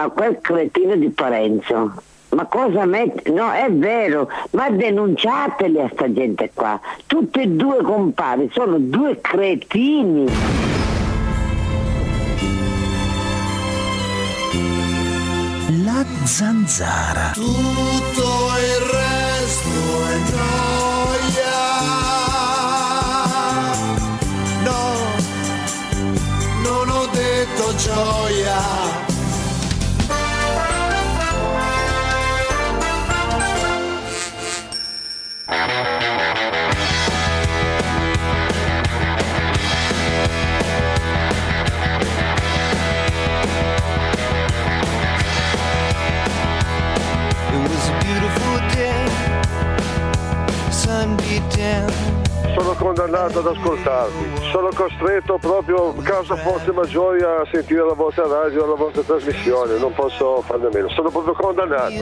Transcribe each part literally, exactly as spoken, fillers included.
ma quel cretino di Parenzo, ma cosa mette? No, è vero, ma denunciateli a sta gente qua, tutti e due compari, sono due cretini. La Zanzara. Tutto il resto è noia. No, non ho detto gioia. Sono condannato ad ascoltarvi, sono costretto proprio a causa forze maggiori a sentire la vostra radio, la vostra trasmissione, non posso farne meno, sono proprio condannato.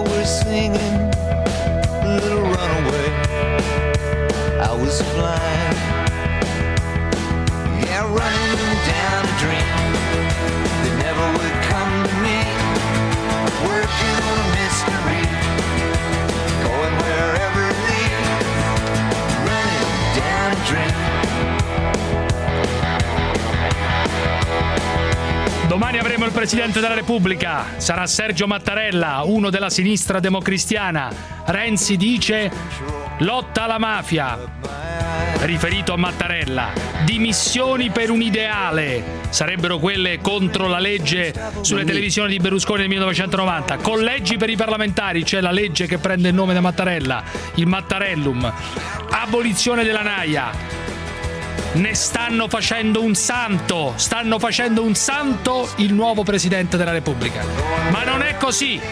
Domani avremo il Presidente della Repubblica, sarà Sergio Mattarella, uno della sinistra democristiana. Renzi dice lotta alla mafia, riferito a Mattarella. Dimissioni per un ideale, sarebbero quelle contro la legge sulle televisioni di Berlusconi nel millenovecentonovanta. Collegi per i parlamentari, c'è la legge che prende il nome da Mattarella, il Mattarellum. Abolizione della Naia. Ne stanno facendo un santo, stanno facendo un santo il nuovo Presidente della Repubblica. Ma non è così.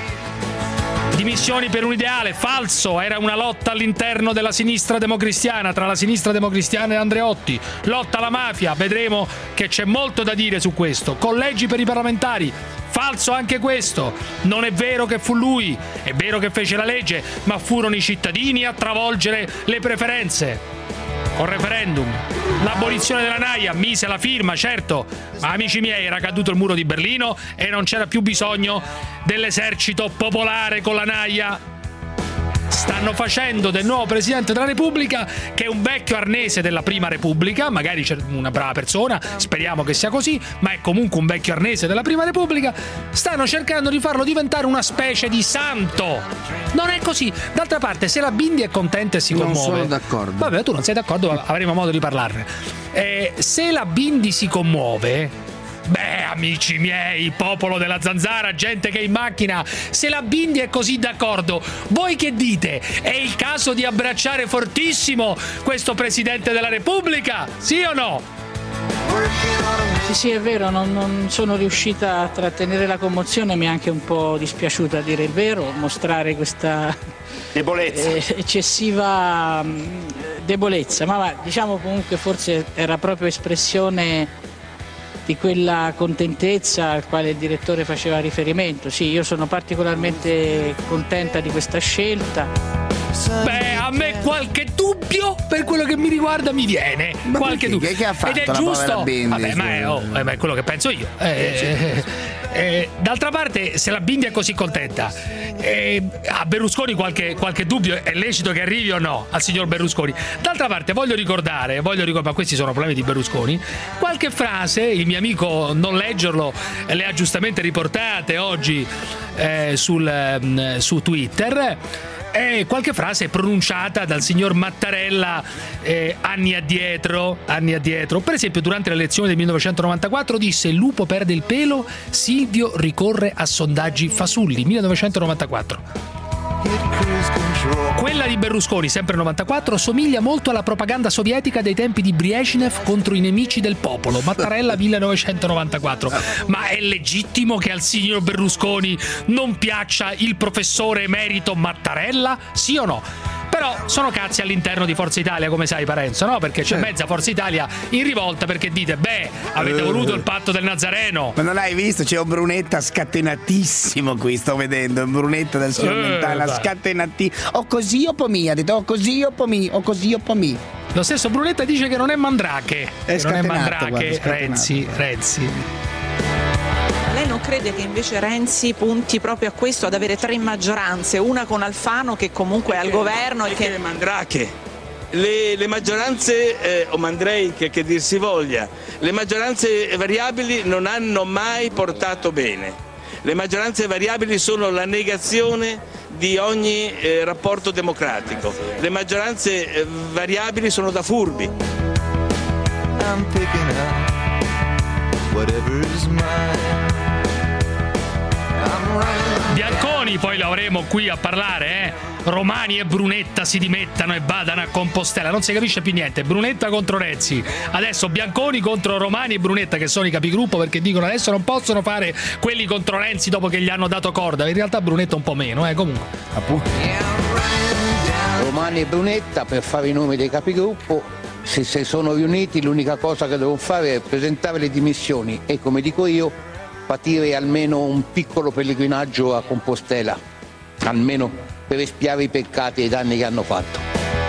Dimissioni per un ideale, falso, era una lotta all'interno della sinistra democristiana, tra la sinistra democristiana e Andreotti. Lotta alla mafia, vedremo che c'è molto da dire su questo. Collegi per i parlamentari, falso anche questo. Non è vero che fu lui, è vero che fece la legge, ma furono i cittadini a travolgere le preferenze. Con referendum. L'abolizione della Naia, mise la firma, certo, ma amici miei, era caduto il muro di Berlino e non c'era più bisogno dell'esercito popolare con la Naia. Stanno facendo del nuovo Presidente della Repubblica, che è un vecchio arnese della Prima Repubblica, magari c'è una brava persona, speriamo che sia così, ma è comunque un vecchio arnese della Prima Repubblica. Stanno cercando di farlo diventare una specie di santo. Non è così. D'altra parte, se la Bindi è contenta e si non commuove, sono d'accordo. Vabbè, tu non sei d'accordo, avremo modo di parlarne. Eh, se la Bindi si commuove, beh, amici miei, popolo della Zanzara, gente che è in macchina, se la Bindi è così d'accordo, voi che dite? È il caso di abbracciare fortissimo questo Presidente della Repubblica? Sì o no? Sì, sì, è vero, non, non sono riuscita a trattenere la commozione, mi è anche un po' dispiaciuta, a dire il vero, mostrare questa debolezza, eh, eccessiva mh, debolezza, ma va, diciamo comunque forse era proprio espressione di quella contentezza al quale il direttore faceva riferimento. Sì, io sono particolarmente contenta di questa scelta. Beh, a me qualche dubbio per quello che mi riguarda mi viene. Ma qualche dubbio. Che, che ha fatto ed è la giusto. Bindi, Vabbè, ma è, oh, ma è quello che penso io. Eh, eh, d'altra parte, se la Bindi è così contenta, eh, a Berlusconi qualche, qualche dubbio è lecito che arrivi o no al signor Berlusconi. D'altra parte, voglio ricordare, voglio ricordare, ma questi sono problemi di Berlusconi, qualche frase, il mio amico non leggerlo, le ha giustamente riportate oggi eh, sul, su Twitter. E qualche frase pronunciata dal signor Mattarella eh, anni addietro, anni addietro. Per esempio, durante le elezioni del millenovecentonovantaquattro disse: il lupo perde il pelo, Silvio ricorre a sondaggi fasulli. millenovecentonovantaquattro. Quella di Berlusconi, sempre novantaquattro, somiglia molto alla propaganda sovietica dei tempi di Brezhnev contro i nemici del popolo. Mattarella millenovecentonovantaquattro. Ma è legittimo che al signor Berlusconi non piaccia il professore emerito Mattarella? Sì o no? Però sono cazzi all'interno di Forza Italia, come sai Parenzo, no? Perché c'è mezza Forza Italia in rivolta perché dite: beh, avete voluto il patto del Nazareno. Ma non hai visto? C'è un Brunetta scatenatissimo qui, sto vedendo. Un Brunetta del signor Eh, Mentana va. scatenatissimo. O così o pomì, ha detto o così o pomì, o così o pomì. Lo stesso Brunetta dice che non è Mandrake. È che non è scatenato, Mandrake, guarda, scatenato. Renzi, Renzi. lei non crede che invece Renzi punti proprio a questo, ad avere tre maggioranze, una con Alfano che comunque è al governo e che... le mandrache, le, le maggioranze, eh, o Mandrake che dir si voglia, le maggioranze variabili non hanno mai portato bene. Le maggioranze variabili sono la negazione di ogni eh, rapporto democratico. Le maggioranze eh, variabili sono da furbi. I'm picking up whatever is mine. Bianconi poi lo avremo qui a parlare, eh? Romani e Brunetta si dimettano e vadano a Compostela, non si capisce più niente. Brunetta contro Renzi, adesso Bianconi contro Romani e Brunetta che sono i capigruppo, perché dicono adesso non possono fare quelli contro Renzi dopo che gli hanno dato corda. In realtà Brunetta un po' meno, eh, comunque appunto. Romani e Brunetta per fare i nomi dei capigruppo, se si sono riuniti l'unica cosa che devono fare è presentare le dimissioni e, come dico io, patire almeno un piccolo pellegrinaggio a Compostela, almeno per espiare i peccati e i danni che hanno fatto.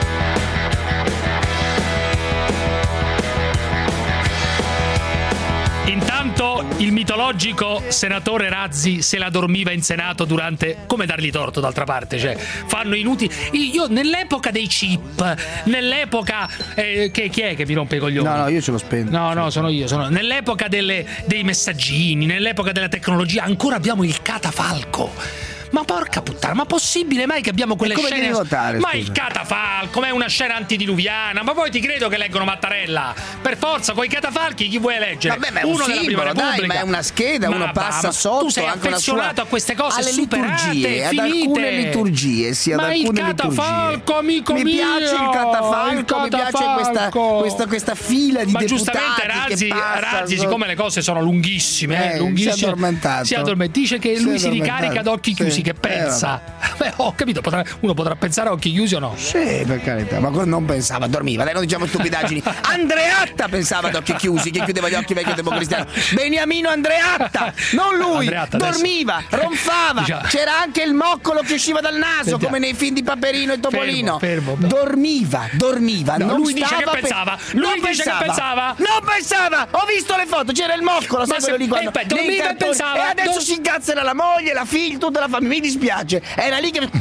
Intanto il mitologico senatore Razzi se la dormiva in Senato durante... Come dargli torto d'altra parte? Cioè, fanno inutili... Io nell'epoca dei chip, nell'epoca... Eh, che, chi è che mi rompe i coglioni? No, no, io ce lo spendo. No, no, sono io. Sono... Nell'epoca delle, dei messaggini, nell'epoca della tecnologia, ancora abbiamo il catafalco. Ma porca puttana, ma possibile mai che abbiamo quelle come scene? devi votare, ma scusa? il catafalco, ma è una scena antidiluviana. Ma poi ti credo che leggono Mattarella. Per forza, coi catafalchi chi vuoi eleggere? Vabbè, ma è uno un della Prima simbolo, dai, Repubblica. ma è una scheda, Ma uno va, passa ma sotto. tu sei anche una affezionato sua... a queste cose alle superate, liturgie, ad finite. alcune liturgie, sì, ad ma alcune il catafalco, liturgie. amico mi mio, piace il catafalco, il catafalco. mi piace questa, questa, questa fila di ma deputati giustamente Razzi, che passa, Razzi so... siccome le cose sono lunghissime, eh, lunghissime, si è addormentato. Si addormenta. Dice che Si lui è si ricarica ad occhi chiusi, sì. che pensa. Eh, Beh, ho capito, potrà, uno potrà pensare a occhi chiusi o no? Sì, per carità, ma non pensava, dormiva, dai, non diciamo stupidaggini. Andreatta pensava ad occhi chiusi, che chiudeva gli occhi vecchio democristiano. Beniamino Andreatta, non lui, Andreatta dormiva, adesso... ronfava, Già. C'era anche il moccolo che usciva dal naso, Sentiamo. come nei film di Paperino e Topolino. Fermo, fermo, dormiva, dormiva, no, non lui dice stava che pe- pensava, lui non dice pensava. che pensava. Non pensava, ho visto le foto, c'era il moccolo, sai Ma quello se- lì quando eh, beh, nei dormiva e cartoni. pensava. E adesso Non- si incazzera la moglie, la figlia, tutta la famiglia, mi dispiace. Era lì che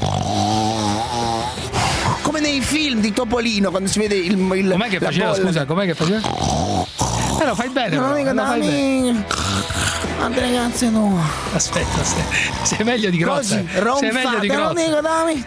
come nei film di Topolino quando si vede il, il Com'è che la faceva, bolla. scusa, com'è che faceva? Eh, lo fai bene, Non però, dico lo fai bene. dammi. Guarda ragazzi, no. Aspetta, sei, sei meglio di Grozza. Così, Sei meglio ronfate, di non Grozza. dico dammi.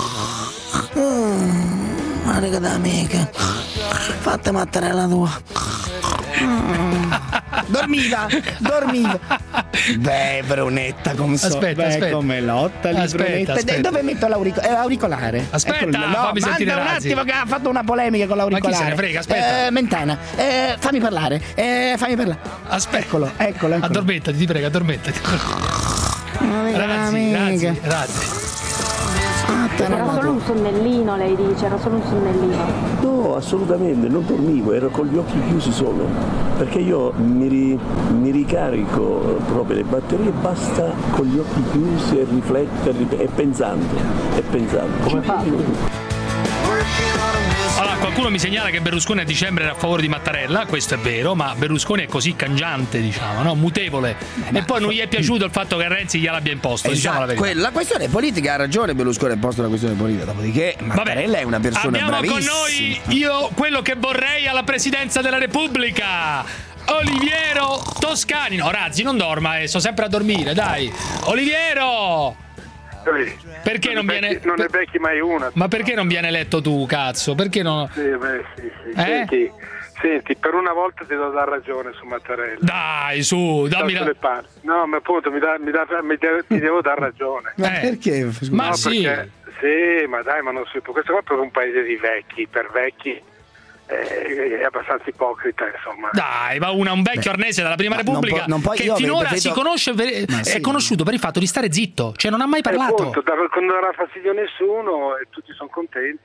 Mm, ma dico dammi che fatta Mattarella tua. Mm. Dormiva, dormiva. Beh, Brunetta, come so. Aspetta, Beh, aspetta. come lotta lì, Aspetta, Brunetta. aspetta. Dove metto l'aurico- eh, l'auricolare? Aspetta, Eccolo lì. No, fammi sentire manda un Razzi. attimo che ha fatto una polemica con l'auricolare. Ma chi se ne frega, aspetta. Eh, Mentana, eh, fammi parlare. Eh, fammi parlare. Aspetta. Eccolo, eccolo, eccolo. Addormentati, ti prego, addormentati. Razzi, Razzi, Razzi. Era solo un sonnellino, lei dice, era solo un sonnellino. No, assolutamente, non dormivo, ero con gli occhi chiusi solo, perché io mi, ri, mi ricarico proprio le batterie, basta con gli occhi chiusi e riflettere e pensando, e pensando. Come fate? Allora, qualcuno mi segnala che Berlusconi a dicembre era a favore di Mattarella, questo è vero, ma Berlusconi è così cangiante, diciamo, no? Mutevole. E poi non gli è piaciuto il fatto che Renzi gliel'abbia imposto, diciamo la Esatto, verità. que- la questione politica ha ragione Berlusconi, ha posto la questione politica, dopodiché Mattarella Vabbè, è una persona abbiamo bravissima. con noi io quello che vorrei alla presidenza della Repubblica, Oliviero Toscani. No, Razzi, non dorma, eh, sto sempre a dormire, dai. Oliviero! Perché non, non viene becchi, non ne becchi mai una. Ma perché non viene eletto tu, cazzo? Perché non Sì, beh, sì, sì. Eh? Senti, senti, per una volta ti do dar ragione su Mattarella. Dai, su, dammi Sto la... sulle palle. No, ma appunto mi, da, mi, da, mi, devo, mi devo dar ragione. Ma Eh. perché? Scusa. Ma No, sì. perché, sì, ma dai, ma non si può. Questo qua è per un paese di vecchi, per vecchi eh, è abbastanza ipocrita, insomma. Dai, ma una, un vecchio arnese della Prima Ma non Repubblica può- non puoi- che io avrei finora preferito- si conosce per- Ma è sì. conosciuto per il fatto di stare zitto, cioè non ha mai Eh, parlato. appunto, da- non darà fastidio a nessuno e tutti sono contenti.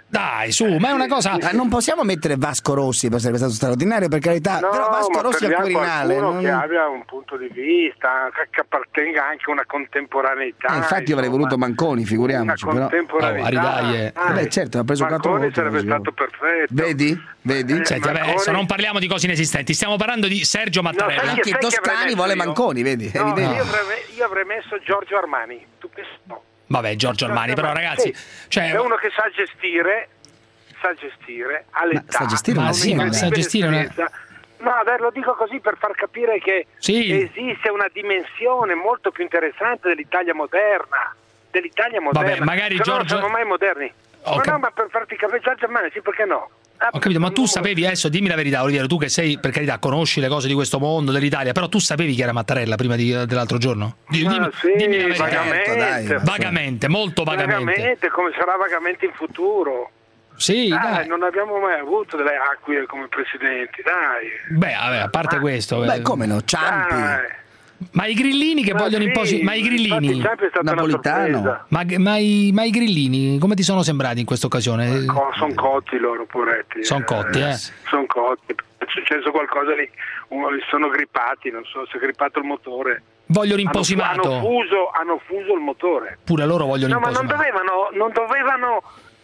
Dai, su, ma è una cosa. Ma non possiamo mettere Vasco Rossi per essere stato straordinario, per carità. No, però Vasco ma Rossi al Quirinale. Qualcuno Non... che abbia un punto di vista, che appartenga anche a una contemporaneità. Eh, infatti, io avrei voluto Manconi, figuriamoci. Una contemporaneità. Oh, Aridaglie. Eh, beh, certo, ha preso quattro voti. Sarebbe stato perfetto. Vedi? Vedi? Eh, Senti, vabbè, Manconi... adesso non parliamo di cose inesistenti, stiamo parlando di Sergio Mattarella. No, Anche Toscani vuole io? Manconi, vedi? È No, evidente. io avrei, io avrei messo Giorgio Armani. Tu pensi no? Vabbè, Giorgio Armani, però ragazzi, sì. cioè... è uno che sa gestire, sa gestire, ha l'età, sa gestire ma una sì, ma sa gestire una... No, beh, lo dico così per far capire che sì. esiste una dimensione molto più interessante dell'Italia moderna, dell'Italia moderna. Vabbè, magari Se Giorgio... non siamo mai moderni. Ho Ma cap- no, ma per farti capire Giorgio Armani, sì, perché no? Ah, Ho capito, ma tu sapevi, adesso dimmi la verità, Oliviero, tu che sei, per carità, conosci le cose di questo mondo, dell'Italia, però tu sapevi chi era Mattarella prima di, dell'altro giorno? Di, Ma dimmi, sì, dimmi la verità. vagamente, dai, vagamente, molto vagamente. Vagamente, come sarà vagamente in futuro. Sì, Dai, dai. non abbiamo mai avuto delle aquile come presidenti, dai. Beh, vabbè, a parte questo... Beh, eh. come no? Ciampi. Dai. Ma i grillini che Ma vogliono sì, imposi... Ma i grillini... infatti Ciampi è stata Napolitano. una sorpresa. Ma, ma, i, ma i grillini, come ti sono sembrati in questa occasione? Sono cotti loro, poveretti. Sono cotti, eh. Sono cotti. È successo qualcosa lì, uno, sono grippati, non so, si è grippato il motore. Voglio Hanno, l'imposimato. hanno, fuso, hanno fuso il motore. Pure loro vogliono No, ma non l'imposimato. dovevano, non dovevano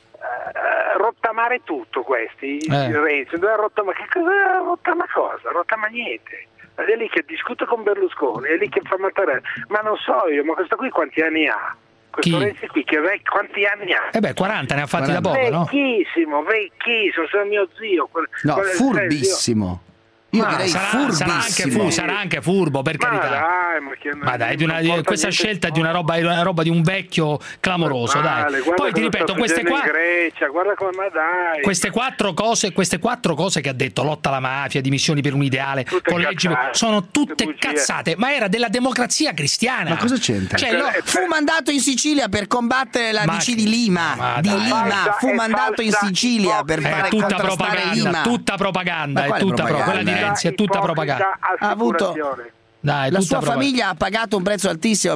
eh, rottamare tutto questi. Eh. Renzi, doveva rottamare. Che cosa rottama cosa? Rottama niente. È lì che discute con Berlusconi, è lì che fa Mattarella. Ma non so io, ma questo qui quanti anni ha? Questo Chi? Renzi qui, che vecchio, quanti anni ha? Eh beh, quaranta ne ha fatti da poco, no? Vecchissimo, vecchissimo, sono mio zio. Quel, No, quel- furbissimo. Io Ma direi sarà, sarà, anche furbissimo. fu, sarà anche furbo, per Ma carità. dai, ma, che Ma dai, di una- non porta questa niente scelta è di una roba, è una roba di un vecchio clamoroso, male, dai. guarda Poi ti cosa ripeto, sta queste succedendo qua, in Grecia, guarda come, ma dai. queste quattro cose, queste quattro cose che ha detto, lotta alla mafia, dimissioni per un ideale, Tutte collegi, cazzate, sono tutte tutte bugie. cazzate, ma era della democrazia cristiana. Ma cosa c'entra? Cioè, lo- Fu mandato in Sicilia per combattere la Ma- D C di Lima. ma Di dai. Lima. Falsa, Fu è mandato in falsa, Sicilia per è fare tutta contrastare propaganda, Lima. tutta propaganda, Ma è quale tutta pro- propaganda? quella di Renzi, è tutta Ipocrita propaganda. Ha avuto- assicurazione. Dai, La tutta sua propaganda. famiglia ha pagato un prezzo altissimo.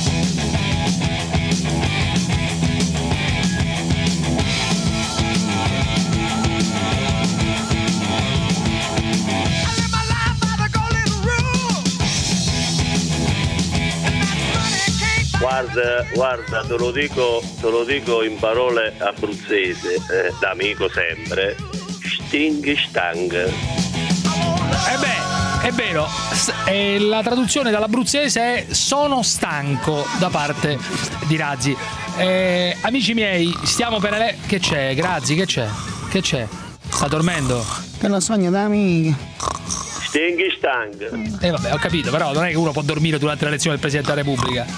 Guarda, guarda, te lo dico, te lo dico in parole abruzzese, eh, da amico sempre. Sting stang. Eh beh, è vero, S- eh, la traduzione dall'abruzzese è sono stanco da parte di Razzi. Eh, amici miei, stiamo per... ele- Che c'è, Grazzi, che c'è? Che c'è? Sta dormendo? Per lo sogno d'amica. Sting stang. Eh vabbè, ho capito, però non è che uno può dormire durante la lezione del Presidente della Repubblica.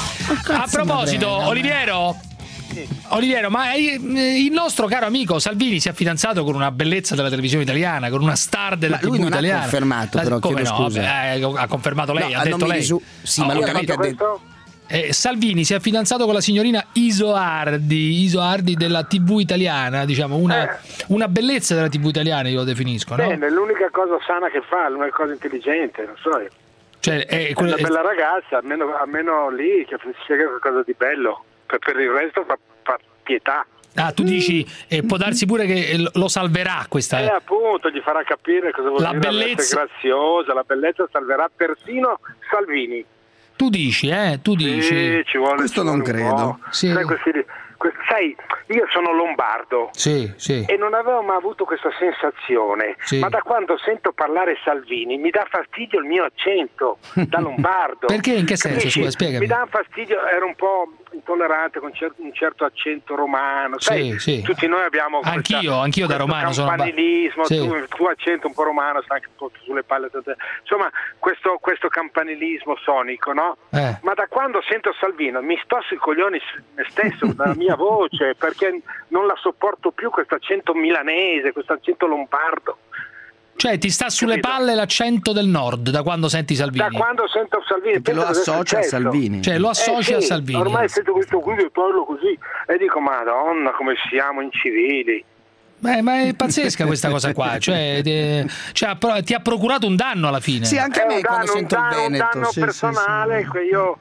A proposito, me frega, Oliviero, Oliviero, ma il nostro caro amico Salvini si è fidanzato con una bellezza della televisione italiana, con una star della Ma lui tivù non ha italiana. confermato, però, come chiedo no? scusa. Vabbè, eh, ha confermato lei, No, ha non detto mi lei. risu- sì, ma Ho lui capito. ha detto. Eh, Salvini si è fidanzato con la signorina Isoardi, Isoardi della tivù italiana, diciamo una, una bellezza della tivù italiana, io lo definisco, no? Bene, è l'unica cosa sana che fa, l'unica cosa intelligente, non so io. Cioè, è, È quello- una bella ragazza, almeno, almeno lì che si spiega qualcosa di bello, per, per il resto fa, fa pietà. ah, tu dici, eh, può darsi pure che lo- lo salverà questa. E appunto gli farà capire cosa vuol La dire bellezza- essere graziosa, la bellezza salverà persino Salvini. Tu dici, eh? Tu dici. Sì, ci vuole, Questo ci non vuole un credo. po'. Sì. Sai, questi- que- sai, io sono lombardo. Sì, sì. E non avevo mai avuto questa sensazione, Sì. ma da quando sento parlare Salvini mi dà fastidio il mio accento da lombardo. Perché? In che senso? Capisci? Scusa, spiegami. Mi dà fastidio, era un po' intollerante con cer- un certo accento romano. Sai, Sì, sì. tutti noi abbiamo questa- Anch'io, anch'io da questo romano sono ba- campanilismo, Sì. tu, il tuo accento un po' romano sta anche un po' sulle palle. Insomma, questo, questo campanilismo sonico, no? Eh. Ma da quando sento Salvino mi sto sui coglioni s- me stesso, dalla mia voce, perché non la sopporto più questo accento milanese, questo accento lombardo. Cioè, ti sta sulle Capito? palle l'accento del nord da quando senti Da Salvini. quando sento Salvini Perché lo penso cosa è associa a successo. Salvini. Cioè, lo Eh associ sì, a Salvini. Ormai sento questo qui e parlo così e dico Madonna come siamo incivili. Beh, ma è pazzesca questa cosa qua. Cioè, eh, cioè, ha pro- ti ha procurato un danno alla fine. Sì, anche a È me un quando danno, un sento il danno, un Veneto. danno sì, sì, personale sì. che io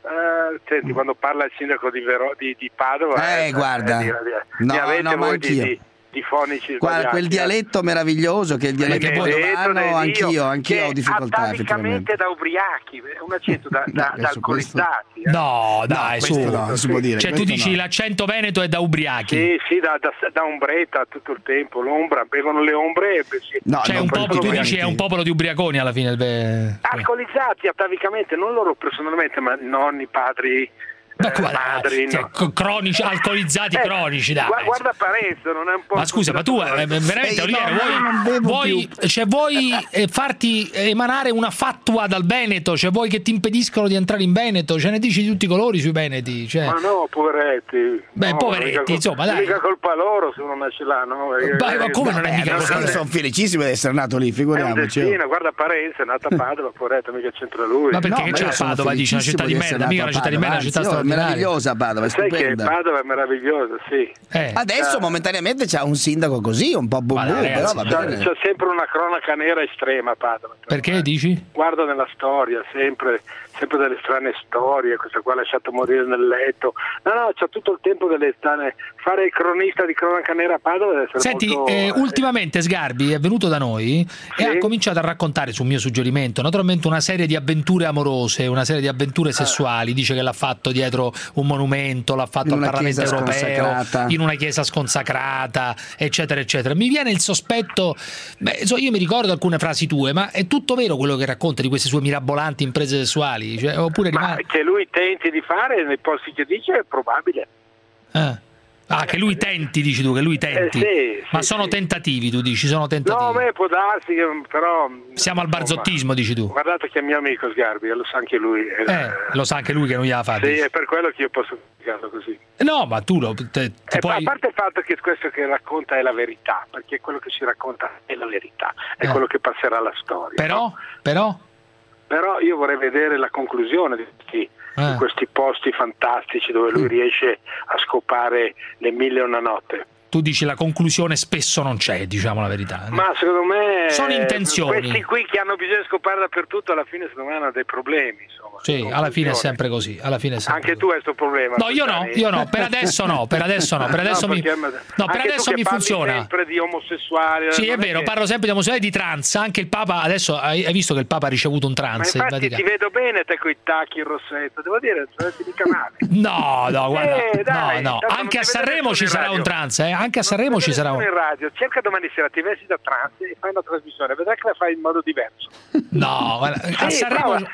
Uh, senti, quando parla il sindaco di, Vero- di, di Padova, eh, eh, guarda, eh, di, di, no, ne avete no, voi anch'io. di, di, di fonici Guarda, sbagliati, quel eh. dialetto meraviglioso che è il dialetto padovano, anch'io, anch'io ho difficoltà effettivamente. Da ubriachi, è un accento da, da, no, da alcolizzati. Eh. No, dai, no, su. No, si può dire, cioè tu dici no. l'accento veneto è da ubriachi. Sì, sì, da, da, da ombretta tutto il tempo, l'ombra, bevono le ombre. Sì. No, cioè un popolo, tu dici è un popolo di ubriaconi alla fine. Beh. Alcolizzati atavicamente, non loro personalmente, ma nonni, padri. Ma eh, madri, cioè, no. cronici, alcolizzati eh, cronici, dai. Guarda Parenzo, non è un po'. Ma scusa, ma tu eh, veramente, Oliviero, no, vuoi, vuoi, cioè, vuoi eh, farti emanare una fatua dal Veneto? Cioè, vuoi che ti impediscono di entrare in Veneto? Ce ne dici di tutti i colori sui veneti? Cioè. Ma no, poveretti. Beh, no, poveretti, mica, insomma, dai. Mica colpa loro se uno nasce là, no? Beh, ma come non è mica colpa loro? Sono felicissimo di essere nato lì, figuriamoci. È un destino, guarda Parenzo, è nato a Padova, poveretto, mica c'entra lui. Ma perché no, c'è a Padova, dice una città di merda, mica una città di merda, una città straordinaria. Meravigliosa Padova, è sai stupenda. Che Padova è meravigliosa, sì. Eh. Adesso eh. momentaneamente c'ha un sindaco così, un po' bubu, però va bene. C'è sempre una cronaca nera estrema a Padova. Perché dici? Guarda nella storia, sempre, sempre delle strane storie, questa qua ha lasciato morire nel letto. No, no, c'ha tutto il tempo delle strane. Fare il cronista di cronaca nera a Padova deve essere Senti, molto... eh, ultimamente Sgarbi è venuto da noi sì. e ha cominciato a raccontare, su mio suggerimento, naturalmente una serie di avventure amorose, una serie di avventure sessuali. Dice che l'ha fatto dietro un monumento, l'ha fatto al Parlamento europeo, in una chiesa sconsacrata, eccetera, eccetera. Mi viene il sospetto, beh, io mi ricordo alcune frasi tue, ma è tutto vero quello che racconta di queste sue mirabolanti imprese sessuali? Cioè, oppure ma rimane... che lui tenti di fare nei posti che dice è probabile. Ah. Ah, che lui tenti, dici tu, che lui tenti. Eh, sì, ma sì, sono sì. tentativi, tu dici, sono tentativi. No, beh, può darsi, però... Siamo al barzottismo, dici tu. Guardate che è mio amico Sgarbi, lo sa anche lui. Eh, lo sa anche lui che non gliela fa. Sì, è per quello che io posso spiegarlo così. No, ma tu lo... Te, te eh, puoi... A parte il fatto che questo che racconta è la verità, perché quello che si racconta è la verità, è eh. quello che passerà alla storia. Però, no? però... Però io vorrei vedere la conclusione di questi, eh. di questi posti fantastici dove lui riesce a scopare le mille e una notte. Tu dici la conclusione spesso non c'è, diciamo la verità. Ma secondo me sono intenzioni. Questi qui che hanno bisogno di scopare dappertutto alla fine secondo me hanno dei problemi, insomma. Sì, alla fine è sempre così, alla fine è sempre Anche così. tu hai questo problema. No, io no, io no, per adesso no, per adesso no, per adesso no, mi No, per adesso mi funziona. sempre di omosessuali. Sì, è vero, che... parlo sempre di omosessuali e di trans, anche il Papa adesso hai visto che il Papa ha ricevuto un trans. Ma infatti ti vedo bene te coi tacchi, il rossetto, devo dire, non ti mica male. No, no, guarda. Eh, dai, no, no, anche a Sanremo ci sarà un trans, eh, anche a Sanremo ci sarà un in radio, cerca domani sera, ti vesti da trans e fai una trasmissione, vedrai che la fai in modo diverso. No, guarda, a sì, Sanremo brava.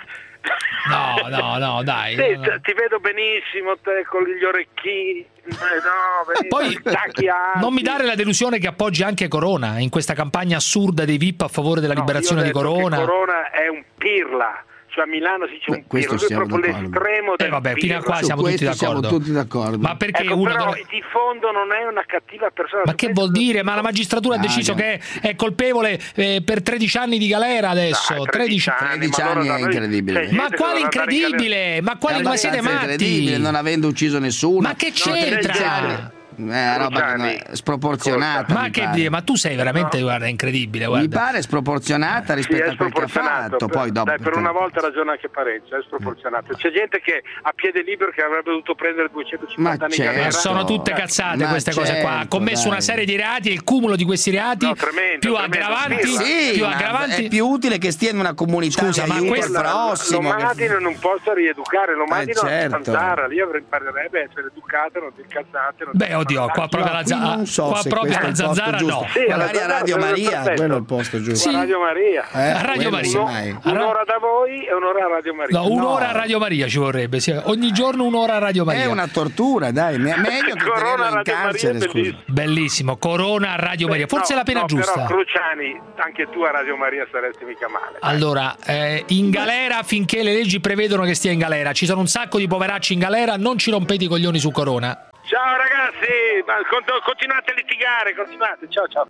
No, no, no, dai. Sì, no. Ti vedo benissimo te con gli orecchini. No, poi non mi dare la delusione che appoggi anche Corona in questa campagna assurda dei V I P a favore della no, liberazione di Corona. Corona è un pirla. Cioè a Milano si dice un pirla, lui è proprio l'estremo del eh vabbè, fino a qua Su siamo tutti d'accordo. siamo tutti d'accordo. Ma perché ecco, uno però dove... di fondo non è una cattiva persona. Ma che vuol dire? Ma la magistratura ah, ha deciso che è colpevole eh, per tredici anni di galera adesso. Dai, tredici anni è incredibile. Ma quale incredibile? Ma quali ma siete matti? Non avendo ucciso nessuno. Ma che c'entra? È una roba che è sproporzionata. Ma che dire? Ma tu sei veramente no. guarda, incredibile. Guarda. Mi pare sproporzionata rispetto sì, a quel che ha fatto. Per, poi dopo, dai, per una volta ragiona anche Parenzo, è sproporzionato. C'è gente che a piede libero che avrebbe dovuto prendere duecentocinquanta ma anni certo. galera. Sono tutte cazzate ma queste certo, cose qua. Ha commesso dai. una serie di reati e il cumulo di questi reati no, tremendo, più tremendo. aggravanti, sì, più aggravanti. È più utile che stia in una comunità. Scusa, ma questo il prossimo. Lo mandino in un posto a rieducare, lo mandino eh, certo. a Zanzara, lì imparerebbe a essere educato, non ti incazzate. Non Beh, oddio, qua proprio la Zanzara. Non so qua se proprio la Zanzara no. Sì, magari a Radio Maria, quello è il posto giusto. Sì. A Radio Maria. Eh, a Radio Maria. Uno, un'ora da voi e un'ora a Radio Maria. No, un'ora no. a Radio Maria ci vorrebbe, sì. Ogni giorno un'ora a Radio Maria. È una tortura, dai, meglio che Corona in carcere, bellissimo. bellissimo, Corona a Radio Maria. Forse no, è la pena no, giusta. Però Cruciani, anche tu a Radio Maria saresti mica male. Dai. Allora, eh, in galera finché le leggi prevedono che stia in galera. Ci sono un sacco di poveracci in galera, non ci rompete i coglioni su Corona. Ciao ragazzi, ma continuate a litigare, continuate, ciao ciao.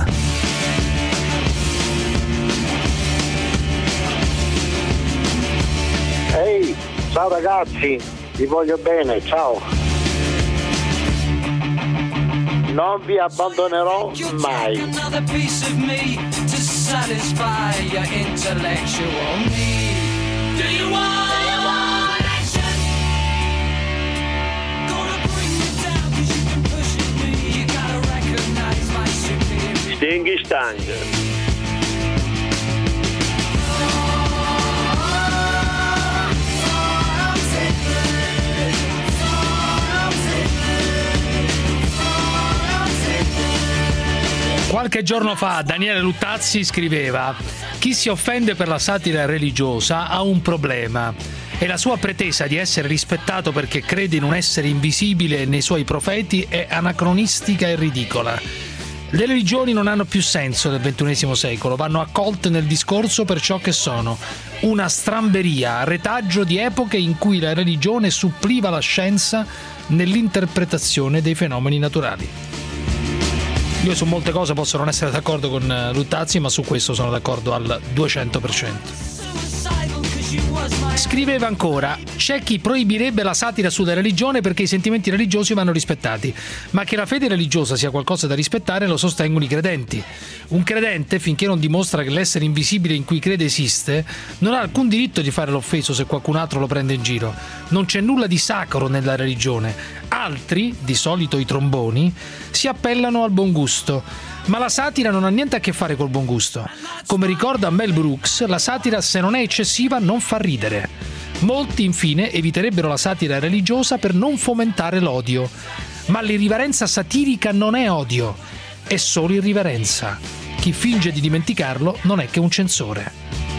Ehi, ciao ragazzi, vi voglio bene, ciao. Non vi abbandonerò mai. Tang. Qualche giorno fa Daniele Luttazzi scriveva: chi si offende per la satira religiosa ha un problema e la sua pretesa di essere rispettato perché crede in un essere invisibile nei suoi profeti è anacronistica e ridicola. Le religioni non hanno più senso nel ventunesimo secolo, vanno accolte nel discorso per ciò che sono: una stramberia, retaggio di epoche in cui la religione suppliva la scienza nell'interpretazione dei fenomeni naturali. Io su molte cose posso non essere d'accordo con Luttazzi, ma su questo sono d'accordo al duecento per cento. Scriveva ancora: c'è chi proibirebbe la satira sulla religione perché i sentimenti religiosi vanno rispettati, ma che la fede religiosa sia qualcosa da rispettare lo sostengono i credenti. Un credente, finché non dimostra che l'essere invisibile in cui crede esiste, non ha alcun diritto di fare l'offeso se qualcun altro lo prende in giro. Non c'è nulla di sacro nella religione. Altri, di solito i tromboni, si appellano al buon gusto. Ma la satira non ha niente a che fare col buon gusto. Come ricorda Mel Brooks, la satira, se non è eccessiva, non fa ridere. Molti, infine, eviterebbero la satira religiosa per non fomentare l'odio. Ma l'irriverenza satirica non è odio, è solo irriverenza. Chi finge di dimenticarlo non è che un censore.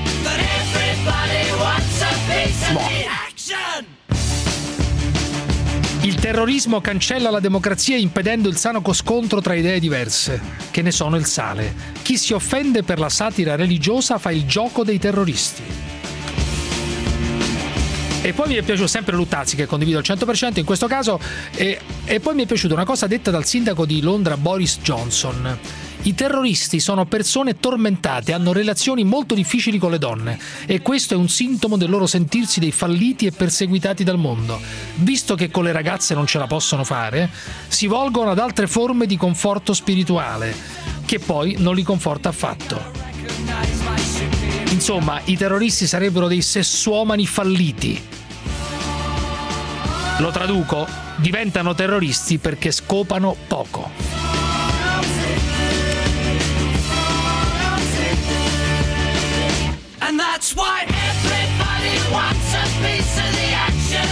Il terrorismo cancella la democrazia impedendo il sano scontro tra idee diverse, che ne sono il sale. Chi si offende per la satira religiosa fa il gioco dei terroristi. E poi mi è piaciuto sempre Luttazzi, che condivido al cento per cento in questo caso, e, e poi mi è piaciuta una cosa detta dal sindaco di Londra Boris Johnson. I terroristi sono persone tormentate, hanno relazioni molto difficili con le donne e questo è un sintomo del loro sentirsi dei falliti e perseguitati dal mondo. Visto che con le ragazze non ce la possono fare, si volgono ad altre forme di conforto spirituale, che poi non li conforta affatto. Insomma, i terroristi sarebbero dei sessuomani falliti. Lo traduco: diventano terroristi perché scopano poco. And that's why everybody wants a piece of the action.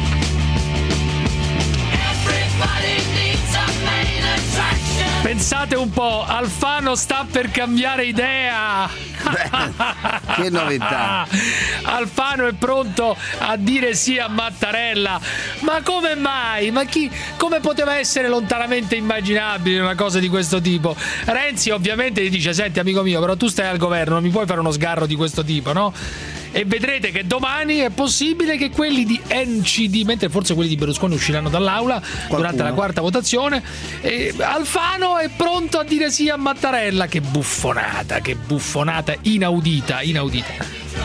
Everybody needs a main attraction. Pensate un po', Alfano sta per cambiare idea. Beh, che novità. Alfano è pronto a dire sì a Mattarella. Ma come mai? Ma chi, come poteva essere lontanamente immaginabile una cosa di questo tipo? Renzi ovviamente gli dice: senti amico mio, però tu stai al governo, non mi puoi fare uno sgarro di questo tipo, no? E vedrete che domani è possibile che quelli di N C D, mentre forse quelli di Berlusconi usciranno dall'aula Qualcuno. durante la quarta votazione, e Alfano è pronto a dire sì a Mattarella. Che buffonata, che buffonata inaudita, inaudita.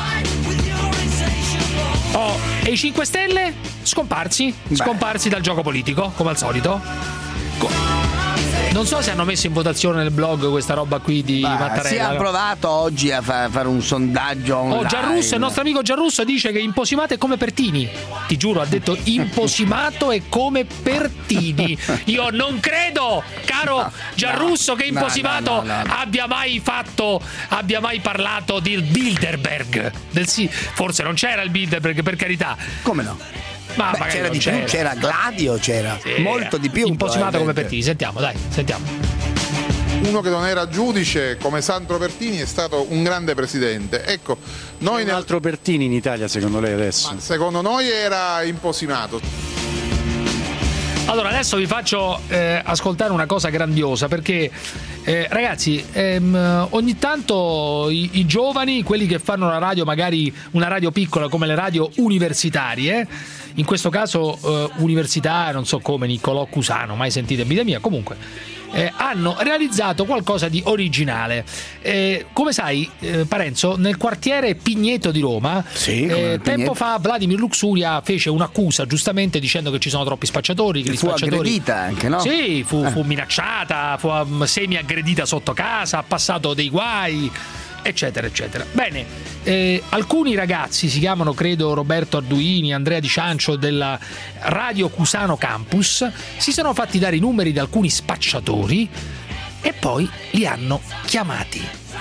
Oh, e i cinque Stelle? Scomparsi, Beh. scomparsi dal gioco politico, come al solito. Co- Non so se hanno messo in votazione nel blog questa roba qui di Beh, Mattarella. Si è provato oggi a fa- fare un sondaggio online. Oh, Giarrusso, il nostro amico Giarrusso dice che Imposimato è come Pertini. Ti giuro, ha detto Imposimato è come Pertini. Io non credo, caro no, Giarrusso, no, che Imposimato no, no, no, no. abbia mai fatto, abbia mai parlato del Bilderberg. Del sì, forse non c'era il Bilderberg, per carità. Come no? Ma Beh, c'era di c'era. più, c'era Gladio, c'era sì, molto di più. Imposimato come Pertini, sentiamo, dai, sentiamo. Uno che non era giudice come Sandro Pertini è stato un grande presidente. Ecco, noi un nel... altro Pertini in Italia secondo lei adesso? Ma secondo noi era Imposimato. Allora adesso vi faccio eh, ascoltare una cosa grandiosa, perché eh, ragazzi ehm, ogni tanto i, i giovani, quelli che fanno una radio, magari una radio piccola come le radio universitarie, in questo caso eh, università, non so come, Niccolò Cusano, mai sentito in vita mia, comunque Eh, hanno realizzato qualcosa di originale. Eh, come sai, eh, Parenzo, nel quartiere Pigneto di Roma, sì, eh, tempo fa Vladimir Luxuria fece un'accusa giustamente dicendo che ci sono troppi spacciatori. Che gli fu spacciatori... aggredita anche, no? Sì, fu, eh. fu minacciata, fu um, semi-aggredita sotto casa, ha passato dei guai, eccetera, eccetera. Bene, eh, alcuni ragazzi, si chiamano credo Roberto Arduini, Andrea Di Ciancio, della Radio Cusano Campus, si sono fatti dare i numeri di alcuni spacciatori e poi li hanno chiamati.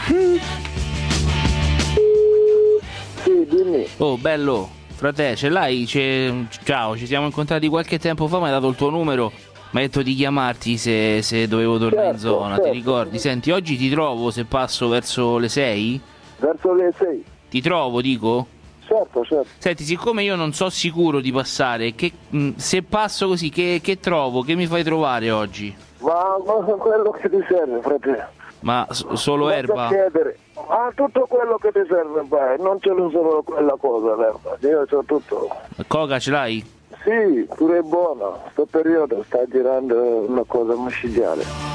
Sì, dimmi. Oh, bello, frate, ce l'hai? C'è... Ciao, ci siamo incontrati qualche tempo fa, mi hai dato il tuo numero, mi hai detto di chiamarti se, se dovevo tornare Certo, in zona, certo. ti ricordi? Senti, oggi ti trovo se passo verso le sei? Verso le sei. Ti trovo, dico? Certo, certo. Senti, siccome io non so sicuro di passare, che, mh, se passo così, che, che trovo? Che mi fai trovare oggi? Ma, ma quello che ti serve, fratello. Ma s- solo Basta erba? chiedere. Ma tutto quello che ti serve, vai. Non c'è solo quella cosa, l'erba. Io c'ho tutto. Coca ce l'hai? Sì, pure è buona. Sto periodo sta girando una cosa micidiale.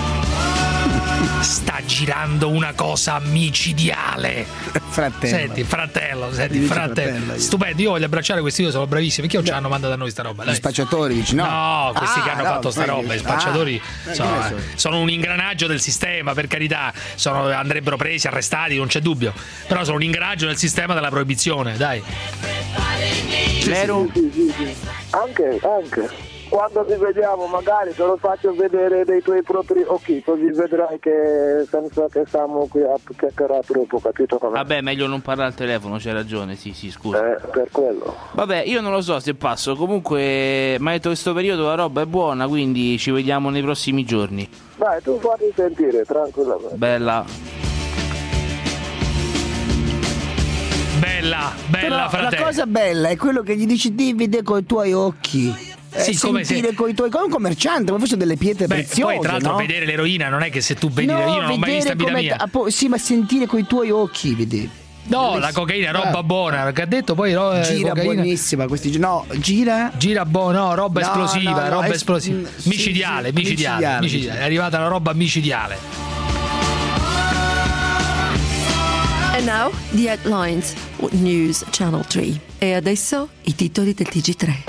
Sta girando una cosa micidiale. Fratello. Senti, fratello, senti, Dice fratello. fratello, io. Stupendo, io voglio abbracciare questi due, sono bravissimi. Perché non ci hanno mandato a noi sta roba? Gli Dai. spacciatori, dici no? No, questi Ah, che hanno no, fatto sta sai roba, che- i spacciatori ah, sono, che ne so. sono un ingranaggio del sistema, per carità, sono, andrebbero presi, arrestati, non c'è dubbio, però sono un ingranaggio del sistema della proibizione, dai. Vero? Sì, sì, sì. Anche, anche. Quando ti vediamo magari te lo faccio vedere dei tuoi propri occhi, così vedrai che senza che stiamo qui a chiacchierare troppo, capito come? Vabbè, meglio non parlare al telefono, c'hai ragione, sì, sì, scusa. Eh, per quello. Vabbè, io non lo so se passo, comunque mi ha detto che questo periodo la roba è buona, quindi ci vediamo nei prossimi giorni. Dai, tu fatti sentire, tranquillamente. Bella. Bella, bella, Però fratello. la cosa bella è quello che gli dici di vedere con i tuoi occhi. Eh, Sì, come sentire se- con i tuoi come un commerciante, come fossero delle pietre Beh, preziose. poi tra l'altro no? vedere l'eroina non è che se tu vedi no, l'eroina non ho mai vista in vita vedere mia. come- ah, po- sì, ma sentire con i tuoi occhi, vedi. No, la cocaina è roba Ah. buona, che ha detto poi ro- eh, Gira cocaina. buonissima questi gi- no, gira Gira buono, no, roba No, esplosiva, no, no, roba es- esplosiva. mm, sì, micidiale, sì, micidiale, micidiale, micidiale. È arrivata la roba micidiale. And now the headlines, News Channel tre. E adesso i titoli del T G tre.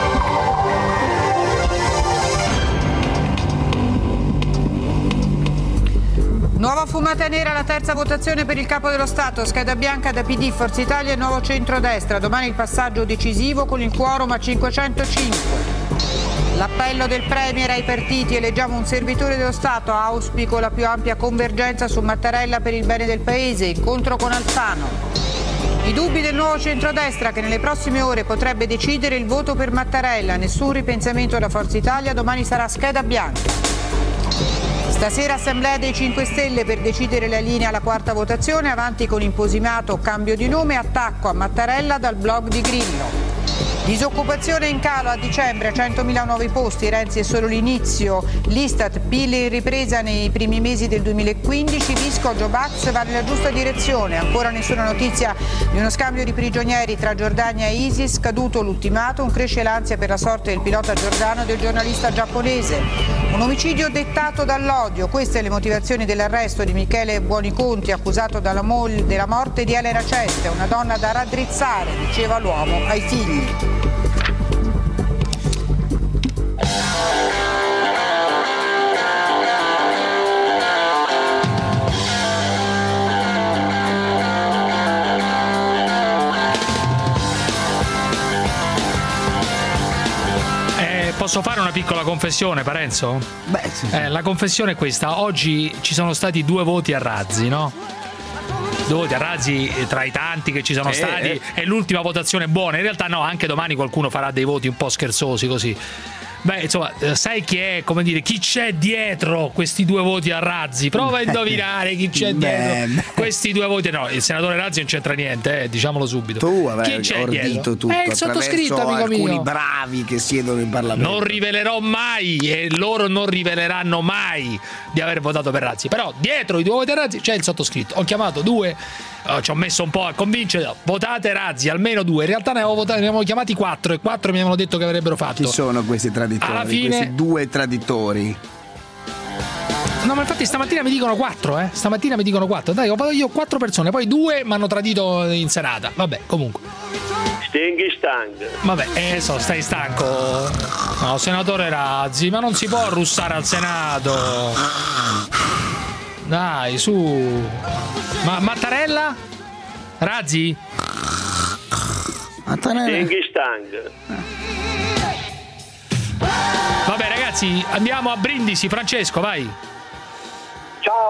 Nuova fumata nera, la terza votazione per il Capo dello Stato, scheda bianca da P D, Forza Italia e Nuovo Centrodestra. Domani il passaggio decisivo con il quorum a cinquecentocinque. L'appello del Premier ai partiti, eleggiamo un servitore dello Stato, auspico la più ampia convergenza su Mattarella per il bene del Paese, incontro con Alfano. I dubbi del Nuovo Centrodestra che nelle prossime ore potrebbe decidere il voto per Mattarella, nessun ripensamento da Forza Italia, domani sarà scheda bianca. Stasera assemblea dei cinque Stelle per decidere la linea alla quarta votazione, avanti con imposimato, cambio di nome, attacco a Mattarella dal blog di Grillo. Disoccupazione in calo a dicembre, centomila nuovi posti, Renzi è solo l'inizio, l'Istat, P I L in ripresa nei primi mesi del duemilaquindici, Visco, Jobax va nella giusta direzione, ancora nessuna notizia di uno scambio di prigionieri tra Giordania e ISIS, caduto l'ultimatum, cresce l'ansia per la sorte del pilota giordano e del giornalista giapponese. Un omicidio dettato dall'odio, queste le motivazioni dell'arresto di Michele Buoniconti, accusato dalla moglie della morte di Elena Ceste, una donna da raddrizzare, diceva l'uomo ai figli. Eh, posso fare una piccola confessione, Parenzo? Beh, sì. Eh, la confessione è questa: oggi ci sono stati due voti a razzi, no? Due voti a razzi eh, tra i tanti che ci sono Eh, stati. eh. È l'ultima votazione buona. In realtà no, anche domani qualcuno farà dei voti un po' scherzosi così. Beh, insomma, eh, sai chi è, come dire, chi c'è dietro questi due voti a razzi? Prova a indovinare chi c'è Beh, dietro beh. questi due voti. No, il senatore Razzi non c'entra niente, eh, diciamolo subito. Tu chi avevi c'è ordito dietro? tutto È il sottoscritto, attraverso amico alcuni mio. bravi che siedono in Parlamento. Non rivelerò mai e loro non riveleranno mai di aver votato per Razzi. Però dietro i due voti a Razzi c'è il sottoscritto. Ho chiamato due, eh, ci ho messo un po' a convincere. Votate Razzi, almeno due. In realtà ne avevo, votati, ne avevo chiamati quattro e quattro mi avevano detto che avrebbero fatto. Chi sono questi traditori? Alla fine- Questi due traditori. No, ma infatti stamattina mi dicono quattro, eh. Stamattina mi dicono quattro. Dai, ho fatto io quattro persone, poi due mi hanno tradito in serata. Vabbè, comunque. Stinghi stang. Vabbè, eh, so, stai stanco. No, senatore Razzi, ma non si può russare al Senato. Dai, su. Ma Mattarella? Razzi? Stinghi stang. Vabbè, ragazzi, andiamo a Brindisi. Francesco, vai.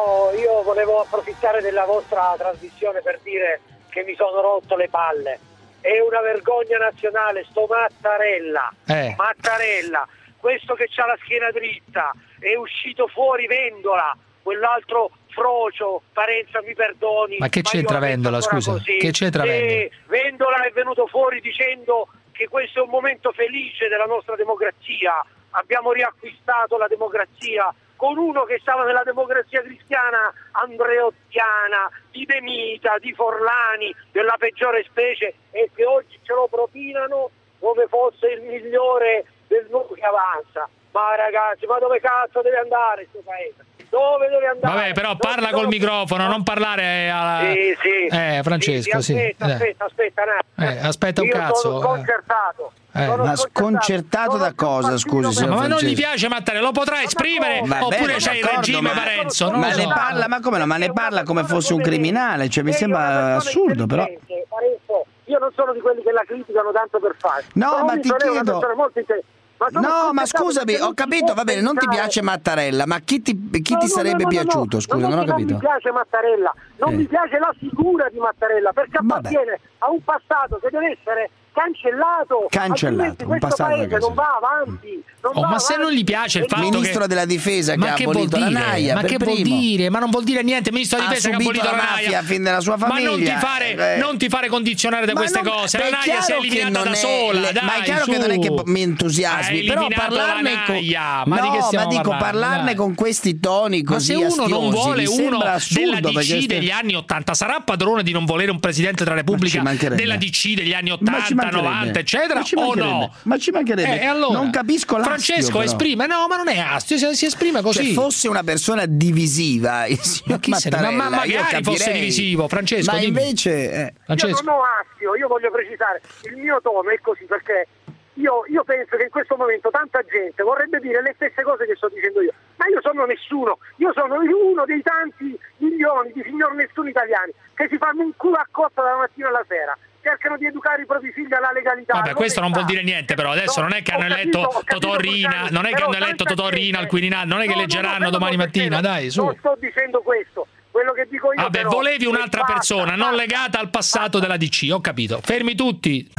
io, io volevo approfittare della vostra trasmissione per dire che mi sono rotto le palle. È una vergogna nazionale sto Mattarella. Eh. Mattarella, questo che c'ha la schiena dritta, è uscito fuori Vendola, quell'altro frocio, Parenza mi perdoni. Ma che io c'entra Vendola, penso scusa? così. Che c'entra E Vendola? Vendola è venuto fuori dicendo che questo è un momento felice della nostra democrazia. Abbiamo riacquistato la democrazia con uno che stava nella democrazia cristiana andreottiana, di De Mita, di Forlani, della peggiore specie, e che oggi ce lo propinano come fosse il migliore del nuovo che avanza. Ma ragazzi, ma dove cazzo deve andare questo paese? Dove deve andare? Vabbè, però Dove- parla dove- col microfono, non parlare alla... Sì, sì. Eh, Francesco, sì. Sì, aspetta, Eh. aspetta, aspetta, un attimo. Eh, aspetta un Io cazzo. sono eh. sconcertato. Eh. Sono Ma sconcertato. sconcertato da cosa, scusi, signor Ma non gli Francesco? piace Mattarella, lo potrà esprimere Va oppure bene, c'è il d'accordo, regime ma- Parenzo? Non Ma lo ne so. parla, ma come no? Ma ne parla come fosse un criminale, cioè mi sembra assurdo, però. Parenzo, io non sono di quelli che la criticano tanto per fare. No, Però ma mi ti sono una chiedo- persona molto inte- ma sono No, ma sconcertato scusami, perché ho non si capito, può va bene, non ti pensare- piace Mattarella, ma chi ti, chi No, ti no, sarebbe no, no, no, piaciuto? no. Scusa, non non ho è che capito. Non mi piace Mattarella, non Eh. mi piace la figura di Mattarella, perché appartiene a un passato che deve essere cancellato. Cancellato, altrimenti un questo passato paese da non va avanti. Non Oh, va ma se non gli piace il avanti. fatto Ministro che... della difesa che ma ha che vuol abolito la dire? Naia, Ma per che vuol primo. dire? Ma non vuol dire niente, ministro della Ha difesa che ha subito abolito la la Naia. mafia fin dalla sua Ma non ti famiglia. fare, Eh. non ti fare condizionare da Ma queste non- cose. beh, La è Naia si è chiaro che eliminata non da è- sola, le- dai, ma è chiaro su. che non è che mi entusiasmi, Hai però eliminato parlarne la con Naia. Ma di no, che stiamo ma dico parlando, parlarne dai? con questi toni Ma così se uno non astiosi, vuole mi uno sembra assurdo, della D C perché- degli anni ottanta, sarà padrone di non volere un presidente della Repubblica mancherebbe. della D C degli anni Ma ci ottanta, mancherebbe. novanta, eccetera, Ma ci o mancherebbe. no? Ma ci mancherebbe. Eh, e allora? Non capisco l'astio, Francesco però. esprime, no, ma non è astio, si, si esprime così. Cioè, fosse una persona divisiva, il signor chi se ne- ma- Mattarella, ma io magari fosse capirei. divisivo, Francesco, Ma dimmi. invece eh, Francesco. Io non ho astio, io voglio precisare, il mio tono è così perché io, io penso che in questo momento tanta gente vorrebbe dire le stesse cose che sto dicendo io, ma io sono nessuno, io sono uno dei tanti milioni di signor nessuno italiani che si fanno un culo a cotta dalla mattina alla sera, cercano di educare i propri figli alla legalità. Vabbè, questo non vuol dire niente, però adesso non è che hanno eletto Totò Riina, non è che hanno eletto Totò Riina al Quirinale, non è che leggeranno domani mattina, dai, su. Non sto dicendo questo, quello che dico io Vabbè, però volevi è un'altra basta, persona, non basta. legata al passato della D C, ho capito. Fermi tutti.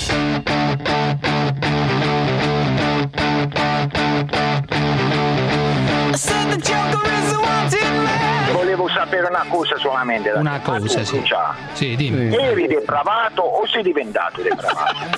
Volevo sapere una cosa solamente da Una te. Ma cosa, tu, sì. Lucia, Sì, dimmi. eri depravato o sei diventato depravato?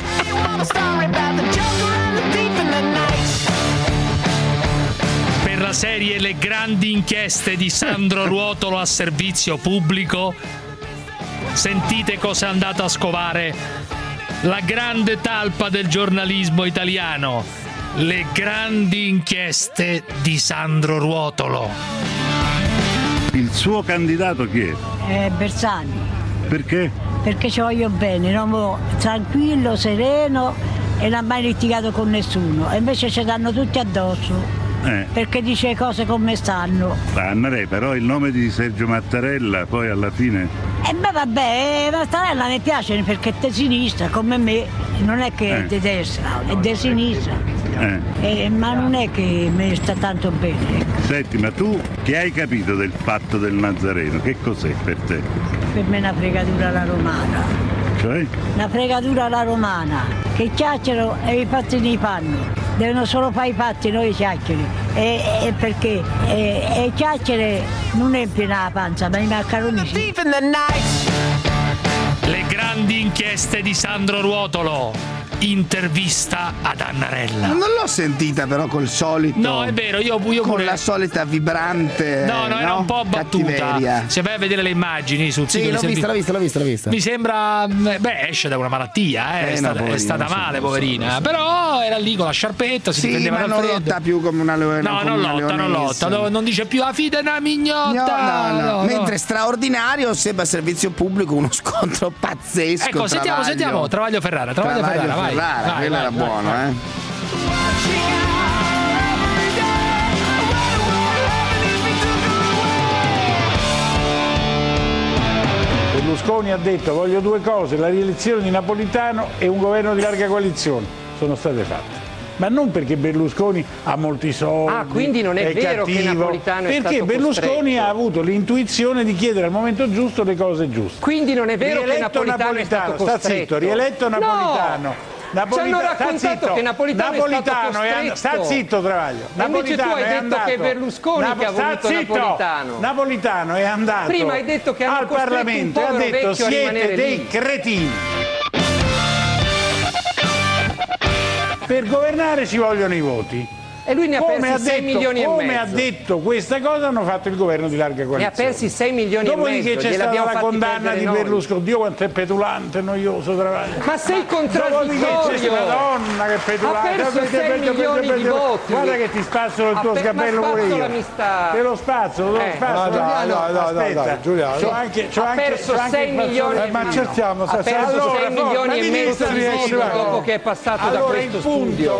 Per la serie Le grandi inchieste di Sandro Ruotolo a servizio pubblico, sentite cosa è andato a scovare la grande talpa del giornalismo italiano. Le grandi inchieste di Sandro Ruotolo. Il suo candidato chi è? Eh, Bersani, Perché? perché ci voglio bene, un uomo tranquillo, sereno e non ha mai litigato con nessuno, e invece ci danno tutti addosso. Eh, Perché dice cose come stanno. Andrei, però il nome di Sergio Mattarella poi alla fine... E beh vabbè, eh, Mattarella mi piace perché è di sinistra, come me, non è che è Eh. di destra, è di sinistra, Eh. Eh, ma non è che mi sta tanto bene. ecco. Senti, ma tu che hai capito del patto del Nazareno? Che cos'è per te? Per me è una fregatura alla romana, Cioè? una fregatura alla romana, che chiacchierano e i patti ne fanno. Devono solo fare i patti, noi chiacchiere. E, e perché? E, e chiacchiere non empiano la panza, ma i maccheroni sì. Le grandi inchieste di Sandro Ruotolo. Intervista ad Annarella. non l'ho sentita però col solito. No, è vero, io, io con pure. la solita vibrante. No, no, era un po' battuta. cattiveria. Se vai a vedere le immagini sul Sì, sito l'ho di vista, servizio- l'ho vista, l'ho vista, l'ho vista. Mi sembra, beh, esce da una malattia, eh, Eh, è, no, stata, è poverina, stata lo so, male, lo so, poverina. lo so. Però era lì con la sciarpetta, si Sì, difendeva ma dal non freddo. lotta più come una leonessa. No, non lotta, non lotta, no, non dice più la fide è una mignotta. No, no, no. no, no. Mentre straordinario sembra a servizio pubblico uno scontro pazzesco. Ecco, sentiamo, Travaglio. sentiamo, Travaglio Ferrara, Travaglio, Travaglio Ferrara, vai. Ferrara, vai, quello vai, era vai, buono, vai. eh. Berlusconi ha detto voglio due cose, la rielezione di Napolitano e un governo di larga coalizione. Sono state fatte. ma non perché Berlusconi ha molti soldi. Ah, quindi non è, è vero cattivo, che Napolitano è perché stato Berlusconi costretto. ha avuto l'intuizione di chiedere al momento giusto le cose giuste. Quindi non è vero rieletto che Napolitano, Napolitano è stato sta costretto. zitto, rieletto Napolitano. No! Napolita- ci hanno raccontato zitto. che Napolitano, Napolitano è stato è costretto. and- sta zitto, Travaglio. E invece tu hai è detto andato. che è Berlusconi Nap- che ha voluto sta zitto. Napolitano. Napolitano è andato Prima hai detto che hanno al costretto Parlamento un e ha povero detto vecchio a siete rimanere dei lì. cretini. Per governare ci vogliono i voti. E lui ne ha come persi ha sei detto, milioni e come mezzo. ha detto questa cosa hanno fatto il governo di larga Ne ha coalizione. persi sei milioni e Dopodiché mezzo. c'è stata gliel'abbiamo la fatti condanna perdere di noi. Berlusconi. Dio quanto è petulante, noioso, Travaglio. Ma sei Dopodiché c'è contraddittorio. stata donna che petulante. Ha perso Peggio, sei peggio, milioni peggio, di peggio. voti. Guarda che ti spazzolo il Ha tuo per- scappello ma pure io. spazzola mi sta- Te lo spazzolo, te lo Eh. spazzolo. No, dai, Giuliano, dai, dai, aspetta. dai, Giuliano. C'ho anche, c'ho Ha anche, perso c'ho anche sei il spazzolo. milioni Eh, ma e- cerchiamo, ha perso allora, sei milioni ma e di mezzo di vista voto riesci, dopo che è passato da allora, questo il punto, studio.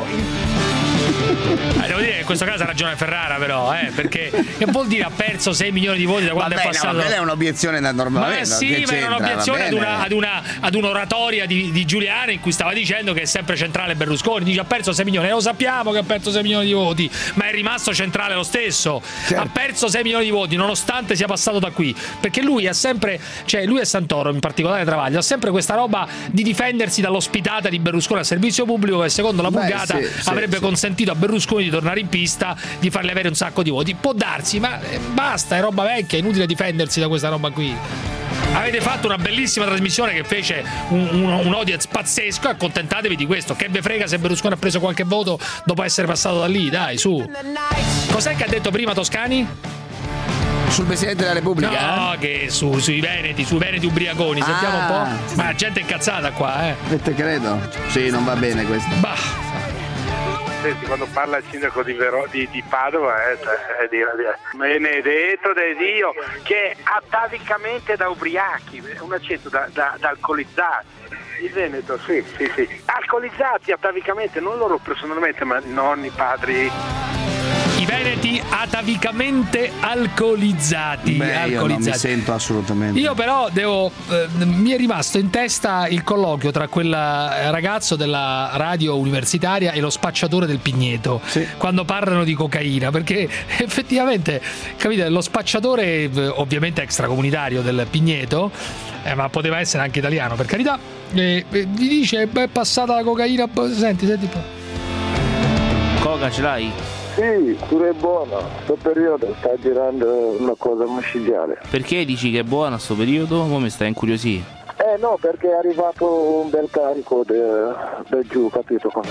Eh, devo dire che in questo caso ha ragione Ferrara, però, eh, perché che vuol dire ha perso sei milioni di voti da quando Vabbè, è passato? no, quella è un'obiezione da normale. Ma sì, ma era un'obiezione ad, una, ad, una, ad un'oratoria di, di Giuliano in cui stava dicendo che è sempre centrale Berlusconi. Dice ha perso sei milioni, e lo sappiamo che ha perso sei milioni di voti, ma è rimasto centrale lo stesso. Certo. Ha perso sei milioni di voti nonostante sia passato da qui, perché lui ha sempre, cioè lui e Santoro in particolare Travaglio, ha sempre questa roba di difendersi dall'ospitata di Berlusconi al servizio pubblico che secondo la Beh, Pulgata sì, sì, avrebbe sì. consentito a Berlusconi di tornare in pista, di fargli avere un sacco di voti. Può darsi, ma eh, basta, è roba vecchia, è inutile difendersi da questa roba qui. Avete fatto una bellissima trasmissione che fece un, un, un audience pazzesco, accontentatevi di questo. Che ve frega se Berlusconi ha preso qualche voto dopo essere passato da lì, dai, su. Cos'è che ha detto prima Toscani? Sul Presidente della Repubblica? No, che su, sui Veneti, sui Veneti ubriaconi, sentiamo Ah. un po'. Ma la gente è incazzata qua, eh. E te credo. Sì, non va bene questo. Bah. Senti, quando parla il sindaco di, Vero, di, di Padova è, è dire, benedetto de Dio, che è atavicamente da ubriachi, un accento da, da, da alcolizzati. Il Veneto, sì, sì, sì. Alcolizzati atavicamente, non loro personalmente, ma nonni, padri. I veneti atavicamente alcolizzati. Beh, io non alcolizzati. mi sento assolutamente. Io però devo eh, mi è rimasto in testa il colloquio tra quel ragazzo della radio universitaria e lo spacciatore del Pigneto, sì. quando parlano di cocaina, perché effettivamente, capite, lo spacciatore eh, ovviamente extracomunitario del Pigneto, eh, ma poteva essere anche italiano, per carità, eh, eh, gli dice beh, è passata la cocaina, senti, senti un po'. Coca ce l'hai? Sì, pure è buona. Questo periodo sta girando una cosa micidiale. Perché dici che è buona sto periodo? Mo mi stai incuriosì. Eh no, perché è arrivato un bel carico da giù, capito com'è?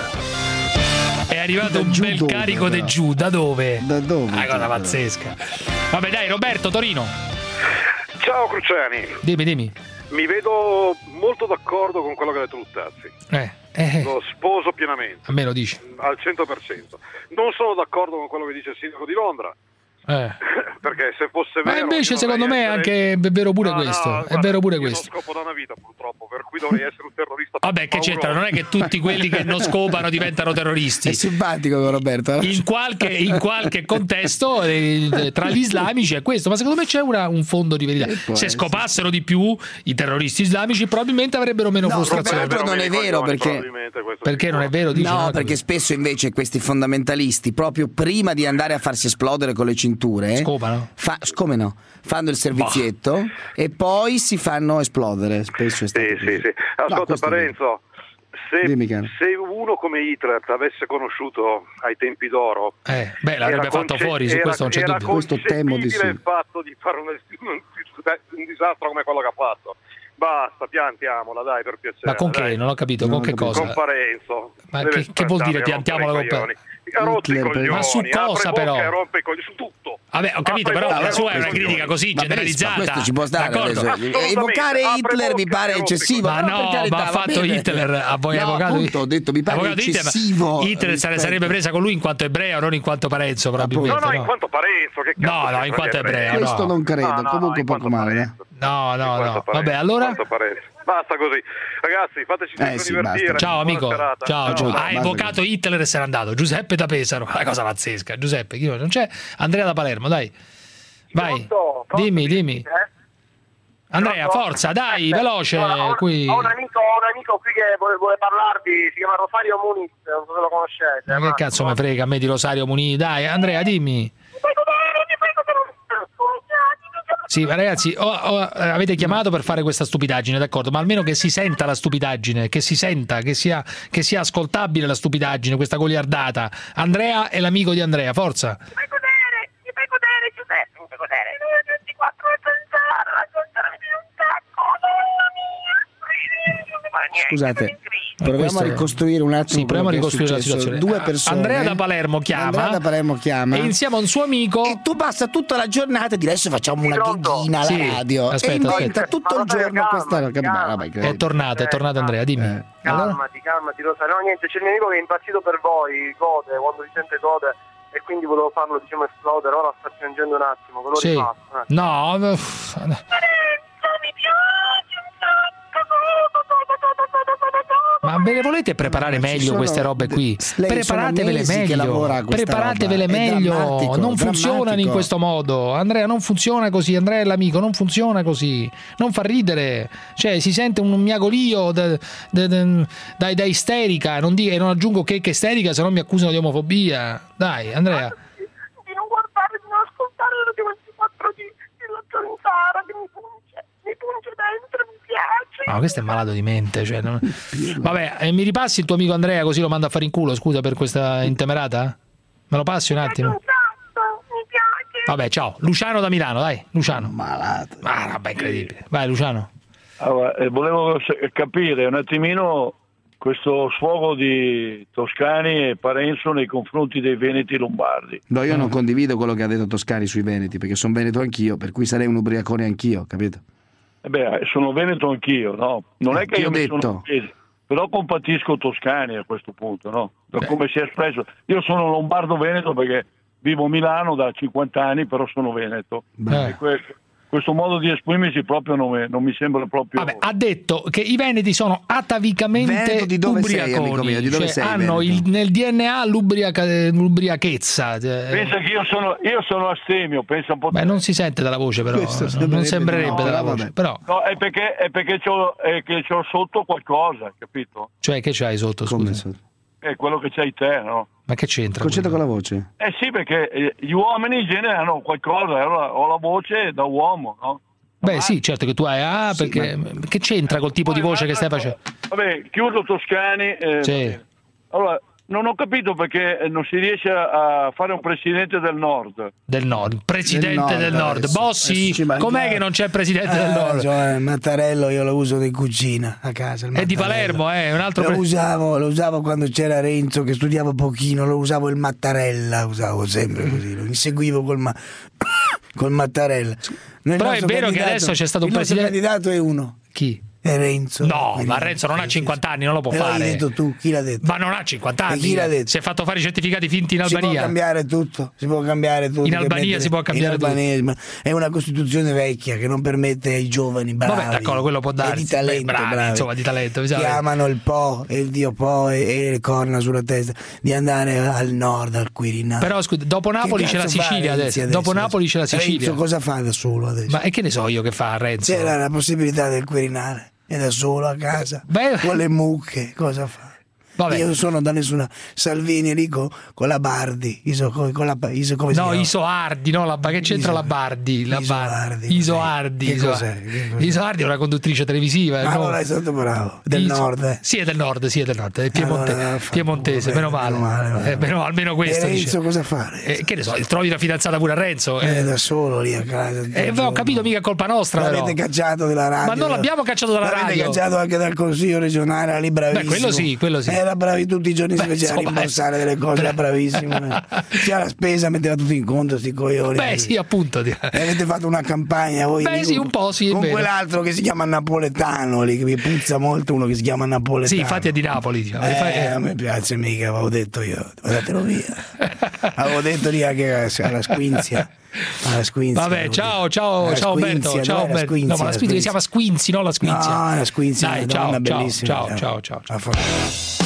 È arrivato Da un giù bel dove, carico però? da giù, da dove? Da dove? Una cosa pazzesca. Vabbè dai, Roberto, Torino. Ciao Cruciani, Dimmi, dimmi. mi vedo molto d'accordo con quello che ha detto Luttazzi. Eh, eh, Lo sposo pienamente, a me lo dici. al cento per cento. Non sono d'accordo con quello che dice il sindaco di Londra, Eh. perché se fosse Ma vero... invece io secondo me dovrei anche essere- è vero pure No, questo. no, È guarda, vero pure io questo. non scopo da una vita purtroppo, per cui dovrei essere un terrorista. Vabbè, che c'entra? Non è che tutti quelli che non scopano diventano terroristi. È simpatico Roberto. In qualche, in qualche contesto eh, tra gli islamici è questo, ma secondo me c'è una- un fondo di verità. Se scopassero di più i terroristi islamici probabilmente avrebbero meno No, frustrazione. Roberto non è vero perché Perché non è vero? Dici, no, non ho perché capito. spesso invece questi fondamentalisti, proprio prima di andare a farsi esplodere con le cinture, Scopano? fa- come no? Fanno il servizietto e poi si fanno esplodere. Spesso è stato Sì, così. sì, sì. No, Ascolta questo è vero. Parenzo, se, Dimmi, caro. se uno come Hitler ti avesse conosciuto ai tempi d'oro, Eh, beh, l'avrebbe era fatto conce- fuori, su era- questo non c'è era dubbio. Questo temo di sì. concepibile il fatto di fare un, un, un disastro come quello che ha fatto. Basta, piantiamola, dai, per piacere. Ma con che? dai. Non ho capito, con che cosa? Con Parenzo. Ma Deve che- che vuol dire spartarmi a piantiamola rompere con i coglioni. Ha rotto i Hitler, coglioni, ma su cosa, apre bocca però? e rompe i coglioni, su tutto. Vabbè, ho capito, Apre però bocca la e sua è rompe una i critica coglioni. così Va benissimo, generalizzata. questo ci può stare D'accordo? adesso. Assolutamente. Evocare Apre Hitler bocca mi e pare rompe i eccessivo. Ma però no, per carità, ma ha va fatto bene. Hitler, ha poi No, avvocato appunto, ho detto mi pare avvocato Hitler, ma eccessivo. Hitler se ne rispetto. sarebbe presa con lui in quanto ebreo, non in quanto Parenzo, probabilmente. No, no, no? in quanto Parenzo, che cazzo No, no, c'entra in quanto di ebreo, no. Questo non credo, No, no, comunque in poco quanto male. Parenzo. No, no, In no. quanto Parenzo, Vabbè, allora. in quanto Parenzo. Basta così. Ragazzi, fateci sempre Eh sì, divertire. basta. Ciao Buona amico, serata. ciao, ciao. Basta Ha così. evocato Hitler e se n'è andato. Giuseppe da Pesaro, una cosa pazzesca. Giuseppe, chi non c'è? Andrea da Palermo, dai. Vai. Pronto? Pronto? Dimmi, dimmi. Eh? Andrea, forza, dai, veloce. Allora, ho, qui. ho, un amico, ho un amico qui che vuole, vuole parlarvi, si chiama Rosario Muniz, non so se lo conoscete. Ma che ma... cazzo mi frega a me di Rosario Muniz? Dai, Andrea, dimmi. Sì, ma ragazzi, oh, oh, avete chiamato per fare questa stupidaggine, d'accordo? Ma almeno che si senta la stupidaggine, che si senta, che sia, che sia ascoltabile la stupidaggine, questa goliardata. Andrea è l'amico di Andrea, forza. Mi fai godere, mi fai godere, Giuseppe, mi fai godere. ventiquattro e pensare, raccontarmi un sacco, donna mia. Scusate, proviamo Questo- a ricostruire un attimo. Sì, proviamo a quello che è ricostruire la successo. situazione. Due persone. Andrea da Palermo chiama. Andrea da Palermo chiama. E insieme a un suo amico. E tu passa tutta la giornata e di adesso facciamo una ghighina alla Sì, radio. aspetta, e inventa aspetta. tutto il giorno questa. Vabbè, vabbè, È tornato, è tornato Andrea, dimmi. Allora? Calmati, calmati, Rosario. No, niente, c'è il mio amico che è impazzito per voi, gode, quando vi sente gode, e quindi volevo farlo, diciamo, esplodere. Ora sta piangendo un attimo, ve lo Sì. ripasso. Eh. No, Lorenzo, mi piace un sacco. ma ve le volete preparare meglio sono- queste robe qui? lei Preparatevele sono mesi che lavora meglio. a questa Preparatevele roba. È meglio. drammatico, Non funzionano in drammatico. questo modo. Andrea non funziona così. Andrea è l'amico, non funziona così. Non fa ridere. Cioè, si sente un miagolio da, da, da, da, da isterica. Non, dica, non aggiungo che, che isterica, se no mi accusano di omofobia. Dai, Andrea. Di non guardare, di non ascoltare la radio ventiquattro di, della zanzara che mi punge, mi punge dentro, mi piace. No, questo è malato di mente. Cioè, non- Vabbè, eh, mi ripassi il tuo amico Andrea così lo mando a fare in culo, scusa per questa intemerata? Me lo passi un attimo? Mi piace. Vabbè, ciao. Luciano da Milano, dai. Luciano. Malato. Ah, roba incredibile. Vai, Luciano. Allora, eh, volevo se- capire un attimino questo sfogo di Toscani e Parenzo nei confronti dei Veneti Lombardi. No, io non condivido quello che ha detto Toscani sui Veneti, perché sono veneto anch'io, per cui sarei un ubriacone anch'io, capito? Eh beh, sono veneto anch'io, no? Non è che Ti io ho mi detto. sono offeso, però compatisco Toscani a questo punto, no? Da come si è espresso. Io sono lombardo-veneto perché vivo a Milano da cinquanta anni, però sono veneto. Beh. E que- questo modo di esprimersi proprio non mi, non mi sembra proprio... Vabbè, ha detto che i veneti sono atavicamente Veneto di dove sei, ubriaconi, amico mio? Di dove cioè sei, hanno il- nel D N A l'ubriaca- l'ubriachezza. cioè- Pensa che io sono, io sono astemio, pensa un po'. Beh, non si sente dalla voce, però. Questo non- non sembrerebbe sembrerebbe no, dalla vabbè. voce. Però, No, è perché, è perché c'ho, è che c'ho sotto qualcosa, capito? cioè, che c'hai sotto? Scusa. È quello che c'hai te, no? Ma che c'entra? Concetto con la voce. Eh sì, perché eh, gli uomini in genere hanno qualcosa, allora ho la voce da uomo, no? Beh, sì, certo che tu hai. Ah, perché. Che c'entra col tipo di voce che stai facendo? Vabbè, chiudo Toscani. eh, Sì. Allora, non ho capito perché non si riesce a fare un presidente del nord. Del nord, presidente del nord. adesso- Bossi, adesso ci manca- com'è che non c'è il presidente del Eh, nord? cioè, Mattarello io lo uso di cucina a casa. il È di Mattarello. Palermo, eh, un altro Lo pre- usavo, lo usavo quando c'era Renzo che studiavo pochino, lo usavo il Mattarella, usavo sempre così, lo inseguivo col, ma- col Mattarella. Nel Però è nostro vero che candidato- adesso c'è stato un il nostro presidente- candidato è uno. Chi? È Renzo. No, Quindi- ma Renzo non ha cinquanta anni, non lo può Me l'hai fare. detto tu, chi l'ha detto? Ma non ha cinquanta E anni. chi l'ha detto? Si è fatto fare i certificati finti in Si può Albania. cambiare tutto, si può cambiare tutto. In che Albania mettere- si può cambiare in Albania, ma è una costituzione vecchia che non permette ai giovani bravi. Vabbè, d'accordo, quello può e darsi. di talento, Beh, bravi, bravi, insomma, di talento, bisogna che vedere. amano il Po e il dio Po e, e le corna sulla testa, di andare al nord, al Quirinale. Però scusa, dopo Napoli Che c'è la cazzo fa Sicilia Renzi adesso. Dopo Napoli c'è la Sicilia. Renzo cosa fa da solo adesso? Ma e che ne so io che fa Renzo? C'era la possibilità del Quirinale, è da solo a casa, con le mucche, cosa fa? Vabbè. Io sono da nessuna Salvini lì con, con la Bardi, iso, con, con la, iso, come si No, chiama? Isoardi, no, la, ma che c'entra la Bardi? La Bardi. Isoardi. Che Iso- cos'è? Che cos'è? Isoardi è una conduttrice televisiva. Ma no? allora è stato bravo, del Iso- nord, eh. Sì, è del nord, sì, è del nord, è piemonte- Allora, fa- piemontese, vabbè, meno male. meno male, vabbè. Eh, meno- almeno questo E Renzo dice. cosa fare? Eh, che ne so, trovi una fidanzata pure a Renzo. È Eh, da solo lì a casa. Eh, ho capito, mica è colpa nostra. però. L'avete cacciato dalla radio. Ma non l'abbiamo cacciato dalla L'avete radio. cacciato anche dal consiglio regionale, era lì bravissimo. Beh, quello sì, quello sì. Era bravi tutti i giorni, si Beh, faceva insomma, rimborsare delle cose, era bravissimo. C'era la spesa, metteva tutto in conto, sti coglioni. Beh, sì, appunto. E avete fatto una campagna voi Beh, lì, sì, con- un po', sì, è con vero. quell'altro che si chiama Napoletano lì, che mi puzza molto uno che si chiama Napoletano. Sì, infatti è di Napoli. Diciamo. Eh, a me piace mica, avevo detto io, guardatelo via. Avevo detto lì anche alla Squinzia. Alla Squinzia. Vabbè, ciao, ciao, Alla ciao Umberto. Squinzia, Ciao dov'è la Umberto. Squinzia, No, ma la la Squinzia si chiama Squinzi, non la Squinzia. No, la Squinzia, Dai, una ciao, donna ciao, bellissima. ciao, ciao, ciao, ciao. A fa-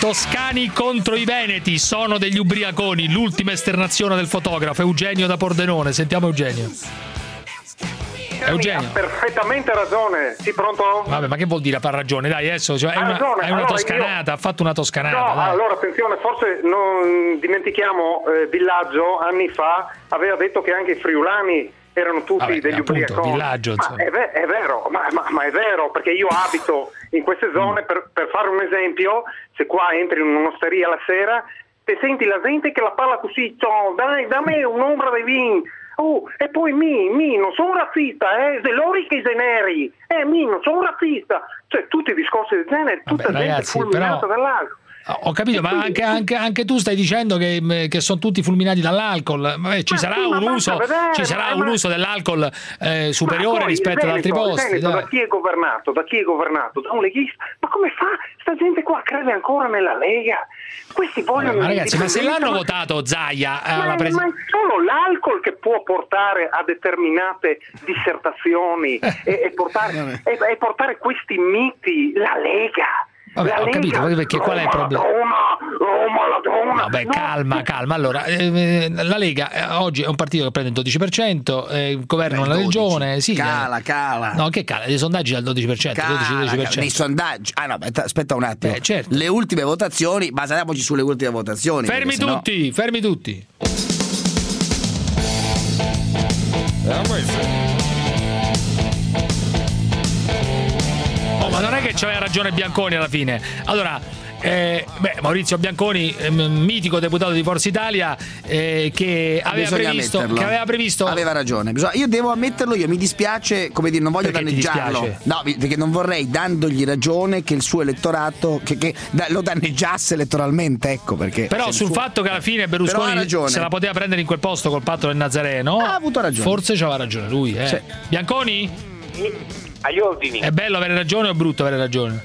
Toscani contro i veneti, sono degli ubriaconi, l'ultima esternazione del fotografo Eugenio da Pordenone. Sentiamo Eugenio. Eugenio ha perfettamente ragione. Sì, pronto? Vabbè, ma che vuol dire ha ragione? Dai, adesso cioè, è una, ragione. è una Allora, toscanata, io... ha fatto una toscanata. No, dai. allora attenzione, forse non dimentichiamo eh, Villaggio anni fa aveva detto che anche i friulani erano tutti Vabbè, degli appunto, ubriaconi. Villaggio, ma è, ve- è vero, ma, ma, ma è vero, perché io abito in queste zone, per, per fare un esempio, se qua entri in un'osteria la sera, te senti la gente che la parla così, oh, dai, dammi un'ombra di vin. Oh, e poi mi, mi, non sono razzista, eh, se loro che sei neri, eh, mi, non sono razzista. Cioè, tutti i discorsi del genere, tutta Vabbè, gente ragazzi, fulminata però... dall'altro. Ho capito, ma anche, anche, anche tu stai dicendo che, che sono tutti fulminati dall'alcol. Vabbè, ci ma sarà sì, un uso, vedere, ci sarà ma... un uso dell'alcol eh, superiore poi, rispetto ad altri Veneto, posti. Veneto, dai. da chi è governato? Da chi è governato? Da un leghista? Ma come fa? Sta gente qua crede ancora nella Lega. Questi vogliono. Ma ragazzi, ma se l'hanno ma... votato Zaia alla ma, presidenza. ma è solo l'alcol che può portare a determinate dissertazioni e, e, portare, e, e portare questi miti. La Lega. Vabbè, la ho Lega, capito, perché qual è il problema? Roma, la donna. Vabbè, no. calma, calma. Allora, eh, la Lega eh, oggi è un partito che prende il dodici per cento, eh, governa una regione. Sì, Cala, eh, cala. No, che cala? I sondaggi dal dodici per cento. Cala, dodici, dodici per cento. nei sondaggi. Ah no, aspetta, aspetta un attimo. Eh, certo. Le ultime votazioni, basatiamoci sulle ultime votazioni. Fermi sennò... tutti, fermi tutti. Oh, ma non è che c'aveva ragione Bianconi alla fine. Allora, eh, beh, Maurizio Bianconi, eh, mitico deputato di Forza Italia, eh, che, aveva previsto, che aveva previsto. Aveva ragione. Bisogna, io devo ammetterlo, io mi dispiace, come dire, non voglio Perché ti danneggiarlo. dispiace? No, perché non vorrei, dandogli ragione, che il suo elettorato che, che da, lo danneggiasse elettoralmente, ecco perché. Però sul suo... fatto che alla fine Berlusconi se la poteva prendere in quel posto col patto del Nazareno, ha avuto ragione. Forse c'aveva ragione lui, eh. Sì. Bianconi? Agli ordini. È bello avere ragione o è brutto avere ragione?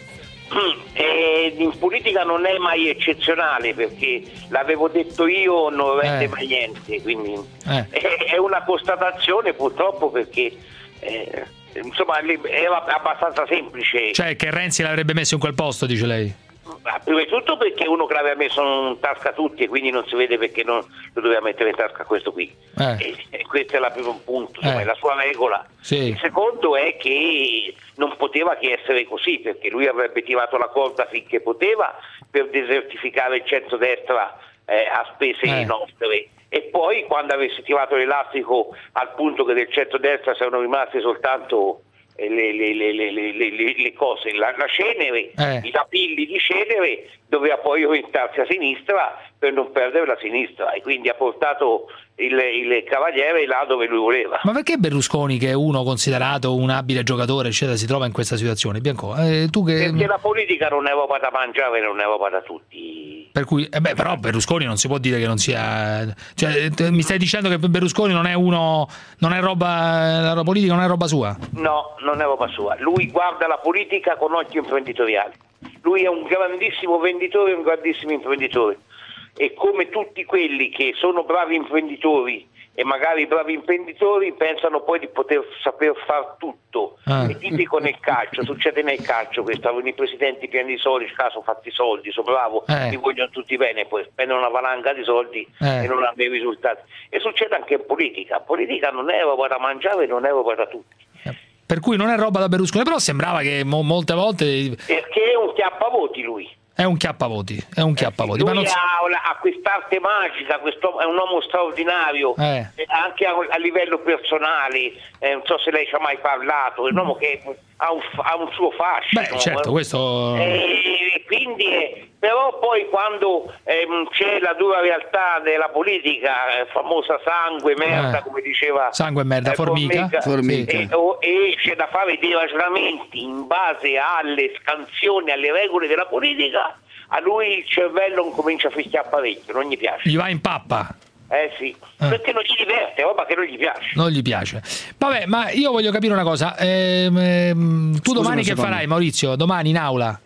Eh, in politica non è mai eccezionale, perché l'avevo detto io, non rende Eh. mai niente, quindi Eh. è, è una constatazione purtroppo, perché eh, insomma era abbastanza semplice. Cioè che Renzi l'avrebbe messo in quel posto, dice lei? Ma prima di tutto perché uno che l'aveva messo in tasca a tutti, e quindi non si vede perché non lo doveva mettere in tasca a questo qui. Eh. E, e questo è il primo punto, insomma, Eh. è la sua regola. Sì. Il secondo è che non poteva che essere così, perché lui avrebbe tirato la corda finché poteva per desertificare il centrodestra eh, a spese Eh. nostre, e poi quando avesse tirato l'elastico al punto che del centrodestra saranno rimaste soltanto le, le, le, le, le, le, le cose, la, la cenere, Eh. i lapilli di cenere, doveva poi orientarsi a sinistra per non perdere la sinistra, e quindi ha portato il, il cavaliere là dove lui voleva. Ma perché Berlusconi, che è uno considerato un abile giocatore, eccetera, si trova in questa situazione? Bianco, eh, tu che... Perché la politica non è roba da mangiare, non è roba da tutti. Per cui, eh beh, però Berlusconi non si può dire che non sia. Cioè, te- mi stai dicendo che Berlusconi non è uno. Non è roba. La politica non è roba sua? No, non è roba sua. Lui guarda la politica con occhi imprenditoriali. Lui è un grandissimo venditore e un grandissimo imprenditore. E come tutti quelli che sono bravi imprenditori e magari bravi imprenditori pensano poi di poter saper far tutto. Ah. È tipico nel calcio, succede nel calcio questo, avevano i presidenti pieni di soldi, caso fatti soldi, sono bravo, Eh. mi vogliono tutti bene, poi spendono una valanga di soldi Eh. e non hanno i risultati. E succede anche in politica, politica non è roba da mangiare, non è roba da tutti. Per cui non è roba da Berlusconi, però sembrava che mo- molte volte Perché è un chiappavoti lui. è un chiappavoti, è un chiappavoti. Lui Ma non si- ha, ha quest'arte magica, questo è un uomo straordinario, Eh. eh, anche a, a livello personale, eh, non so se lei ci ha mai parlato, è un uomo che ha un, ha un suo fascino. Beh, certo, questo. E quindi, eh, però poi quando ehm, c'è la dura realtà della politica, eh, famosa sangue, merda, Eh. come diceva Sangue e merda, eh, formica. Formica. E, o- e c'è da fare dei ragionamenti in base alle scansioni, alle regole della politica, a lui il cervello comincia a fischiare parecchio, non gli piace. Gli va in pappa. Eh sì, perché non gli diverte, è roba che non gli piace. Non gli piace. Vabbè, ma io voglio capire una cosa. Ehm, ehm, tu Scusami domani un che secondo. farai, Maurizio? Domani in aula?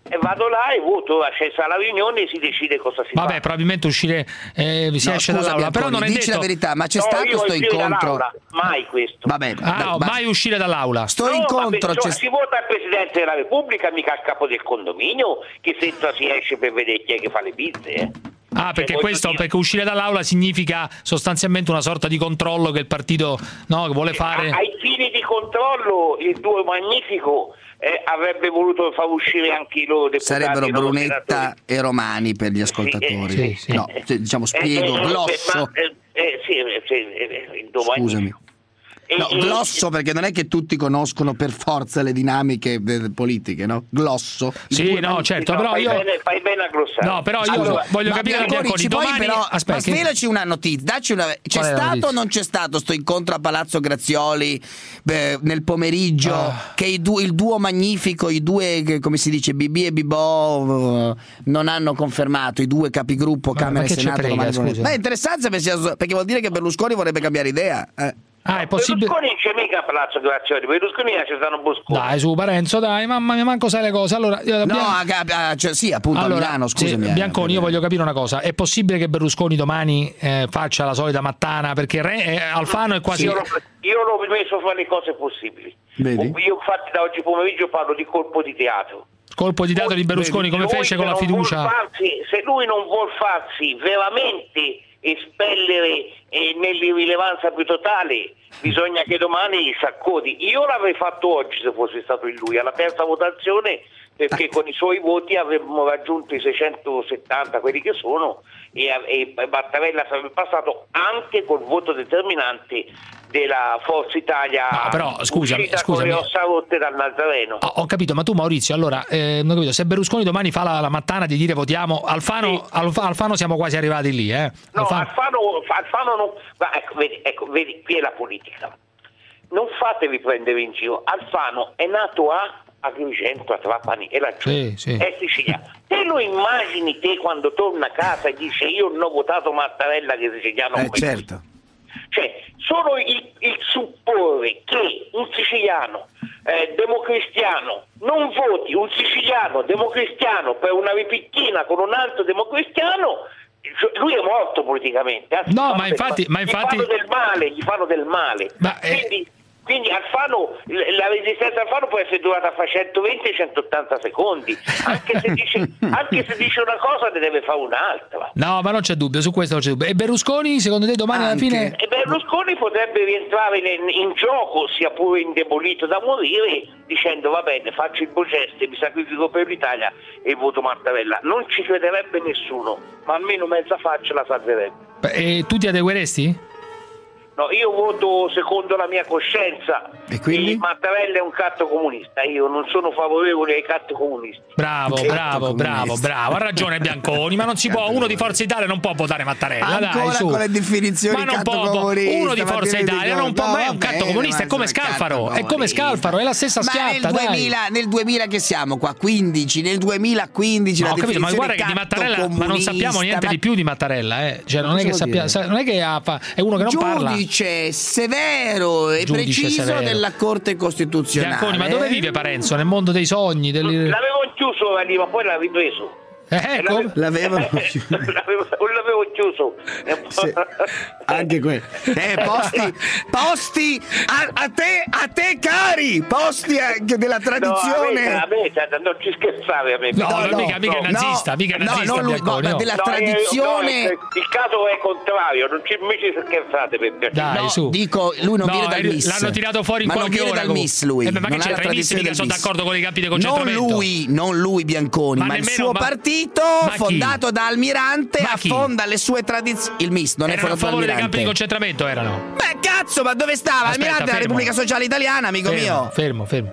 E vado là e voto, c'è la riunione e si decide cosa si Vabbè, fa. probabilmente uscire eh, si No, esce scusa, dall'aula, però Bianconi, non è dici detto. la verità, ma c'è No, stato io sto uscire incontro? dall'aula, mai questo. Vabbè, Ah, no, ma- mai uscire dall'aula. sto No, incontro vabbè, c'è si vota il Presidente della Repubblica, mica il capo del condominio, che senza si esce per vedere chi è che fa le pizze, eh. Ah, perché voglio questo dire- perché uscire dall'aula significa sostanzialmente una sorta di controllo che il partito no, che vuole fare. A- ai fini di controllo il duo magnifico eh, avrebbe voluto far uscire anche i loro deputati. Sarebbero i loro Brunetta senatori. e Romani per gli ascoltatori. Sì, sì, sì. No, se- diciamo spiego, Eh, eh, glosso. ma, eh, eh, sì, eh, sì, eh, il duo Scusami. magnifico. E- No, e- glosso perché non è che tutti conoscono per forza le dinamiche eh, politiche, no? Glosso. Sì, no, certo, no, però fai io bene, fai bene a glossare. No, però io Allora, voglio ma capire da Bianconi, Bianconi ci puoi domani però, aspetta, ma che- svelaci una notizia, dacci una c'è Qual è la stato notizia? o non c'è stato sto incontro a Palazzo Grazioli beh, nel pomeriggio Ah. che i du- il duo magnifico, i due che, come si dice B B e Bibò eh, non hanno confermato, i due capigruppo Ma- Camera ma e che ci Senato. frega, Romani Brunetta. scusa? Ma è interessante perché, perché vuol dire che Berlusconi vorrebbe cambiare idea. eh. Ah, è possibile. Berlusconi non c'è mica a Palazzo Grazioli, Berlusconi ci stanno Bosconi. Dai, su Parenzo, dai, mamma mia, manco sai le cose. Allora, io- No, Bian- a- a- cioè, sì, appunto allora, a Milano, sì, scusami. eh, Bianconi, io per- voglio capire una cosa. È possibile che Berlusconi domani eh, faccia la solita mattana? Perché Re- eh, Alfano è quasi. Io, l'ho- io l'ho messo a fare le cose possibili. Vedi? Io infatti da oggi pomeriggio parlo di colpo di teatro. Colpo di dato di Berlusconi, come Lui fece con se la non vuol fiducia. farsi- se lui non vuol farsi veramente espellere eh, nell'irrilevanza più totale, bisogna che domani si accodi. Io l'avrei fatto oggi se fossi stato in lui, alla terza votazione, perché con i suoi voti avremmo raggiunto i seicentosettanta, quelli che sono, e, e Mattarella sarebbe passato anche col voto determinante della Forza Italia, No, però, scusami, uscita scusami. con le ossa rotte dal Nazareno. Ah, ho capito, ma tu Maurizio, allora, eh, non ho capito, se Berlusconi domani fa la, la mattana di dire votiamo Alfano, Alfa- Alfano siamo quasi arrivati lì, eh? No, Alfano- Alfano, Alfano non... Ma ecco, vedi, ecco, vedi, qui è la politica. Non fatevi prendere in giro. Alfano è nato a Agrigento, a Trapani, e laggiù. Sì, sì. È siciliano. Te lo immagini te quando torna a casa e dice io non ho votato Mattarella che è siciliano Eh, come certo. Cioè, solo il, il supporre che un siciliano eh, democristiano non voti un siciliano democristiano per una ripicchina con un altro democristiano, cioè, lui è morto politicamente. Anzi, No, gli ma fanno infatti- del- ma gli infatti- fanno del male, gli fanno del male. Ma, eh, quindi, quindi Alfano, l- la resistenza Alfano può essere durata fra centoventi e centottanta secondi, anche se dice, anche se dice una cosa ne deve fare un'altra. No, ma non c'è dubbio, su questo non c'è dubbio. E Berlusconi, secondo te domani alla fine. E Berlusconi potrebbe rientrare in, in gioco, sia pure indebolito da morire, dicendo va bene, faccio il Boceste, mi sacrifico per l'Italia e voto Mattarella. Non ci crederebbe nessuno, ma almeno mezza faccia la salverebbe. E tu ti adegueresti? No, io voto secondo la mia coscienza. E quindi? Mattarella è un catto comunista, io non sono favorevole ai catti comunisti. Bravo, Che bravo, comunista. bravo, bravo. Ha ragione Bianconi, ma non si può. Uno di Forza Italia non può votare Mattarella. Dai, Ancora su. con le definizioni Ma non catto può. comunista, Uno di ma Forza ti rendi Italia non conto? può. Ma è No, un va catto bene, comunista, è ma come insomma, Scalfaro. catto È come comunista. Scalfaro, è la stessa Ma schiatta. nel dai. duemila, nel duemila che siamo qua? quindici, nel duemilaquindici No, la ho capito, ma definizione guarda che di catto Mattarella, ma non sappiamo comunista, niente ma- di più di Mattarella, eh. Cioè, non è che Cosa vuol sappiamo, dire? sa- non è che ha fa- è uno che non parla. Giudice severo e Giudice preciso severo. della Corte Costituzionale. Bianconi, ma dove vive Parenzo? Nel mondo dei sogni? Delle... L'avevo chiuso lì, ma poi l'ha ripreso. Eh, ecco. L'avevano l'avevo, l'avevo chiuso. Sì, anche quello. Eh, posti, posti a, a te, a te cari, posti anche della tradizione. No, a me, a me, cioè, non ci scherzare a me. No, no, mica, mica è nazista, mica è no, nazista, non lui, Bianconi, no, ma no. della No, eh, tradizione. no, il caso è contrario, non ci, mi ci scherzate per piacere. Dai, No, su. dico, lui non No, viene dal eh, Miss. l'hanno tirato fuori in ma qualche non viene ora dal comunque. Miss lui. Eh beh, ma che non ha c'entra? la I Miss tradizione mica del sono Miss. d'accordo con i campi di Non concentramento. lui, non lui Bianconi, Ma ma, il nemmeno- suo ma- partito, ma chi? fondato da Almirante, Ma chi? affonda le sue tradizioni. Il Miss non è Erano a fondato da favore dei campi di Almirante. concentramento, erano. Beh, cazzo, ma dove stava? Aspetta, Almirante della fermo. Repubblica Sociale Italiana, amico Fermo, mio. fermo, fermo.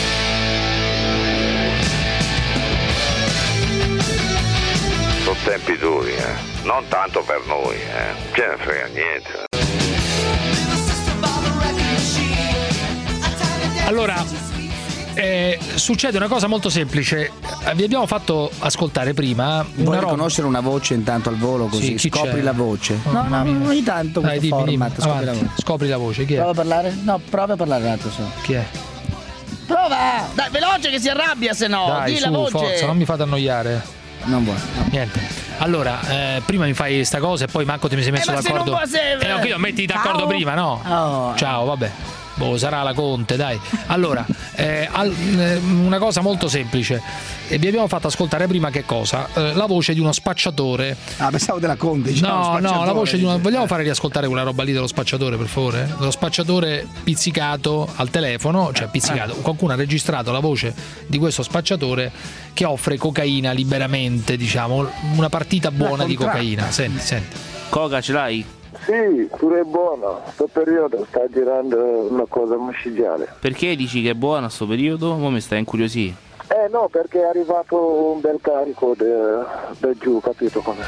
Sono tempi duri, eh. Non tanto per noi, eh. Non ce ne frega niente. Allora, eh, succede una cosa molto semplice. Eh, Vi abbiamo fatto ascoltare prima Vuoi una roba. riconoscere una voce intanto al volo così? Sì, chi Scopri c'è? la voce. Oh, no, mamma no, mia. ogni tanto Dai, questo dimmi, dimmi. format, scopri la Avanti. voce. Scopri la voce, chi è? Prova a parlare? No, prova a parlare un attimo solo. Chi è? Prova! Dai, veloce che si arrabbia, se no. Dai, Dì su, la voce. forza, non mi fate annoiare. Non vuoi. No. Niente. Allora, eh, prima mi fai sta cosa e poi manco ti mi sei messo Eh, ma se d'accordo. non vuoi, se- Eh, no, qui non metti d'accordo Ciao. prima, no? Oh. Ciao, vabbè. Boh, sarà la Conte, dai. Allora, eh, al- eh, una cosa molto semplice. E vi abbiamo fatto ascoltare prima che cosa? Eh, la voce di uno spacciatore. Ah, pensavo della Conte. diciamo, No, no, la voce di uno. dice. Vogliamo fare riascoltare quella roba lì dello spacciatore, per favore? Dello spacciatore pizzicato al telefono, cioè pizzicato. Qualcuno ha registrato la voce di questo spacciatore che offre cocaina liberamente, diciamo, una partita buona di cocaina. Senti, senti. Coca ce l'hai? Sì, pure è buono. Sto periodo sta girando una cosa micidiale. Perché dici che è buona sto periodo? Mo mi stai incuriosì. Eh no, perché è arrivato un bel carico da, da giù, capito com'è?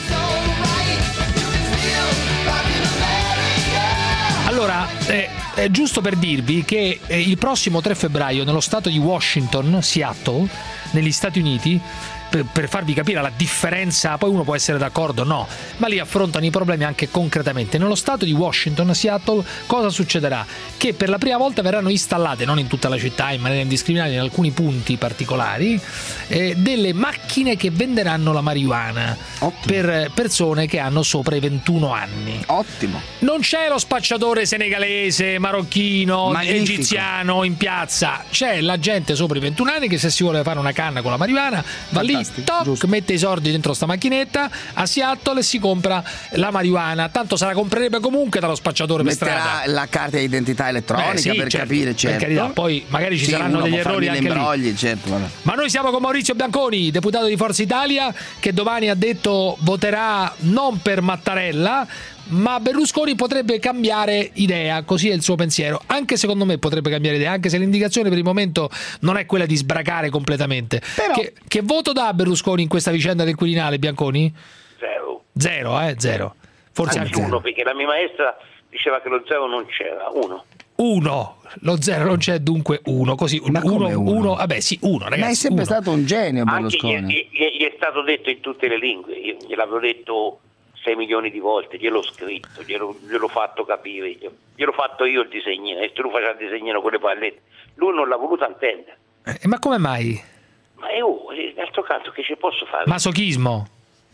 Allora, eh, è giusto per dirvi che eh, il prossimo tre febbraio nello stato di Washington, Seattle, negli Stati Uniti, per, per farvi capire la differenza, poi uno può essere d'accordo o no, ma lì affrontano i problemi anche concretamente. Nello stato di Washington, Seattle, cosa succederà? Che per la prima volta verranno installate, non in tutta la città, in maniera indiscriminata, in alcuni punti particolari, eh, delle macchine che venderanno la marijuana. Ottimo. Per persone che hanno sopra i ventuno anni. Ottimo. Non c'è lo spacciatore senegalese, marocchino, Magnifico. egiziano in piazza. C'è la gente sopra i ventuno anni che se si vuole fare una canna con la marijuana va lì, toc, mette i soldi dentro sta macchinetta a Seattle e si compra la marijuana. Tanto se la comprerebbe comunque dallo spacciatore per Metterà strada. la carta di identità elettronica Beh, sì, per certo, capire, per certo. carità. Poi magari ci Sì, saranno uno degli può fare errori mille anche lì. imbrogli, certo, vabbè. Ma noi siamo con Maurizio Bianconi, deputato di Forza Italia, che domani ha detto voterà non per Mattarella, ma Berlusconi potrebbe cambiare idea, così è il suo pensiero. Anche secondo me potrebbe cambiare idea, anche se l'indicazione per il momento non è quella di sbracare completamente. Però... Che, che voto dà Berlusconi in questa vicenda del Quirinale, Bianconi? Zero. Zero, eh, zero. Forse Anzi, anche uno, perché la mia maestra diceva che lo zero non c'era, uno. uno. Lo zero non c'è, dunque uno. Così, Ma uno, come uno? uno, vabbè sì, uno, ragazzi. Ma è sempre uno. stato un genio Anche gli, Berlusconi. gli- gli è stato detto in tutte le lingue, io gliel'avevo detto sei milioni di volte, gliel'ho scritto, gliel'ho, gliel'ho fatto capire, gliel'ho fatto io il disegnino, e se lui faceva il disegnino con le pallette, lui non l'ha voluto intendere. Eh, ma come mai? Ma è oh, d'altro canto che ci posso fare? Masochismo?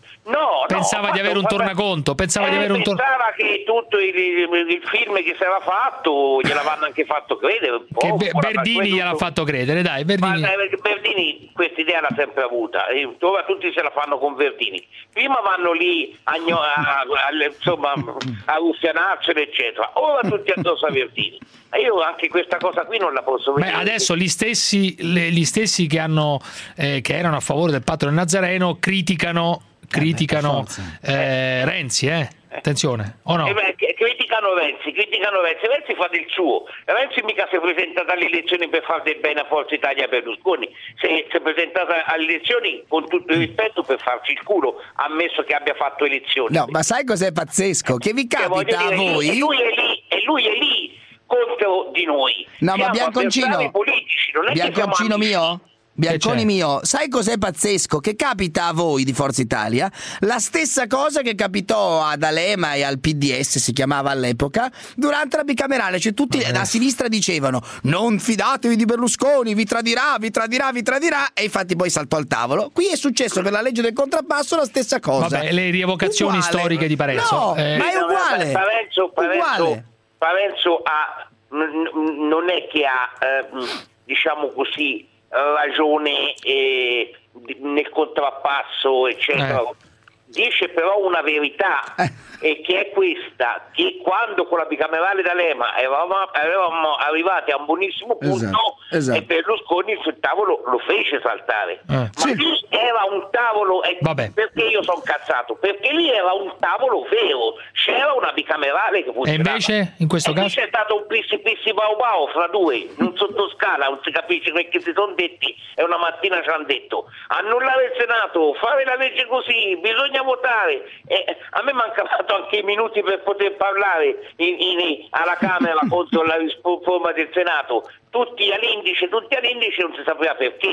No, Pensava no, di avere un guarda, tornaconto, pensava eh, di avere un tor- pensava che tutto il, il- il film che si era fatto gliel'avevano anche fatto credere un po'. Che Be- ora, Berdini ma gliel'ha questo- fatto credere, dai, Ma Berdini. eh, Verdini questa idea l'ha sempre avuta, e ora tutti se la fanno con Verdini. Prima vanno lì a, gno- a, a- insomma, a ruffianarselo, eccetera. Ora tutti addosso a Verdini. E io anche questa cosa qui non la posso Beh, vedere. adesso gli stessi, le- gli stessi che hanno eh, che erano a favore del patto del Nazareno criticano criticano eh, Renzi, eh? Attenzione, o no? Eh beh, che- criticano Renzi, criticano Renzi, Renzi fa del suo. Renzi mica si è presentata alle elezioni per fare del bene a Forza Italia e Berlusconi, si è, si è presentata alle elezioni con tutto il rispetto per farci il culo, ammesso che abbia fatto elezioni. No, ma sai cos'è pazzesco? Che vi Cioè, voglio capita a dire, voi? E lui è lì, e lui è lì contro di noi. No, ma Siamo Bianconcino, avversari politici, non è che siamo Bianconcino amici. mio? Bianconi c'è? mio, sai cos'è pazzesco? Che capita a voi di Forza Italia la stessa cosa che capitò ad Alema e al P D S, si chiamava all'epoca, durante la bicamerale. Cioè tutti da sinistra dicevano non fidatevi di Berlusconi, vi tradirà, vi tradirà, vi tradirà, e infatti poi saltò al tavolo. Qui è successo per la legge del contrappasso la stessa cosa. Vabbè, le rievocazioni Uguale. storiche di Parenzo. No, Eh, ma è No, uguale. Parenzo, Parenzo, Uguale. Parenzo ha, n- n- non è che ha, eh, diciamo così, ragione eh, di- nel contrappasso, eccetera. Eh. Dice però una verità, e che è questa, che quando con la bicamerale d'Alema eravamo, eravamo arrivati a un buonissimo punto, Esatto, esatto. e Berlusconi sul tavolo lo fece saltare. Eh. Ma lì era un tavolo, e Vabbè. perché io sono cazzato? Perché lì era un tavolo vero, c'era una bicamerale che E funzionava. invece, in questo E lì caso? c'è stato un pissi pissi bau bau fra due, non sottoscala, non si capisce quel che si sono detti, e una mattina ci hanno detto annullare il Senato, fare la legge così, bisogna votare. E a me mancavano anche i minuti per poter parlare in, in- alla Camera contro la riforma del Senato, tutti all'indice, tutti all'indice, non si sapeva perché.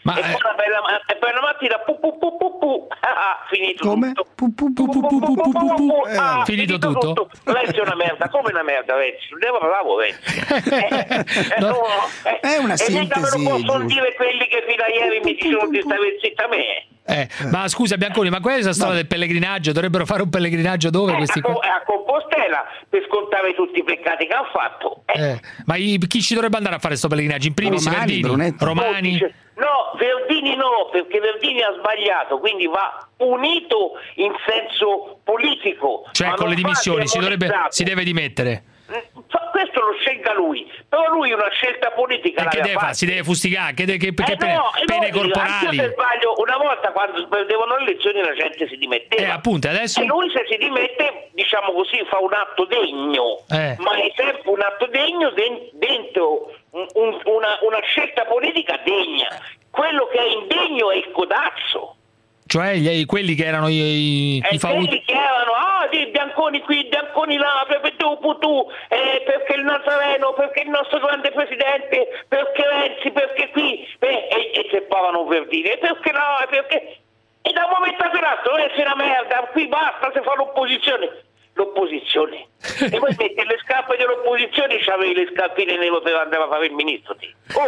Ma e poi una bella, e poi una mattina pu pu pu pu pu ah, finito come? tutto. Pu, pu, pu, pu, pu, pu, pu, pu, pu. Ah, finito tutto? Renzi è una merda, come una merda Renzi? Non devo bravo Renzi. Eh, no. eh, È una e mica me sintesi, lo possono giusto. dire quelli che fino a ieri mi dicevano di stare zitta a me. Eh, ma scusa Bianconi, ma questa è la storia del pellegrinaggio? Dovrebbero fare un pellegrinaggio dove Eh, questi a, qua? Co- a Compostela per scontare tutti i peccati che hanno fatto. Eh. Eh, ma i- chi ci dovrebbe andare a fare sto pellegrinaggio? In primis Romani, Verdini, Brunetta. Romani. Dice, no, Verdini no, perché Verdini ha sbagliato, quindi va punito in senso politico. Cioè ma con non le va dimissioni si, dovrebbe, demonizzato. si deve dimettere. Fa- Questo lo scelga lui, però lui una scelta politica E che l'aveva deve fare? fatta. Si deve fustigare? Che, de- che, che Eh pene, no, eh pene no, corporali? anch'io se sbaglio, una volta quando perdevano le elezioni la gente si dimetteva. Eh, appunto, adesso- E lui se si dimette, diciamo così, fa un atto degno, Eh. ma è sempre un atto degno den- dentro un- un- una, una scelta politica degna. Quello che è indegno è il codazzo. Cioè gli- quelli che erano i, i, E i fauti. quelli che erano, ah, di Bianconi qui, Bianconi là, Pepe tu, pu, tu, eh, perché il Nazareno, perché il nostro grande presidente, perché Renzi, perché qui, eh, e, e seppavano Verdini, e perché no, e perché... E da un momento all'altro, eh, sei una merda, qui basta, se fa l'opposizione. L'opposizione. E poi metti le scarpe dell'opposizione, c'avevi le scarpine nero per andare a fare il ministro. Ti. Oh.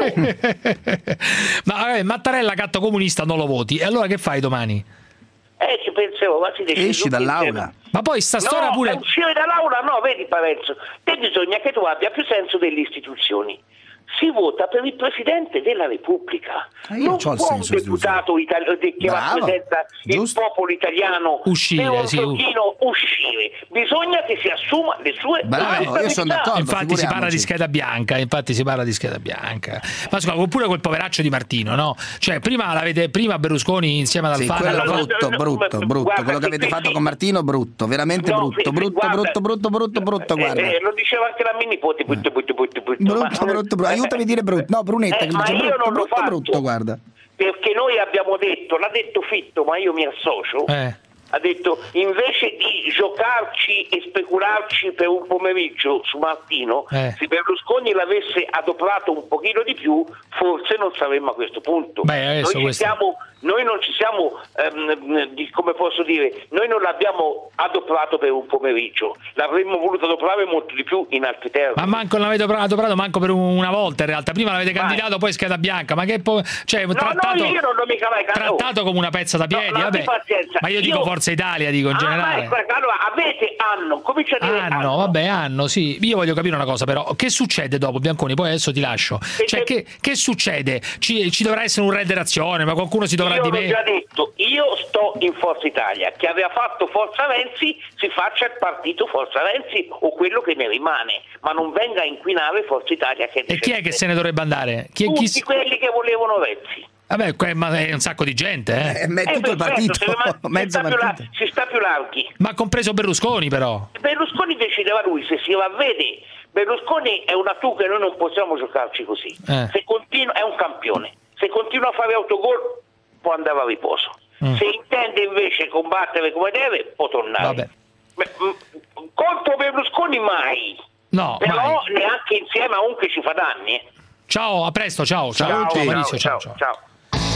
Ma eh, Mattarella gatto comunista non lo voti. E allora che fai domani? Eh, ci pensavo, ma si decide Esci tutti dall'aula. insieme. Ma poi sta storia No, pure. uscire dall'aula no, vedi Parenzo, te bisogna che tu abbia più senso delle istituzioni. Si vota per il Presidente della Repubblica. Ah, io non c'ho il può un senso deputato italiano che Bravo, rappresenta giusto. il popolo italiano Uscire, per un sì, pochino uscire. Bisogna che si assuma le sue Bravo, io sono d'accordo. Infatti si parla di figuriamoci. scheda bianca, infatti si parla di scheda bianca. Ma scusa, oppure quel poveraccio di Martino, no? Cioè, prima l'avete prima Berlusconi insieme ad Sì, Alfano. quello no, brutto, no, brutto, no, brutto. guarda, Quello che avete sì, fatto sì. con Martino, brutto, veramente No, brutto, sì, brutto, guarda. brutto, brutto, brutto, brutto, brutto, Eh, guarda. eh, lo diceva anche la mia nipote, brutto, brutto, brutto, brutto. Brutto, Ma- brutto, brutto. Aiutami a dire brutto. No, Brunetta, Eh, che ma dice io brutto, non l'ho brutto, fatto. brutto, guarda. Perché noi abbiamo detto, l'ha detto Fitto, ma io mi associo, Eh. ha detto invece di giocarci e specularci per un pomeriggio su Martino, Eh. se Berlusconi l'avesse adoperato un pochino di più, forse non saremmo a questo punto. Beh, adesso noi, ci questo- siamo, noi non ci siamo, ehm, di- come posso dire, noi non l'abbiamo adoperato per un pomeriggio, l'avremmo voluto adoperare molto di più in altri termini. Ma manco non l'avete adoperato manco per una volta in realtà. Prima l'avete candidato, poi scheda bianca. Ma che po- cioè, No, trattato, no, io non l'ho mica mai candidato. trattato come una pezza da piedi, No, no, vabbè. abbi pazienza. Ma io dico Io- Forza Italia, dico in Ah, generale. ma ecco, allora avete anno, comincia a dire Hanno, vabbè, hanno, sì. Io voglio capire una cosa, però. Che succede dopo, Bianconi? Poi adesso ti lascio. Cioè, che, che succede? Ci, ci dovrà essere un re d'azione, ma qualcuno si dovrà Io di l'ho me. già detto, io sto in Forza Italia, chi aveva fatto Forza Renzi si faccia il partito Forza Renzi o quello che ne rimane, ma non venga a inquinare Forza Italia che E chi è che se ne dovrebbe andare? Chi, tutti chi... quelli che volevano Renzi. Vabbè, que- ma è un sacco di gente, eh. Eh, ma è Eh, tutto il perfetto, partito, se ne ma- si, mezzo sta più la- partito. si sta più larghi. Ma compreso Berlusconi, però. Berlusconi decideva lui, se si va a vedere, Berlusconi è una tu che noi non possiamo giocarci così. Eh. Se continua, è un campione, se continua a fare autogol può andare a riposo. Mm. Se intende invece combattere come deve, può tornare. Vabbè. Beh, mm, contro Berlusconi mai, No, però mai. neanche insieme a un che ci fa danni. eh. Ciao, a presto, ciao. Ciao, Ciao, ciao, ciao, Maurizio, ciao, ciao, ciao. ciao.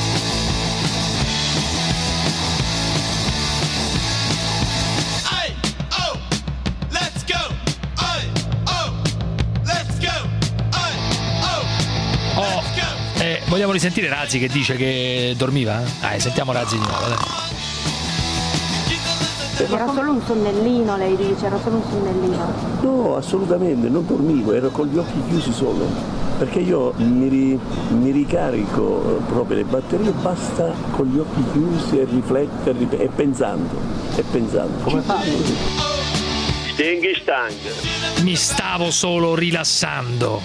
Oh, eh, vogliamo risentire Razzi che dice che dormiva? Dai, sentiamo Razzi di nuovo, dai. Era solo un sonnellino, lei dice, era solo un sonnellino. No, assolutamente, non dormivo, ero con gli occhi chiusi solo, perché io mi, ri- mi ricarico proprio le batterie, basta con gli occhi chiusi e riflettere e pensando, e pensando. Come fanno? Stinghi stang. Mi stavo solo rilassando.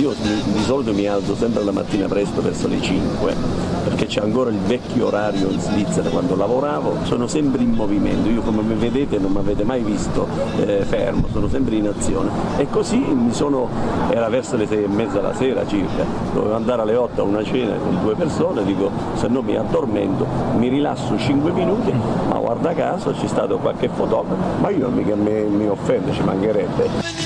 io di, di solito mi alzo sempre la mattina presto verso le cinque, perché c'è ancora il vecchio orario in Svizzera quando lavoravo, sono sempre in movimento, io come mi vedete non mi avete mai visto eh, fermo, sono sempre in azione e così mi sono, era verso le sei e mezza la sera circa, dovevo andare alle otto a una cena con due persone, dico se no mi addormento, mi rilasso cinque minuti, ma guarda caso c'è stato qualche fotografo, ma io mica mi, mi offendo, ci mancherebbe.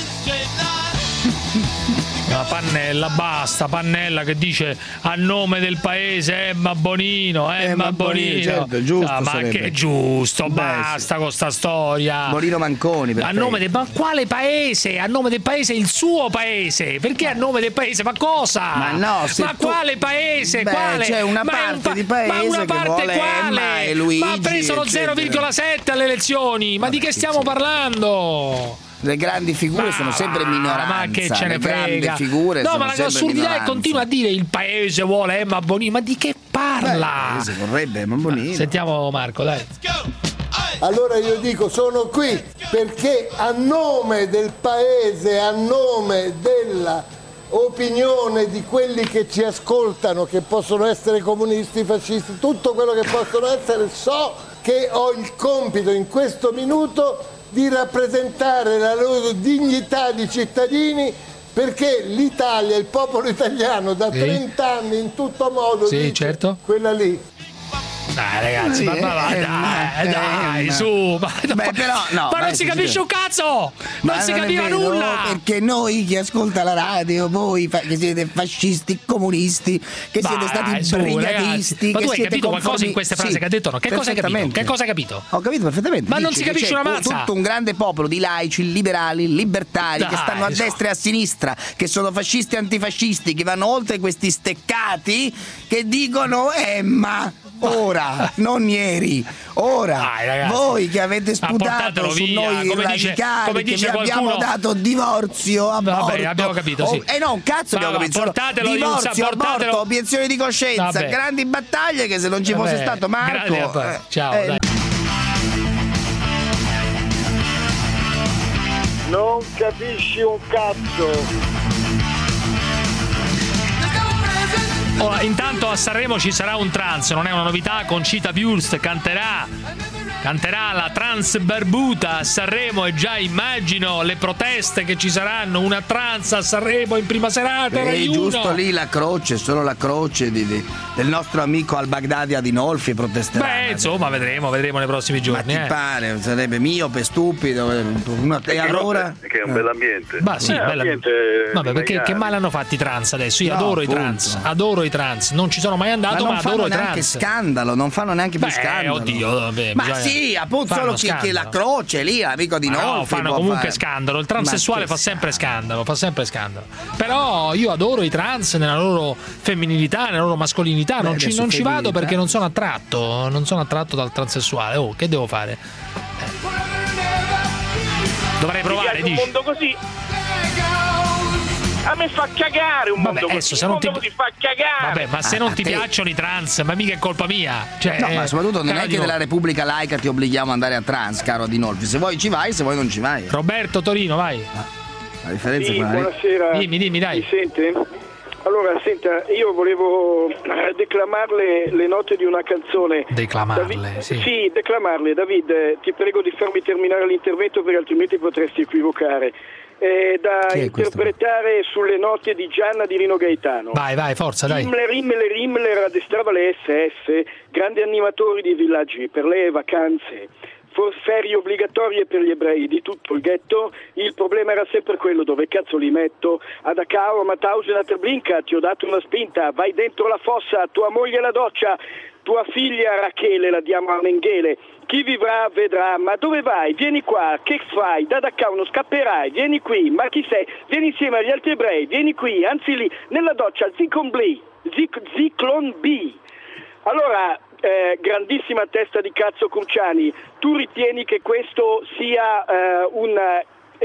La Pannella, basta, Pannella che dice a nome del paese Emma Bonino, Emma, Emma Bonino, Bonino certo, giusto ah, ma sarebbe. che giusto, Beh, basta sì. con sta storia. Bonino Manconi, a nome del, ma quale paese? A nome del paese il suo paese, perché a nome del paese? Ma cosa? Ma no, se ma tu... quale paese? Beh, quale? c'è una ma parte un di paese ma una che parte vuole quale? Emma e Luigi, ma ha preso lo zero virgola sette alle elezioni, ma Vabbè, di che stiamo parlando? Le grandi figure ma, sono sempre minoranza. Ma che ce ne le frega? Figure no, sono ma l'assurdità è continua a dire il paese vuole Emma Bonino. Ma di che parla? Beh, il paese vorrebbe Emma Bonino. Sentiamo Marco, dai. Allora io dico sono qui perché a nome del paese, a nome della opinione di quelli che ci ascoltano, che possono essere comunisti, fascisti, tutto quello che possono essere, so che ho il compito in questo minuto di rappresentare la loro dignità di cittadini, perché l'Italia, il popolo italiano da sì. trenta anni in tutto modo sì, dice certo. quella lì. Dai ragazzi, ma, ma, ma dai, dai, su, ma, beh, però, no, ma non beh, si capisce un cazzo, non si non capiva nulla. Perché noi chi ascolta la radio, voi che siete fascisti, comunisti, che Vai, siete stati su, brigatisti, ma tu che hai siete capito conformi... qualcosa in queste frasi sì, che ha detto? No? Che cosa hai capito? Che cosa hai capito? Ho capito perfettamente. Ma Dice non si capisce una mazza. Tutto un grande popolo di laici, liberali, libertari, dai, che stanno a so. destra e a sinistra, che sono fascisti e antifascisti, che vanno oltre questi steccati, che dicono Emma. Ora, non ieri, ora, Dai, voi che avete sputato su via, noi come radicali, dice, come che dice vi qualcuno... abbiamo dato divorzio, aborto. Vabbè, abbiamo capito, sì. Oh, eh no, un cazzo ma abbiamo capito. Portatelo Divorzio, portatelo... aborto, obiezione di coscienza, Vabbè. grandi battaglie che se non ci Vabbè, fosse stato Marco... Eh, ciao, eh, dai. Non capisci un cazzo. Ora, intanto a Sanremo ci sarà un trans, non è una novità, Conchita Wurst canterà canterà la trans barbuta a Sanremo e già immagino le proteste che ci saranno, una trans a Sanremo in prima serata. È giusto lì la croce, solo la croce di, di, del nostro amico al-Baghdadi Adinolfi protesterà. Beh, insomma, vedremo, vedremo nei prossimi giorni. Ma ti eh. pare, sarebbe miope, stupido, una, e allora? Che è un bell'ambiente. Ma sì, eh, bella... Vabbè, perché che male hanno fatto i trans adesso? Io no, adoro appunto. i trans, adoro i trans, non ci sono mai andato, ma, ma adoro i trans. Non fanno neanche scandalo, non fanno neanche più Beh, scandalo. oddio, vabbè, ma bisogna... sì, appunto, solo chi, chi la croce lì, amico di noi. No, fanno comunque fare. scandalo. Il transessuale fa sempre scandalo, fa sempre scandalo. Però io adoro i trans nella loro femminilità, nella loro mascolinità. Beh, non ci, non ci vado perché non sono attratto, non sono attratto dal transessuale. Oh, che devo fare? Eh. Dovrei provare, dici? Un mondo così. A me fa cagare un Vabbè, mondo adesso, così. se non un mondo ti... così fa cagare. Vabbè, ma se Ah, non a ti te- piacciono i trans, ma mica è colpa mia. Cioè, No, ma soprattutto non è che Adinolfi. della Repubblica Laica ti obblighiamo ad andare a trans, caro Adinolfi. Se vuoi ci vai, se vuoi non ci vai. Roberto Torino, vai. La differenza Sì, è quella lì. buonasera. Dimmi, dimmi, dai. Mi sente? Allora, senta, io volevo eh, declamarle le note di una canzone. Declamarle, David- sì. Sì, declamarle. David, eh, ti prego di farmi terminare l'intervento perché altrimenti potresti equivocare. È da Chi è questo? interpretare sulle note di Gianna di Rino Gaetano. Vai, vai, forza, dai. Himmler, Himmler, Himmler addestrava le S S, grandi animatori di villaggi per le vacanze. Ferie obbligatorie per gli ebrei di tutto il ghetto, il problema era sempre quello: dove cazzo li metto? A Dachau, a Mauthausen, a Treblinka, ti ho dato una spinta, vai dentro la fossa, tua moglie la doccia, tua figlia Rachele la diamo a Mengele, chi vivrà vedrà, ma dove vai? Vieni qua, che fai? Da Dachau non scapperai, vieni qui, ma chi sei? Vieni insieme agli altri ebrei, vieni qui, anzi lì, nella doccia, Zyklon B, Zyklon B. Allora, eh, grandissima testa di cazzo Cruciani, tu ritieni che questo sia eh, un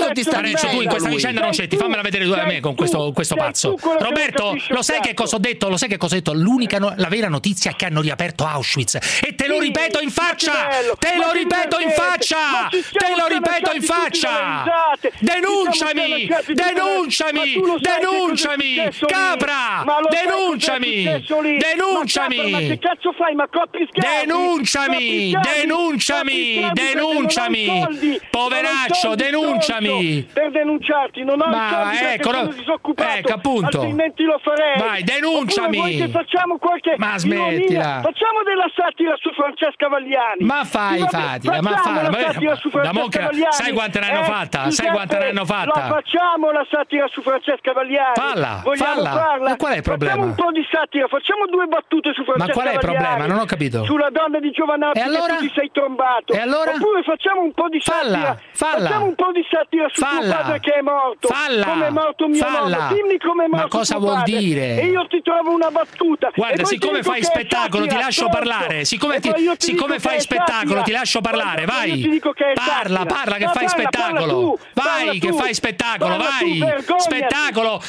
questo ti sta Parecchio, tu in questa lui. vicenda non c'enti, fammela vedere tu a me con questo, questo pazzo. Roberto, lo sai che cosa ho detto? Lo sai che cosa ho detto? L'unica, no, la vera notizia è che hanno riaperto Auschwitz. E te lo ripeto in faccia! Te lo ripeto in faccia! Te lo ripeto in faccia! parte. Denunciami! Denunciami! Denunciami! Capra! Denunciami! Denunciami! Ma che cazzo fai? Ma coppi schiavi! Denunciami! Denunciami! Denunciami! Poveraccio, denunciami! Per denunciarti, non ho i soldi perché sono disoccupato. Ecco, appunto. Altrimenti lo farei. Vai, denunciami! Oppure vuoi che facciamo qualche Ma smettila! Facciamo della satira su Francesca Vagliani. Ma fai satira, ma fai la satira su Francesca Vagliani. Sai quante ne hanno eh, fatta? Sai quante ne hanno fatta? La facciamo la satira su Francesca Vagliani. Falla, Vogliamo falla. farla? Ma qual è il problema? Facciamo un po' di satira, facciamo due battute su Francesca Vagliani. Ma qual è il problema? Non ho capito. Sulla donna di Giovanazzi e allora? che tu ti sei trombato. E allora? Oppure facciamo un po' di satira. Falla, falla. Facciamo un po' di satira su falla. tuo padre che è morto. Falla. Come è morto mio falla. nonno. Dimmi come è morto. Ma cosa tuo vuol padre. dire? E io ti trovo una battuta. Guarda, siccome fai spettacolo ti lascio parlare. Siccome, ti, siccome fai spettacolo ti lascio parlare. Vai. Parla, parla che fai spettacolo. Vai che fai spettacolo. Vai. Spettacolo.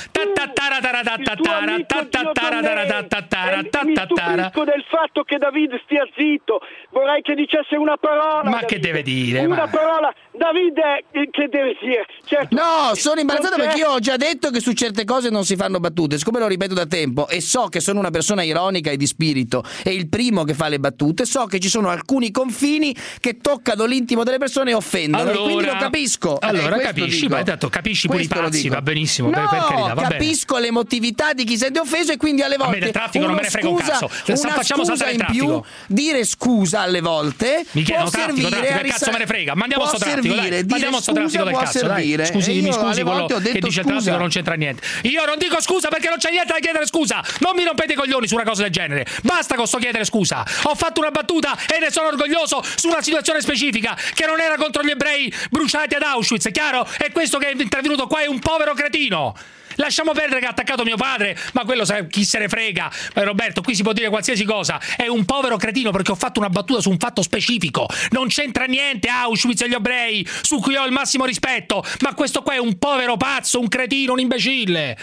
Mi stupisco del fatto che David stia zitto. Vorrei che dicesse una parola. Ma che deve dire? Una Ma... parola. David che deve dire? Certo. No, sono imbarazzato perché io ho già detto che su certe cose non si fanno battute. Siccome lo ripeto da tempo e so che sono una persona ironica e di spirito e il primo che fa le battute, so che ci sono alcuni confini che toccano l'intimo delle persone e offendono. Allora, e quindi lo capisco. Allora eh, capisci, ma hai detto capisci pure i pazzi, va benissimo. No, per, per carità, va capisco bene. l'emotività di chi sente offeso e quindi alle volte a me del traffico non me ne frega un scusa, cazzo. Una Facciamo scusa saltare il in più, traffico. dire scusa alle volte mi chiedono può traffico, servire traffico, a che cazzo me ne frega? Mandiamo può sto traffico, servire, dai. dire Mandiamo sto traffico del può cazzo, servire. dai. Scusi, mi scusi quello che dice scusa. traffico non c'entra niente. Io non dico scusa perché non c'è niente da chiedere scusa. Non mi rompete i coglioni su una cosa del genere. Basta con sto chiedere scusa. Ho fatto una battuta e ne sono orgoglioso su una situazione specifica che non era contro gli ebrei bruciati ad Auschwitz, è chiaro? E questo che è intervenuto qua è un povero cretino. Lasciamo perdere che ha attaccato mio padre, ma quello chi se ne frega. Eh, Roberto, qui si può dire qualsiasi cosa. È un povero cretino perché ho fatto una battuta su un fatto specifico. Non c'entra niente Auschwitz e gli ebrei, su cui ho il massimo rispetto. Ma questo qua è un povero pazzo, un cretino, un imbecille.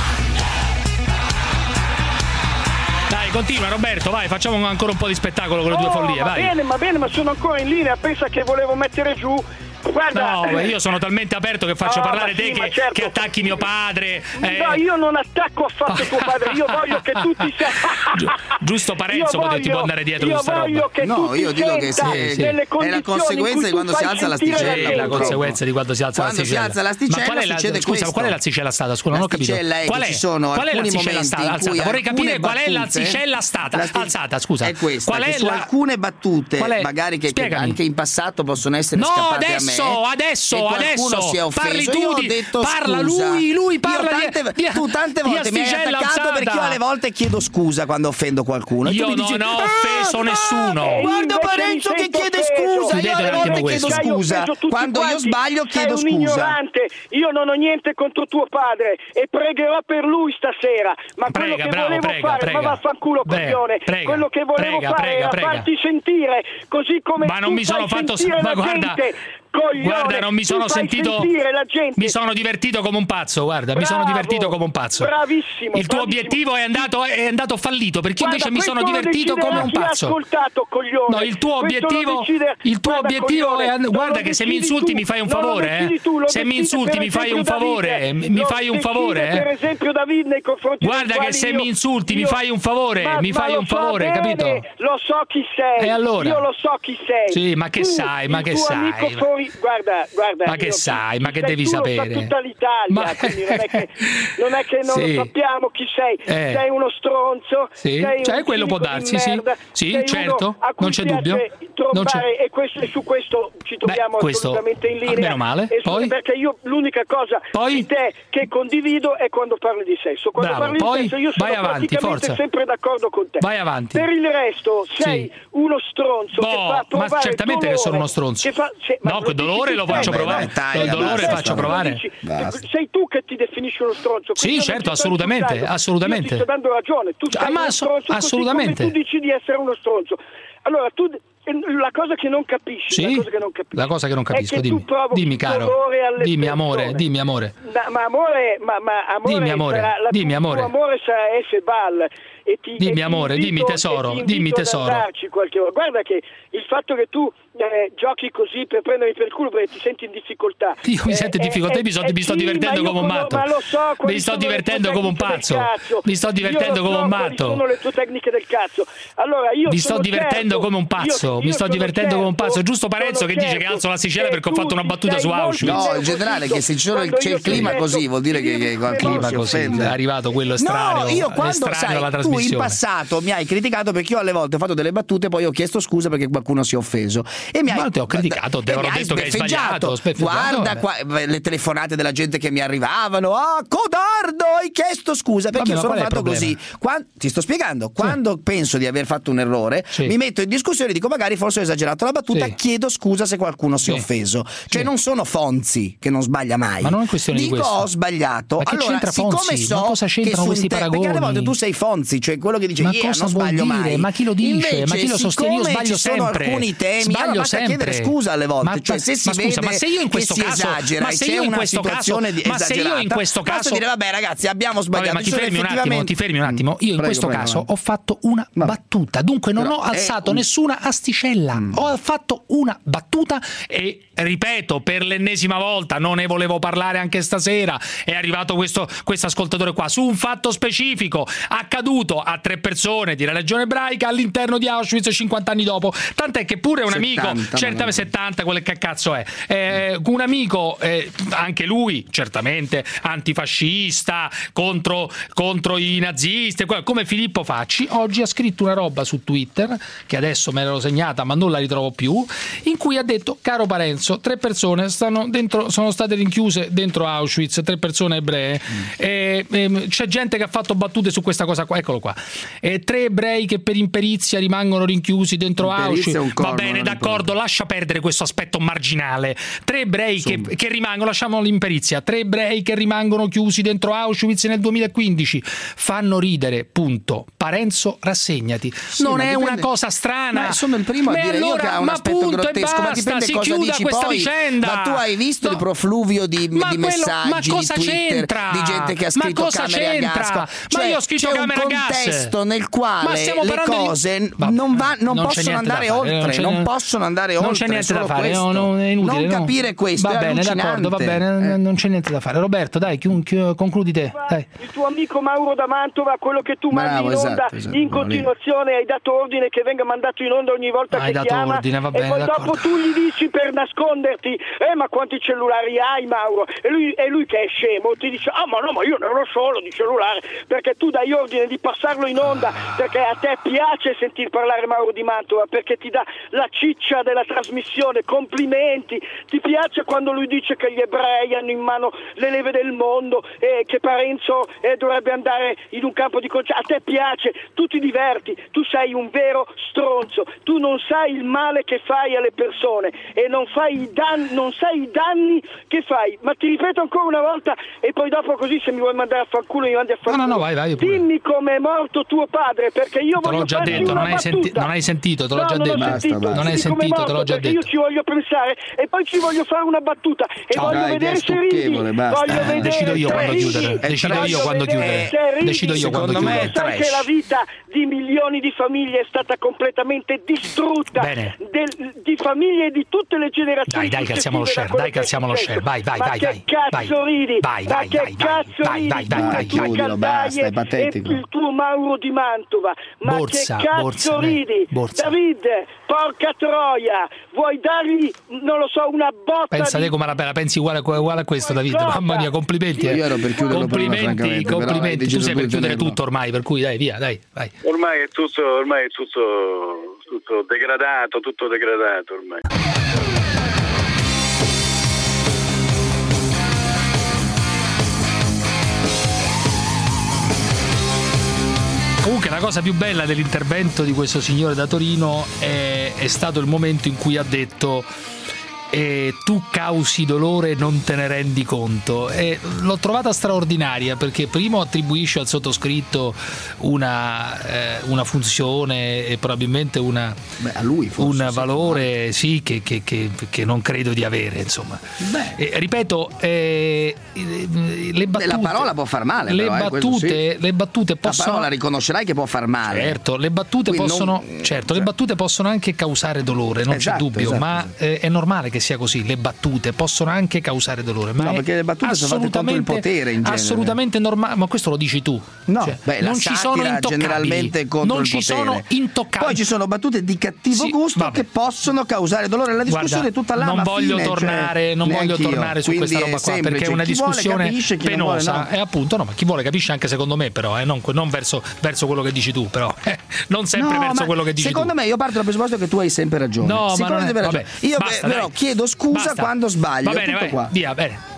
Dai, continua Roberto, vai, facciamo ancora un po' di spettacolo con le oh, due follie, va vai. bene, va bene, ma sono ancora in linea. Pensa che volevo mettere giù. Guarda, no, io sono talmente aperto che faccio oh, parlare sì, te che, certo. che attacchi mio padre. Eh. No, io non attacco affatto tuo padre, io voglio che tu ti sia... Gi- giusto Parenzo voglio, ti può andare dietro io questa voglio roba. Che no, tu io dico che sì, sì. è la conseguenza di quando si alza l'asticella. È la conseguenza di quando si alza quando l'asticella. si alza l'asticella Ma qual è la, succede scusa, questo. qual è l'asticella stata? Scusa, non ho capito. È qual è? Ci sono qual è l'asticella stata alzata? Vorrei capire qual è l'asticella stata alzata, scusa. È questa, qual è su la... alcune battute, magari che anche in passato possono essere scappate a me. No, adesso, adesso, adesso. Si è offeso. Parli tu io di... ho detto parla scusa. lui, lui parla io tante, di... tu tante volte mi hai attaccato alzata. perché io alle volte chiedo scusa quando offendo qualcuno. Io tu mi non dici, ho offeso ah, nessuno. Ah, guarda Parenzo che chiede scusa. Io alle volte chiedo scusa. Quando io sbaglio chiedo scusa. Sei un ignorante. Io non ho niente contro tuo padre e pregherò per lui stasera. Ma prega, quello che bravo, volevo prega, fare, prega. ma vaffanculo coglione. Prega, quello che volevo prega, fare prega, era prega. farti sentire così come ma non tu mi sono fai fatto sentire ma la guarda gente. Coglione, guarda non mi sono sentito la gente. mi sono divertito come un pazzo guarda Bravo, mi sono divertito come un pazzo bravissimo il tuo bravissimo. obiettivo è andato è andato fallito perché io guarda, invece mi sono divertito come un pazzo ascoltato, coglione. no il tuo obiettivo il tuo guarda, obiettivo coglione, è guarda che se mi insulti tu, mi fai un favore eh. tu, se mi insulti mi fai un favore mi fai un favore per esempio David nei confronti guarda che se mi insulti mi fai un favore mi fai un favore capito lo so chi sei e allora io lo so chi sei sì ma che sai ma che sai guarda guarda ma che sai ma che devi tu sapere lo sa tutta l'Italia ma... quindi non è che non, è che non sì. lo sappiamo chi sei eh. sei uno stronzo sì. sei cioè un quello può darsi sì, sì certo non c'è dubbio non c'è... e, questo, e su questo ci troviamo Beh, questo... assolutamente in linea meno male e su... poi? perché io l'unica cosa poi? di te che condivido è quando parli di sesso quando Bravo. parli poi? di sesso io sono vai avanti, praticamente forza. sempre d'accordo con te vai avanti per il resto sei sì. uno stronzo boh, che fa provare ma certamente dolore, che sono uno stronzo che fa... se... no quel dolore lo faccio Beh, provare dai, taglia, il dolore basta, faccio provare sei tu che ti definisci uno stronzo sì certo assolutamente assolutamente io ti sto dando ragione tu sei ah, ma uno stronzo assolutamente così come tu dici di essere uno stronzo allora tu la cosa che non capisci, sì? la cosa che non capisci, la cosa che non capisco, è che dimmi, dimmi caro, dimmi amore, dimmi amore, ma, ma amore, ma, ma amore, dimmi amore, sarà, la, dimmi amore, tuo amore sarà F-Ball e ti Dimmi e ti amore, invito, dimmi tesoro, e ti invito dimmi ad tesoro. andarci qualche volta. Guarda che il fatto che tu eh, giochi così per prendermi per il culo perché ti senti in difficoltà. Io mi eh, sento in difficoltà, eh, io mi sto, eh, mi sto sì, divertendo ma io come un con- matto. Ma lo so, quali Mi sto sono le tue divertendo come un tecniche del pazzo. cazzo. Mi sto divertendo Io lo come so un quali matto. sono le tue tecniche del cazzo. Allora io Mi sto sono divertendo certo- come un pazzo, io- mi io sto sono divertendo come un pazzo. certo- Giusto Parenzo sono che dice che certo alzo l'asticella che perché ho fatto tu una ti battuta sei su molto Auschwitz. No, in generale che se ci sono- Quando c'è io il clima ti così metto- vuol dire che, che qualcuno Clima si così, è offende. arrivato quello estraneo, No, io quando estraneo sai, alla tu in trasmissione. passato mi hai criticato perché io alle volte ho fatto delle battute, poi ho chiesto scusa perché qualcuno si è offeso. E mi hai, Ma ti ho criticato, ti e avrò mi hai detto che hai sbeffeggiato. sbagliato, sbeffeggiato, Guarda vabbè. qua, le telefonate della gente che mi arrivavano. Ah, codardo, hai chiesto scusa perché Vabbè, io ma sono qual è il fatto così. problema? Quan- ti sto spiegando. Quando penso di aver fatto un errore, Sì. mi metto in discussione e dico magari forse ho esagerato la battuta, Sì. chiedo scusa se qualcuno si è Sì. offeso. Cioè Sì. non sono Fonzi che non sbaglia mai. Ma non è questione di dico questo. ho sbagliato. Ma che allora, c'entra siccome Fonzi? so Ma cosa che c'entrano su questi te- perché alle paragoni? volte tu sei Fonzi, cioè quello che dice Ma yeah, cosa non vuol sbaglio dire? mai. Ma chi lo dice? Invece, Ma chi lo sostiene? Io siccome sbaglio ci sono sempre. alcuni temi, Sbaglio allora basta sempre. chiedere scusa alle volte. Ma, cioè, se si ma scusa, vede ma se io in che questo si caso, esagera ma e se c'è io in una questo caso, situazione di ma se io in esagerata, questo basta caso dire vabbè ragazzi abbiamo sbagliato. Vabbè, ma ti Ci sono fermi un attimo, effettivamente- ti fermi un attimo. Io in Prego, questo prego, caso vai. ho fatto una battuta, dunque non Però ho è alzato un- nessuna asticella. Ho fatto una battuta e ripeto per l'ennesima volta, non ne volevo parlare anche stasera. È arrivato questo questo ascoltatore qua su un fatto specifico accaduto a tre persone di religione ebraica all'interno di Auschwitz cinquanta anni dopo. Tant'è che pure un amico, settanta, certamente ma- settanta, quel che cazzo è, eh, un amico, eh, anche lui certamente antifascista, contro, contro i nazisti, come Filippo Facci, oggi ha scritto una roba su Twitter, che adesso me l'ero segnata ma non la ritrovo più, in cui ha detto: caro Parenzo, tre persone stanno dentro, sono state rinchiuse dentro Auschwitz, tre persone ebree, mm. e, e, c'è gente che ha fatto battute su questa cosa qua, eccolo qua, e tre ebrei che per imperizia rimangono rinchiusi dentro Imperizia è un Auschwitz. corno, Va bene, non d'accordo, lascia perdere questo aspetto marginale. Tre ebrei che, che rimangono, lasciamo l'imperizia, tre ebrei che rimangono chiusi dentro Auschwitz nel duemilaquindici. Fanno ridere, punto. Parenzo, rassegnati. Sì, non ma è dipende- una cosa strana. Ma sono il primo a Ma dire io allora, che ha un ma aspetto punto e grottesco, ma basta, dipende si cosa chiuda dici questa poi. vicenda. Ma tu hai visto No. il profluvio di, Ma di quello- messaggi ma cosa di Twitter c'entra? di gente che ha Ma scritto cosa camere a gas? c'entra? Cioè, Ma io ho scritto c'è camere a un gas. contesto nel Ma quale stiamo le parlando di- cose Vabbè, non, va- non non c'è possono niente da andare fare, oltre, non c'è non niente- possono andare non oltre. c'è niente da solo fare, questo. no, no, è inutile, non no. capire questo Va è bene, d'accordo, va allucinante. bene, Eh. non c'è niente da fare. Roberto, dai, chiu- chiu- concludi te. Dai. Il tuo amico Mauro da Mantova, quello che tu mandi Bravo, in onda esatto, esatto, in quello lì. continuazione, hai dato ordine che venga mandato in onda ogni volta Hai che dato chiama ordine, va bene, e poi d'accordo. dopo tu gli dici per nasconderti eh ma quanti cellulari hai Mauro? E lui, e lui che è scemo ti dice ah ma no ma io ne ho solo di cellulare, perché tu dai ordine di passarlo in onda perché a te piace sentir parlare Mauro di Mantova, perché ti dà la ciccia della trasmissione, complimenti, ti piace quando lui dice che gli ebrei hanno in mano le leve del mondo e che Parenzo eh, dovrebbe andare in un campo di concentrazione, a te piace, tu ti diverti, tu sei un vero stronzo, tu non sai il male che fai alle persone e non fai i danni, non sai i danni che fai, ma ti ripeto ancora una volta e poi dopo così se mi vuoi mandare a fanculo mi mandi a fanculo. No, no, no, vai, vai pure. Dimmi come è morto tuo padre, perché io Te voglio l'ho già farti detto, una non hai, senti- battuta. non hai sentito, te l'ho No, già non ho detto. sentito. Non hai Dimmi com'è sentito, te l'ho morto, già perché detto. io ci voglio pensare e poi ci voglio fare una battuta e Ciao, voglio dai, vedere che è se ridi. stucchevole, basta. Voglio Eh, vedere decido io se quando ridi. chiudere, decido Voglio io quando vedere chiudere. se ridi. Decido io quando Secondo me chiudere. è Sai che la vita di milioni di famiglie è stata completamente distrutta. Bene. Del- di famiglie di tutte le generazioni. Dai, dai, calziamo lo successive share, da quello dai, che è calziamo lo successo. share, vai, vai, Ma vai, che vai, cazzo vai. ridi? Vai, Ma vai, che vai, cazzo vai, ridi? vai, vai, vai, Tu vai. Chiudilo, basta, è caldaie patetico. e il tuo Mauro di Mantova. Ma Borsa, che cazzo borsa, ridi? borsa. David, porca troia, vuoi dargli, non lo so, una botta Pensa di... te come la, la pensi uguale, uguale a questo, David. Mamma mia, complimenti. eh. Io ero per chiuderlo prima, complimenti, francamente, però hai complimenti. Tu deciso sei tu per di chiudere tenerlo. tutto ormai, per cui dai, via, dai, vai. Ormai è tutto, ormai è tutto, tutto degradato, tutto degradato ormai. Comunque la cosa più bella dell'intervento di questo signore da Torino è, è stato il momento in cui ha detto e tu causi dolore e non te ne rendi conto. E l'ho trovata straordinaria perché primo attribuisce al sottoscritto una, eh, una funzione e probabilmente una, Beh, a lui forse, un sì, valore sì, che, che, che, che non credo di avere, insomma. E, ripeto, eh, le battute, la parola può far male, le, però, eh, battute, sì. le battute possono, la parola riconoscerai che può far male. Certo, le battute Quindi possono non, certo, cioè. le battute possono anche causare dolore, non Esatto, c'è dubbio, esatto, ma esatto. Eh, è normale che sia così. Le battute possono anche causare dolore, ma No, è perché le battute sono fatte contro il potere in genere. assolutamente normale, ma questo lo dici tu. No, Cioè, beh, la non ci sono satira intoccabili, generalmente contro non il ci potere. sono intoccabili. Poi ci sono battute di cattivo Sì, gusto vabbè. che possono causare dolore. La discussione Guarda, è tutta là. non alla voglio fine, tornare, cioè, non voglio neanch'io. tornare su Quindi questa roba è qua semplice. perché è una Chi vuole discussione capisce, chi non penosa. vuole no. E appunto, no, ma chi vuole capisce anche secondo me, però, eh, non, non verso, verso quello che dici tu, però, eh, non sempre No, verso ma quello che dici secondo tu. me io parto dal presupposto che tu hai sempre ragione. No, ma Sicuramente non è- hai ragione. vabbè, Io basta, beh, però dai. chiedo scusa Basta. quando sbaglio. Va bene, tutto vai, qua. via, bene.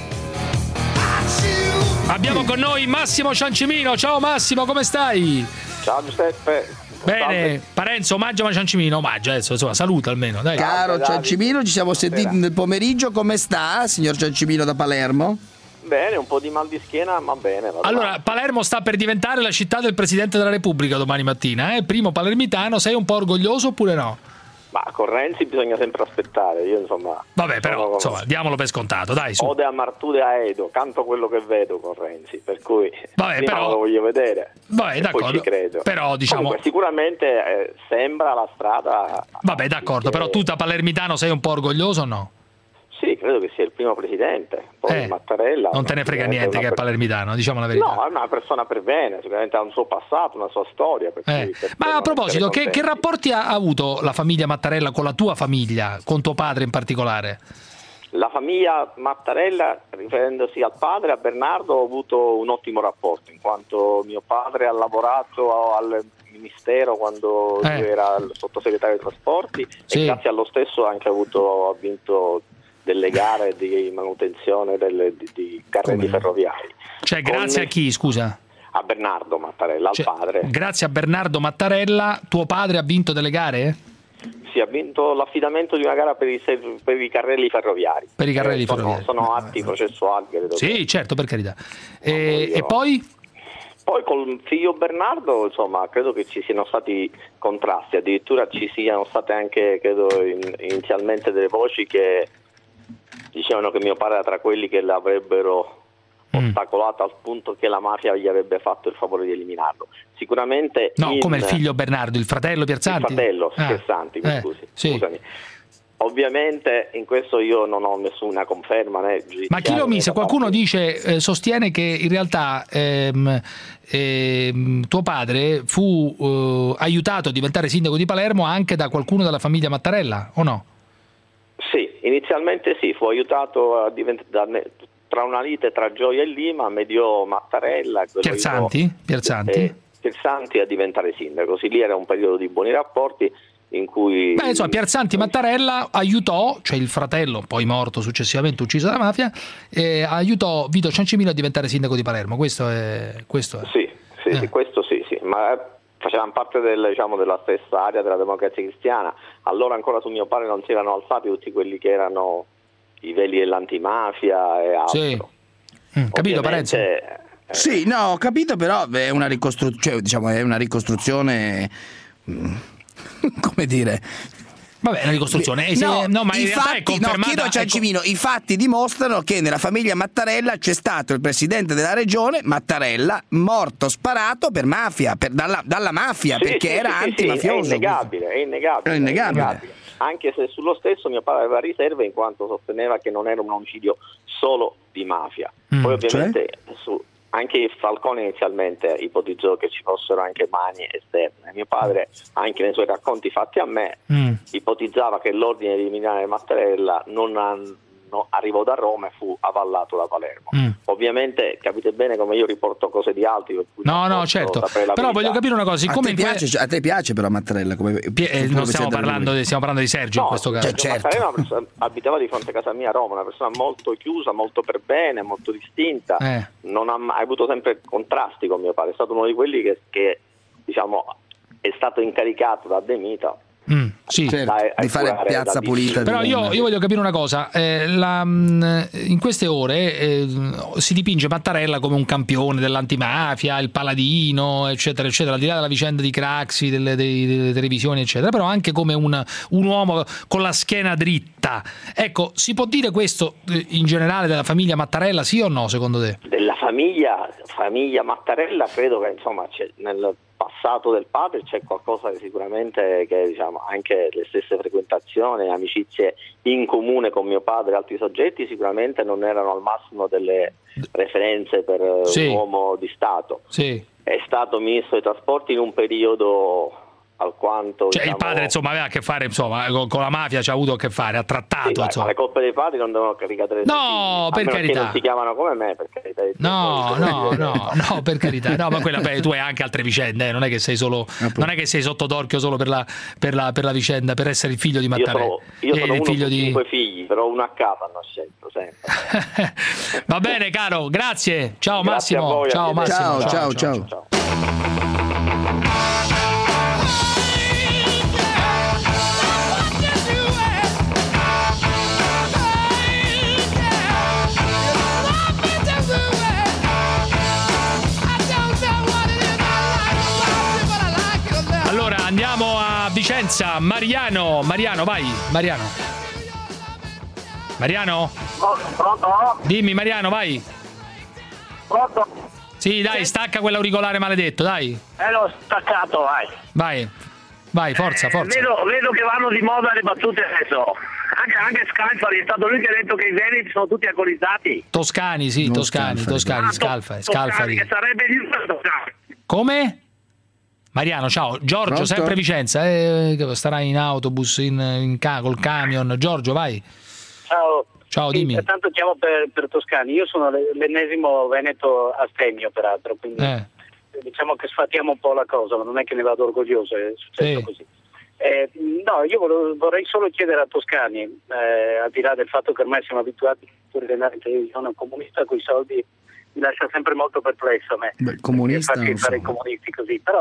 Abbiamo con noi Massimo Ciancimino. Ciao Massimo, come stai? Ciao Giuseppe. Bene, Parenzo, omaggia ma Ciancimino, omaggia adesso, insomma, saluta almeno, dai. Caro Ciancimino, ci siamo sentiti nel pomeriggio. Come sta, signor Ciancimino da Palermo? Bene, un po' di mal di schiena, ma bene. va Allora, bene. Palermo sta per diventare la città del Presidente della Repubblica domani mattina, eh? Primo palermitano, sei un po' orgoglioso oppure no? Ma con Renzi bisogna sempre aspettare. Io insomma. Vabbè, però, sono- insomma, diamolo per scontato, dai, su. Ode a Martude a Edo, canto quello che vedo con Renzi, per cui Vabbè, prima però- lo voglio vedere. Vabbè, e d'accordo. Poi ci credo. Però, diciamo- Comunque, sicuramente eh, sembra la strada. Vabbè, d'accordo, però tu da palermitano sei un po' orgoglioso o no? Sì, credo che sia il primo presidente. Poi Eh, Mattarella. Non te ne frega sicuramente niente una che è per- palermitano, diciamo la verità. No, è una persona per bene, sicuramente ha un suo passato, una sua storia. Per Eh, cui per Ma non a proposito, essere che, che contenti. rapporti ha avuto la famiglia Mattarella con la tua famiglia, con tuo padre in particolare? La famiglia Mattarella, riferendosi al padre, a Bernardo, ho avuto un ottimo rapporto, in quanto mio padre ha lavorato al Ministero quando Eh. io era il sottosegretario dei trasporti Sì. e grazie allo stesso ha anche avuto, ha vinto delle gare di manutenzione delle, di, di carrelli Come? ferroviari. Cioè, Con- grazie a chi, scusa? A Bernardo Mattarella, al Cioè, padre. Grazie a Bernardo Mattarella, tuo padre ha vinto delle gare? Si ha vinto l'affidamento di una gara per i, ser- per i carrelli ferroviari. Per i carrelli Eh, sono, ferroviari. sono atti processuali. Credo. Sì, certo, per carità. E, io- e poi? Poi col figlio Bernardo, insomma, credo che ci siano stati contrasti, addirittura ci siano state anche, credo, in- inizialmente delle voci che dicevano che mio padre era tra quelli che l'avrebbero Mm. ostacolato al punto che la mafia gli avrebbe fatto il favore di eliminarlo. Sicuramente No, in- come il figlio Bernardo, il fratello Pierzanti? il fratello Ah, Pierzanti, mi eh, scusi, sì. scusami. Ovviamente in questo io non ho nessuna conferma né giudiziaria. Ma chi lo né mise? da Qualcuno parte- dice, eh, sostiene che in realtà ehm, ehm, tuo padre fu eh, aiutato a diventare sindaco di Palermo anche da qualcuno della famiglia Mattarella, o no? Sì, inizialmente sì, fu aiutato a divent- da- tra una lite tra Gioia e Lima, mediò Mattarella. quello Pierzanti? aiutò- Pierzanti? eh, Pierzanti a diventare sindaco. Così lì era un periodo di buoni rapporti in cui... Beh, insomma, Pierzanti Mattarella aiutò, cioè il fratello, poi morto successivamente, ucciso dalla mafia, eh, aiutò Vito Ciancimino a diventare sindaco di Palermo. Questo è. Questo è. Sì, sì, sì, questo sì, sì, ma eh, facevano parte del, diciamo, della stessa area della democrazia cristiana. Allora ancora su mio padre non si erano alzati tutti quelli che erano i veli dell'antimafia e altro. Sì. Mm, capito, Parenzo? Sì, no, ho capito, però è una ricostruzione, cioè, diciamo, è una ricostruzione, mm, come dire. Vabbè, una ricostruzione. Eh, se- No, no, ma in i realtà è fatti, no, confermata- chiedo a è Ciancimino, i fatti dimostrano che nella famiglia Mattarella c'è stato il presidente della regione, Mattarella, morto sparato per mafia, per- dalla, dalla mafia, Sì, perché sì, era sì, sì, antimafioso. È innegabile, è innegabile. È innegabile. è innegabile. Anche se sullo stesso mio padre aveva riserve in quanto sosteneva che non era un omicidio solo di mafia. Mm, Poi ovviamente su- anche Falcone inizialmente ipotizzò che ci fossero anche mani esterne. Mio padre, anche nei suoi racconti fatti a me, Mm. ipotizzava che l'ordine di eliminare Mattarella non, an- no- arrivò da Roma e fu avallato da Palermo. Mm. Ovviamente capite bene come io riporto cose di altri, per cui No, non no, posso certo. sapere la Però verità. voglio capire una cosa. A Siccome te, in que- piace, a te piace però Mattarella come Pie- eh, non stiamo parlando, di, stiamo parlando di Sergio No, in questo caso. Sergio Mattarella è una persona- abitava di fronte a casa mia a Roma, una persona molto chiusa, molto per bene, molto distinta, Eh. non ha mai avuto sempre contrasti con mio padre, è stato uno di quelli che, che, diciamo è stato incaricato da De Mita Mm. Sì. Certo, di fare piazza pulita. Però io, io voglio capire una cosa, eh, la, in queste ore eh, si dipinge Mattarella come un campione dell'antimafia, il paladino, eccetera, eccetera, al di là della vicenda di Craxi, delle, delle, delle televisioni, eccetera, però anche come un, un uomo con la schiena dritta. Ecco, si può dire questo in generale della famiglia Mattarella, sì o no, secondo te? Della famiglia, famiglia Mattarella credo che insomma c'è, nel passato del padre c'è qualcosa che sicuramente, che diciamo anche le stesse frequentazioni, amicizie in comune con mio padre e altri soggetti sicuramente non erano al massimo delle referenze per sì. un uomo di Stato. Sì. È stato ministro dei trasporti in un periodo alquanto cioè diciamo, il padre insomma aveva a che fare insomma con, con la mafia, ci ha avuto a che fare, ha trattato sì, insomma. Ma le colpe dei padri non devono ricadere no per carità, non si chiamano come me, per carità. No, no, no, no, per carità. No, ma quella beh, tu hai anche altre vicende, eh? non è che sei solo non è che sei sotto d'orchio solo per la, per la, per la vicenda, per essere il figlio di Mattarella. Io sono, io sono il uno figlio su di cinque figli, però uno a capo hanno scelto sempre. Va bene, caro, grazie. Ciao grazie Massimo. voi, ciao Massimo. Ciao, ciao, ciao. ciao. ciao. Allora andiamo a Vicenza. Mariano, Mariano, vai, Mariano. Mariano? Pronto? Dimmi Mariano, vai. Pronto? Sì, dai, stacca quell'auricolare maledetto, dai. Eh, l'ho staccato, vai. Vai, vai, forza, forza. Eh, vedo, vedo che vanno di moda le battute adesso. Anche, anche Scalfari è stato lui che ha detto che i veneti sono tutti alcolizzati. Toscani, sì, Non Toscani, Scalfari. Toscani, Ah, Scalfari, Toscani, Scalfari. che sarebbe di Toscani. Come? Mariano, ciao. Giorgio, Pronto? sempre Vicenza, eh, starà in autobus, in, in ca- col camion. Giorgio, vai. Ciao. Ciao, Sì, dimmi. intanto chiamo per, per Toscani. Io sono l'ennesimo Veneto astemio, peraltro, quindi Eh. diciamo che sfatiamo un po' la cosa, ma non è che ne vado orgoglioso, è successo Sì. così. Eh, no, io volevo- vorrei solo chiedere a Toscani, eh, al di là del fatto che ormai siamo abituati a vedere in televisione, un comunista con i soldi mi lascia sempre molto perplesso a me. Beh, comunista Perché non fare so. i comunisti così, però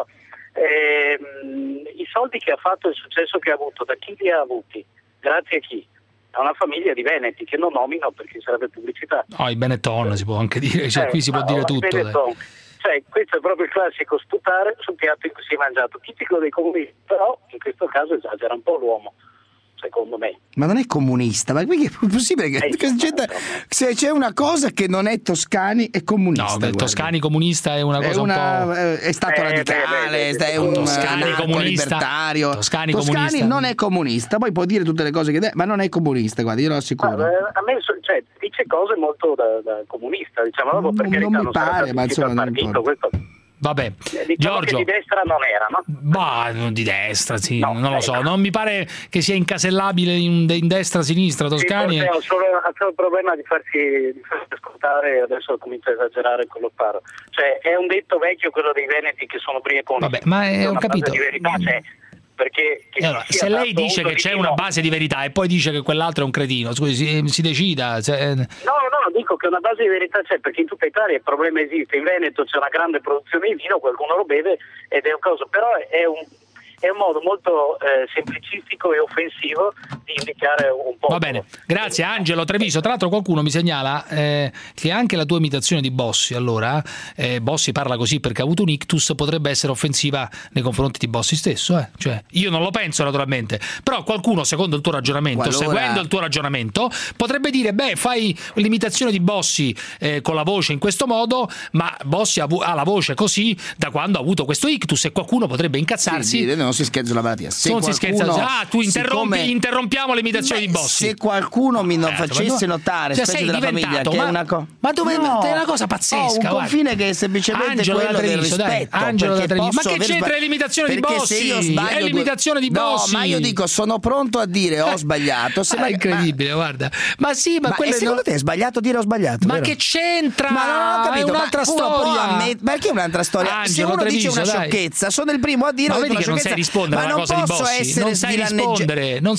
ehm, i soldi che ha fatto, il successo che ha avuto, da chi li ha avuti? Grazie a chi? A una famiglia di veneti che non nomino perché sarebbe pubblicità. Oh, i Benetton si può anche dire, cioè Eh, qui si può ma dire ora, tutto. dai. Benetton. Cioè, questo è proprio il classico sputare sul piatto in cui si è mangiato, tipico dei comunisti, però in questo caso esagera un po' l'uomo, secondo me. Ma non è comunista, ma qui è possibile che, che c'è, se c'è una cosa che non è Toscani è comunista. No, beh, guarda. Toscani comunista è una È, cosa una- un po'. è stato Eh, radicale, beh, beh, beh, è un Toscani anarco comunista. libertario. Toscani Toscani comunista. non è comunista, poi può dire tutte le cose che deve, ma non è comunista, guarda, io lo assicuro. Ma, eh, a me so- cioè, dice cose molto da, da comunista, diciamo, dopo per Non- carità non mi non sarà pare, stato ma iscritto al insomma, non partito, importa. questo. Vabbè, Diciamo Giorgio. che di destra non era, no? Bah, non di destra, sì, No, non lo eh, so, no. non mi pare che sia incasellabile in, in destra, sinistra, Toscani. Sì, forse ha solo, ha solo il problema di farsi, di farsi ascoltare e adesso comincia a esagerare quello sparo. Cioè, è un detto vecchio quello dei veneti che sono briaconi. Vabbè, ma eh, Una ho base capito. di verità c'è. Perché che E allora, ci sia se lei dato dice uso che di c'è vino- una base di verità e poi dice che quell'altro è un cretino, scusi, si, si decida. se- No, no, dico che una base di verità c'è, perché in tutta Italia il problema esiste. In Veneto c'è una grande produzione di vino, qualcuno lo beve ed è un coso, però è un, è un modo molto eh, semplicistico e offensivo di indicare un po'. Va bene, grazie Angelo Treviso. Tra l'altro qualcuno mi segnala eh, che anche la tua imitazione di Bossi, allora, eh, Bossi parla così perché ha avuto un ictus, potrebbe essere offensiva nei confronti di Bossi stesso. Eh? Cioè, io non lo penso naturalmente, però qualcuno, secondo il tuo ragionamento, Qualora- seguendo il tuo ragionamento, potrebbe dire, beh, fai l'imitazione di Bossi eh, con la voce in questo modo, ma Bossi ha, avu- ha la voce così da quando ha avuto questo ictus e qualcuno potrebbe incazzarsi. Sì, sì, non si scherza la malattia. Se non si scherza. qualcuno- Ah, tu interrompi, siccome- interrompiamo l'imitazione Beh, di Bossi. Se qualcuno mi non Eh, facesse ma- notare, cioè, specie sei della famiglia, diventato, che ma- è una cosa. ma dove è una cosa pazzesca, Ho un guarda. confine che è semplicemente Angelo da quello del Treviso, dai. rispetto. Angelo da perché Treviso. Ma posso che aver c'entra sbag- l'imitazione di perché Bossi? se io sbaglio È due- l'imitazione di Bossi. No, ma io dico, sono pronto a dire ho sbagliato. Se È ma- incredibile, guarda. Ma sì, ma, Ma, quello e è secondo no- te è sbagliato dire ho sbagliato? Ma vero? che c'entra? Ma non ho capito, è un'altra ma uno può storia. ammet- ma perché un'altra storia? Angelo Se uno Treviso, dice una dai. sciocchezza, sono il primo a dire Ma ho vedi detto che una non sai sciocchezza, rispondere ma alla non cosa di posso Bossi, essere non sai svilanneggia- rispondere, non sai rispondere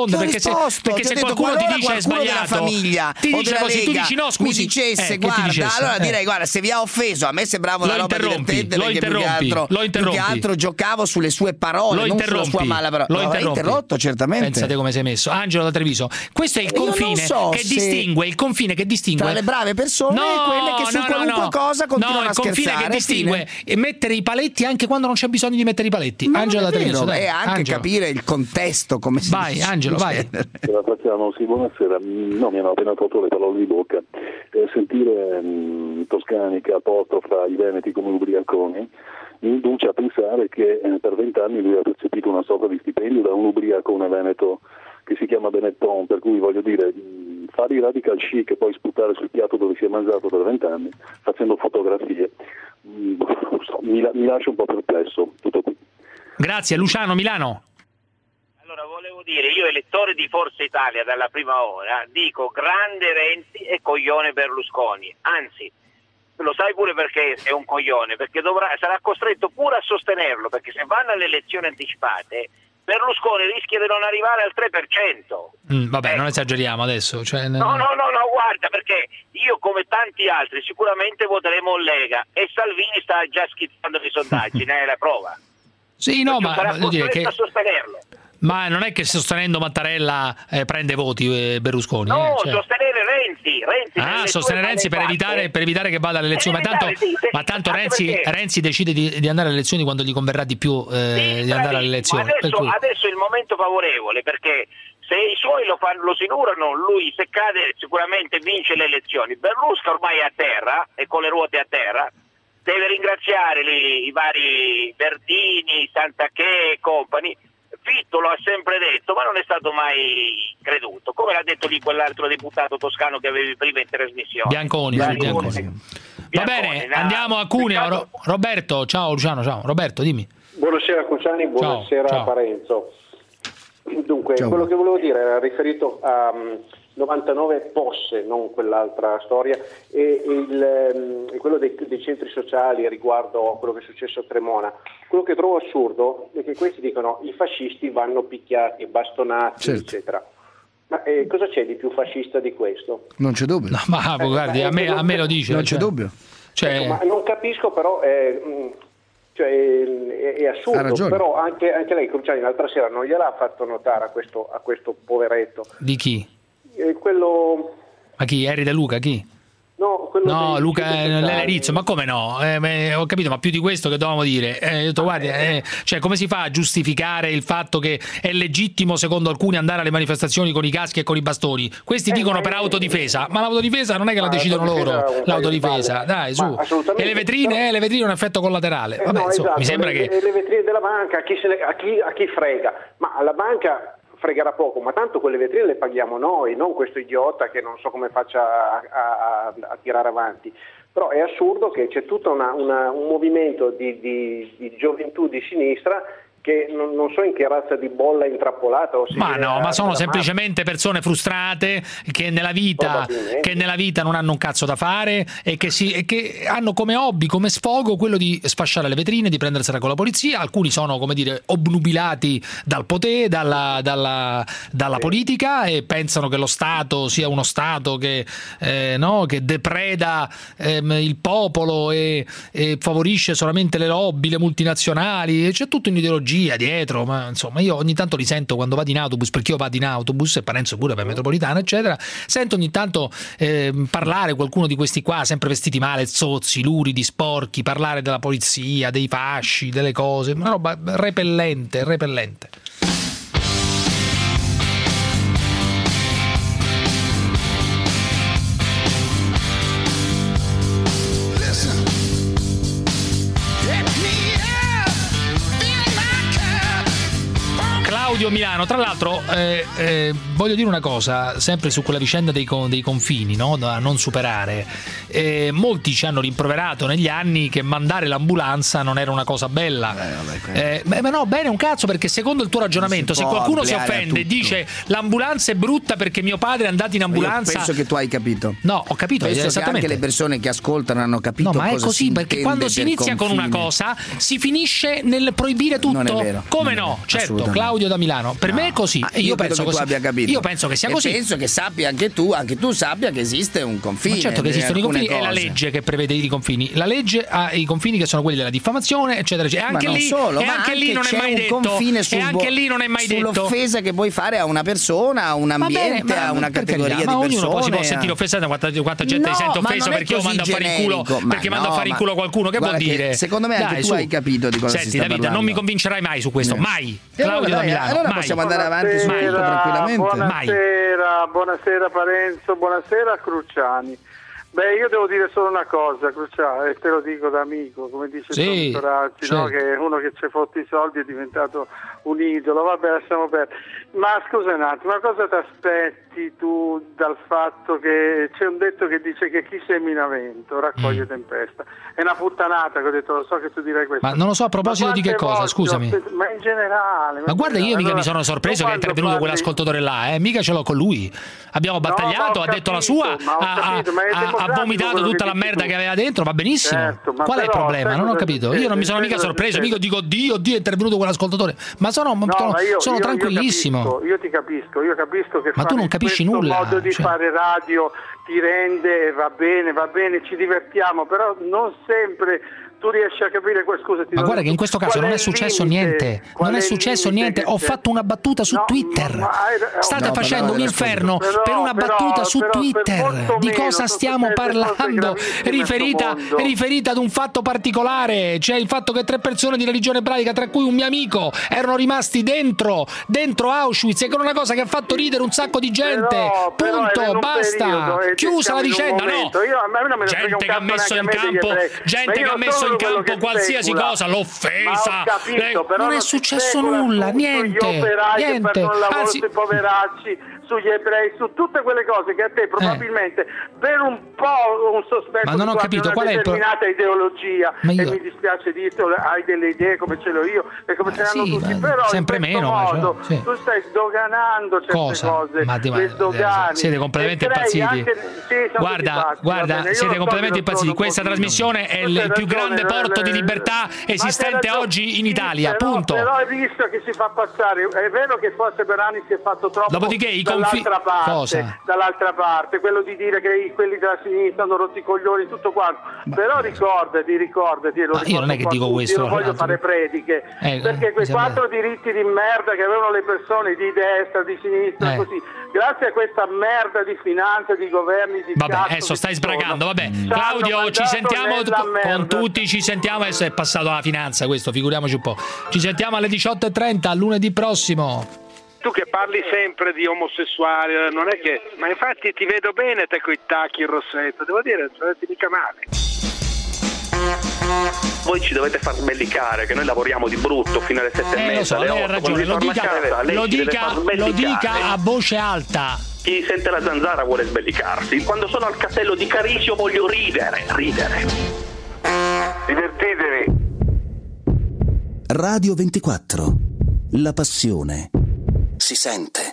rispondere, Ti ho perché se, risposto, perché ti ho se detto, qualcuno ti qualora dice è qualcuno sbagliato, della famiglia ti o dice della così, tu Lega dici no, scusi, mi dicesse eh, che ti guarda, dicesse? allora Eh. direi guarda, se vi ha offeso, a me sembrava una Lo roba interrompi, divertente lo perché più che, interrompi, altro, lo più che interrompi. altro giocavo sulle sue parole, Lo non sulla interrompi, sua mala parola. lo No, l'hai interrompi. interrotto certamente. Pensate come sei messo. Angelo da Treviso, questo è il Io non confine so che se- distingue il confine che distingue tra le brave persone no, e quelle che su no, no, qualunque no. cosa continuano no, a il confine scherzare, che distingue e mettere i paletti anche quando non c'è bisogno di mettere i paletti. Ma Angelo non da è Treviso, vero, dai. e anche Angelo. capire il contesto come si Vai, dice. Angelo, vai. Ce la facciamo, sì, buonasera. No, mi hanno appena tolto le parole di bocca. Eh, sentire mh, Toscani che apostrofa i veneti come ubriaconi mi induce a pensare che eh, per vent'anni lui ha percepito una sorta di stipendio da un ubriacone veneto che si chiama Benetton, per cui voglio dire, mh, fare i radical chic e poi sputare sul piatto dove si è mangiato per vent'anni facendo fotografie mh, non so, mi, mi lascia un po' perplesso. Tutto qui. Grazie, Luciano, Milano. Allora, volevo dire, io elettore di Forza Italia dalla prima ora, dico grande Renzi e coglione Berlusconi, anzi, lo sai pure perché è un coglione, perché dovrà, sarà costretto pure a sostenerlo, perché se vanno alle elezioni anticipate, Berlusconi rischia di non arrivare al tre per cento. Mm, vabbè, non esageriamo adesso. Cioè, No, no, no, no, guarda, perché io come tanti altri sicuramente voteremo Lega e Salvini sta già schizzando i sondaggi, ne è la prova. Sì, no, Perché ma sarà voglio dire costretto che a sostenerlo. ma non è che sostenendo Mattarella eh, prende voti eh, Berlusconi. No, eh, cioè. sostenere Renzi, Renzi Ah, sostenere Renzi per evitare, per evitare che vada alle elezioni. Ma tanto, ma tanto Renzi, Renzi decide di, di andare alle elezioni quando gli converrà di più eh, di andare alle elezioni. Adesso, Per cui... adesso è il momento favorevole, perché se i suoi lo, fanno, lo silurano, lui se cade sicuramente vince le elezioni. Berlusconi ormai è a terra e con le ruote a terra, deve ringraziare li, i vari Bertini, Sant'Achè e compagni. Fitto lo ha sempre detto, ma non è stato mai creduto, come l'ha detto lì quell'altro deputato toscano che avevi prima in trasmissione. Bianconi, sì, Bianconi. Va bene, andiamo a Cuneo. Ro- Roberto, ciao Luciano, ciao. Roberto, dimmi. Buonasera Cruciani, buonasera Ciao, ciao. Parenzo. Dunque, Ciao. quello che volevo dire era riferito a um, novantanove posse, non quell'altra storia, e, il, um, e quello dei, dei centri sociali riguardo a quello che è successo a Cremona. Quello che trovo assurdo è che questi dicono i fascisti vanno picchiati, bastonati, Certo. eccetera. Ma eh, cosa c'è di più fascista di questo? Non c'è dubbio. No, ma Eh, guardi, a me, a me lo dice. Non c'è cioè, dubbio. Cioè, Ecco, ma non capisco però, eh, mh, cioè, è, è Ha assurdo, ragione. però anche, anche lei, Cruciani, l'altra sera non gliel'ha fatto notare a questo, a questo poveretto. di chi? Eh, quello... Ma chi? Eri De Luca, chi? No, quello No, dei Luca centri eh, sociali. Lelerizzo, ma come no? Eh, beh, ho capito, ma più di questo che dovevamo dire? Eh, ho detto, guardi, eh, cioè, come si fa a giustificare il fatto che è legittimo, secondo alcuni, andare alle manifestazioni con i caschi e con i bastoni? Questi Eh, dicono ma- per autodifesa, ma l'autodifesa non è che la Ma decidono l'autodifesa loro, è un paio di l'autodifesa, palle. dai, su. Ma assolutamente. E le vetrine, eh, le vetrine è un effetto collaterale. Eh, Vabbè, no, insomma, esatto, mi sembra le, che... le vetrine della banca, a chi, se ne- a chi- a chi frega? Ma alla banca fregherà poco, ma tanto quelle vetrine le paghiamo noi, non questo idiota che non so come faccia a, a- a- a tirare avanti. Però è assurdo che c'è tutto una- una- un movimento di, di- di gioventù di sinistra che non, non so in che razza di bolla è intrappolata. O si Ma viene no, a- ma sono a- semplicemente persone frustrate che nella vita, Probabilmente. che nella vita non hanno un cazzo da fare e che, si, e che hanno come hobby, come sfogo quello di sfasciare le vetrine, di prendersela con la polizia. Alcuni sono, come dire, obnubilati dal potere, dalla, dalla, dalla politica, e pensano che lo Stato sia uno Stato che, eh, no, che depreda ehm, il popolo e, e favorisce solamente le lobby, le multinazionali. E c'è tutta un'ideologia dietro, ma insomma io ogni tanto li sento quando vado in autobus, perché io vado in autobus e Parenzo pure per metropolitana eccetera, sento ogni tanto eh, parlare qualcuno di questi qua sempre vestiti male, zozzi, luridi, sporchi, parlare della polizia, dei fasci, delle cose, una roba repellente, repellente. Claudio Milano, tra l'altro eh, eh, voglio dire una cosa, sempre su quella vicenda dei, con, dei confini, no? Da non superare. Eh, molti ci hanno rimproverato negli anni che mandare l'ambulanza non era una cosa bella. Eh, vabbè, Eh, beh, ma no, bene un cazzo, perché secondo il tuo ragionamento, si se può qualcuno si ampliare a offende e tutto. dice l'ambulanza è brutta perché mio padre è andato in ambulanza. Io penso che tu hai capito. No, ho capito, Penso che esattamente. anche le persone che ascoltano hanno capito. No, ma è cosa così, si perché intende quando si per inizia con una confine. cosa si finisce nel proibire tutto. Non è vero, Come non è no? vero, Certo, assolutamente. Claudio da Milano. Emiliano, per me è così. Ah, e io, io penso penso che così. tu abbia capito. Io penso che sia e così. penso che sappia anche tu, anche tu sappia che esiste un confine. Ma certo che esistono i alcune confini, è la cose. legge che prevede i confini. La legge ha i confini che sono quelli della diffamazione, eccetera, eccetera. E Ma anche non lì, solo, e ma anche lì non è c'è mai un detto. confine E sul anche bo- lì non è mai detto. sull'offesa che vuoi fare a una persona, a un Va ambiente, bene, ma a una per categoria carità, di ma persone. ognuno poi si può a- sentire offesato da quanta, quanta gente No, si sente ma offeso non è perché io così mando a fare in culo generico, ma perché mando a no, fare in ma- culo qualcuno. Che guarda vuol che dire? secondo me anche Dai, tu su. hai capito di cosa Senti, si sta Davide, parlando. non mi convincerai mai su questo, Eh. mai. E allora, Claudio da dai, Milano, allora mai. possiamo andare avanti su tutto tranquillamente. Mai. Buonasera, buonasera Parenzo, buonasera Cruciani. Beh, io devo dire solo una cosa, Cruciani, e te lo dico da amico, come dice Sì, il dottor Alci, certo. no? Che uno che ci ha fatto i soldi è diventato un idolo, vabbè lasciamo perdere. Ma scusa un attimo, ma cosa ti aspetti tu dal fatto che c'è un detto che dice che chi semina vento raccoglie Mm. tempesta? È una puttanata che ho detto, lo so che tu dirai questo. Ma non lo so a proposito Ma di che quante cosa, volte scusami. ho- Ma in generale. Ma guarda, io mica Allora, mi sono sorpreso tu che è quando intervenuto parli- quell'ascoltatore là, eh? Mica ce l'ho con lui. Abbiamo battagliato, ho ha detto la capito, sua, ma ho ha, capito, ma è ha- ha democratico vomitato quello tutta che la dici merda tu. che aveva dentro, va benissimo. Certo, ma Qual è il però, problema? sai Non ho cosa capito. succede? Io non mi sono Sai mica cosa sorpreso, succede? mica dico Dio, Dio è intervenuto quell'ascoltatore. Ma sono, No, sono, ma io, sono io- io tranquillissimo. capisco, Io ti capisco, io capisco che Ma tu fare non capisci questo nulla, modo di cioè. fare radio ti rende, va bene, va bene, ci divertiamo, però non sempre tu riesci a capire quel scusa. Ti Ma do- guarda che in questo caso qual non è il successo limite? niente, Qual non è il successo limite niente, che ho c'è? fatto una battuta su No, Twitter. ma hai- State no, facendo però- un inferno però- per una però- battuta su però per Twitter. molto Di meno cosa sono stiamo successe cose parlando? gravissime Riferita, in questo mondo. riferita ad un fatto particolare, cioè il fatto che tre persone di religione ebraica, tra cui un mio amico, erano rimasti dentro, dentro Auschwitz, e con una cosa che ha fatto ridere un sacco di gente. Però- però era in Punto, un basta. periodo, e Chiusa la siamo in un vicenda, no. momento. Io- a me non me ne frega un Gente che ha cazzo messo in neanche a me degli campo, ebrei. Ma gente io che ha non messo sono in quello campo che qualsiasi specula. cosa, l'offesa. Ma ho capito, le- però non è si successo specula nulla, su- niente, Sugli operai che niente. perdono il lavoro, Anzi, sui poveracci, sugli ebrei, su tutte quelle cose che a te probabilmente per un po' un sospetto Ma non ho che tu capito, abbia qual è una il pro- determinata ideologia, Ma io- e mi dispiace dirtelo, hai delle idee come ce l'ho io e come ce l'hanno sì, tutti, ma però sempre in questo meno, ma modo cioè, sì. tu stai sdoganando certe Cosa? cose, Ma di- le sdogani. siete completamente E crei impazziti. anche- sì, sono Guarda, tutti pazzi, guarda, va bene. Io siete lo so completamente che non impazziti. sono un Questa pochino. trasmissione è Tu il hai più ragione, grande le- porto di le- libertà Ma esistente c'è ragione. oggi in Sì, Italia, però- punto. Però il rischio che si fa passare, è vero che forse Berani si è fatto troppo Dopodiché i confi- dall'altra parte, Cosa? dall'altra parte, quello di dire che i- quelli della sinistra hanno rotto i coglioni, tutto quanto. Però ricordati, ricordati, e lo Ma io non è che ricordo dico qua a tutti, questo, io non voglio altro. fare prediche, Eh, perché quei mi sembra- quattro diritti di merda che avevano le persone di destra, di sinistra, Eh. così, grazie a questa merda di finanza, di governi, di Vabbè, cazzo adesso che stai ci sono, sbragando, vabbè. ci hanno Claudio, ci mandato sentiamo nella con merda. tutti, ci sentiamo, adesso è passato alla finanza questo, figuriamoci un po'. Ci sentiamo alle diciotto e trenta, lunedì prossimo. Tu che parli sempre di omosessuali, non è che... Ma infatti ti vedo bene te coi tacchi in rossetto, devo dire, non saresti mica male. Voi ci dovete far sbellicare, che noi lavoriamo di brutto fino alle sette e Eh, lo mezza, so, alle lei ha otto, ragione, quando lo ritorna dica, a casa, lei lo ci deve dica, far lo sbellicare. dica a voce alta. Chi sente la zanzara vuole sbellicarsi. Quando sono al castello di Carisio voglio ridere, ridere. Divertitevi. Radio ventiquattro. La passione si sente.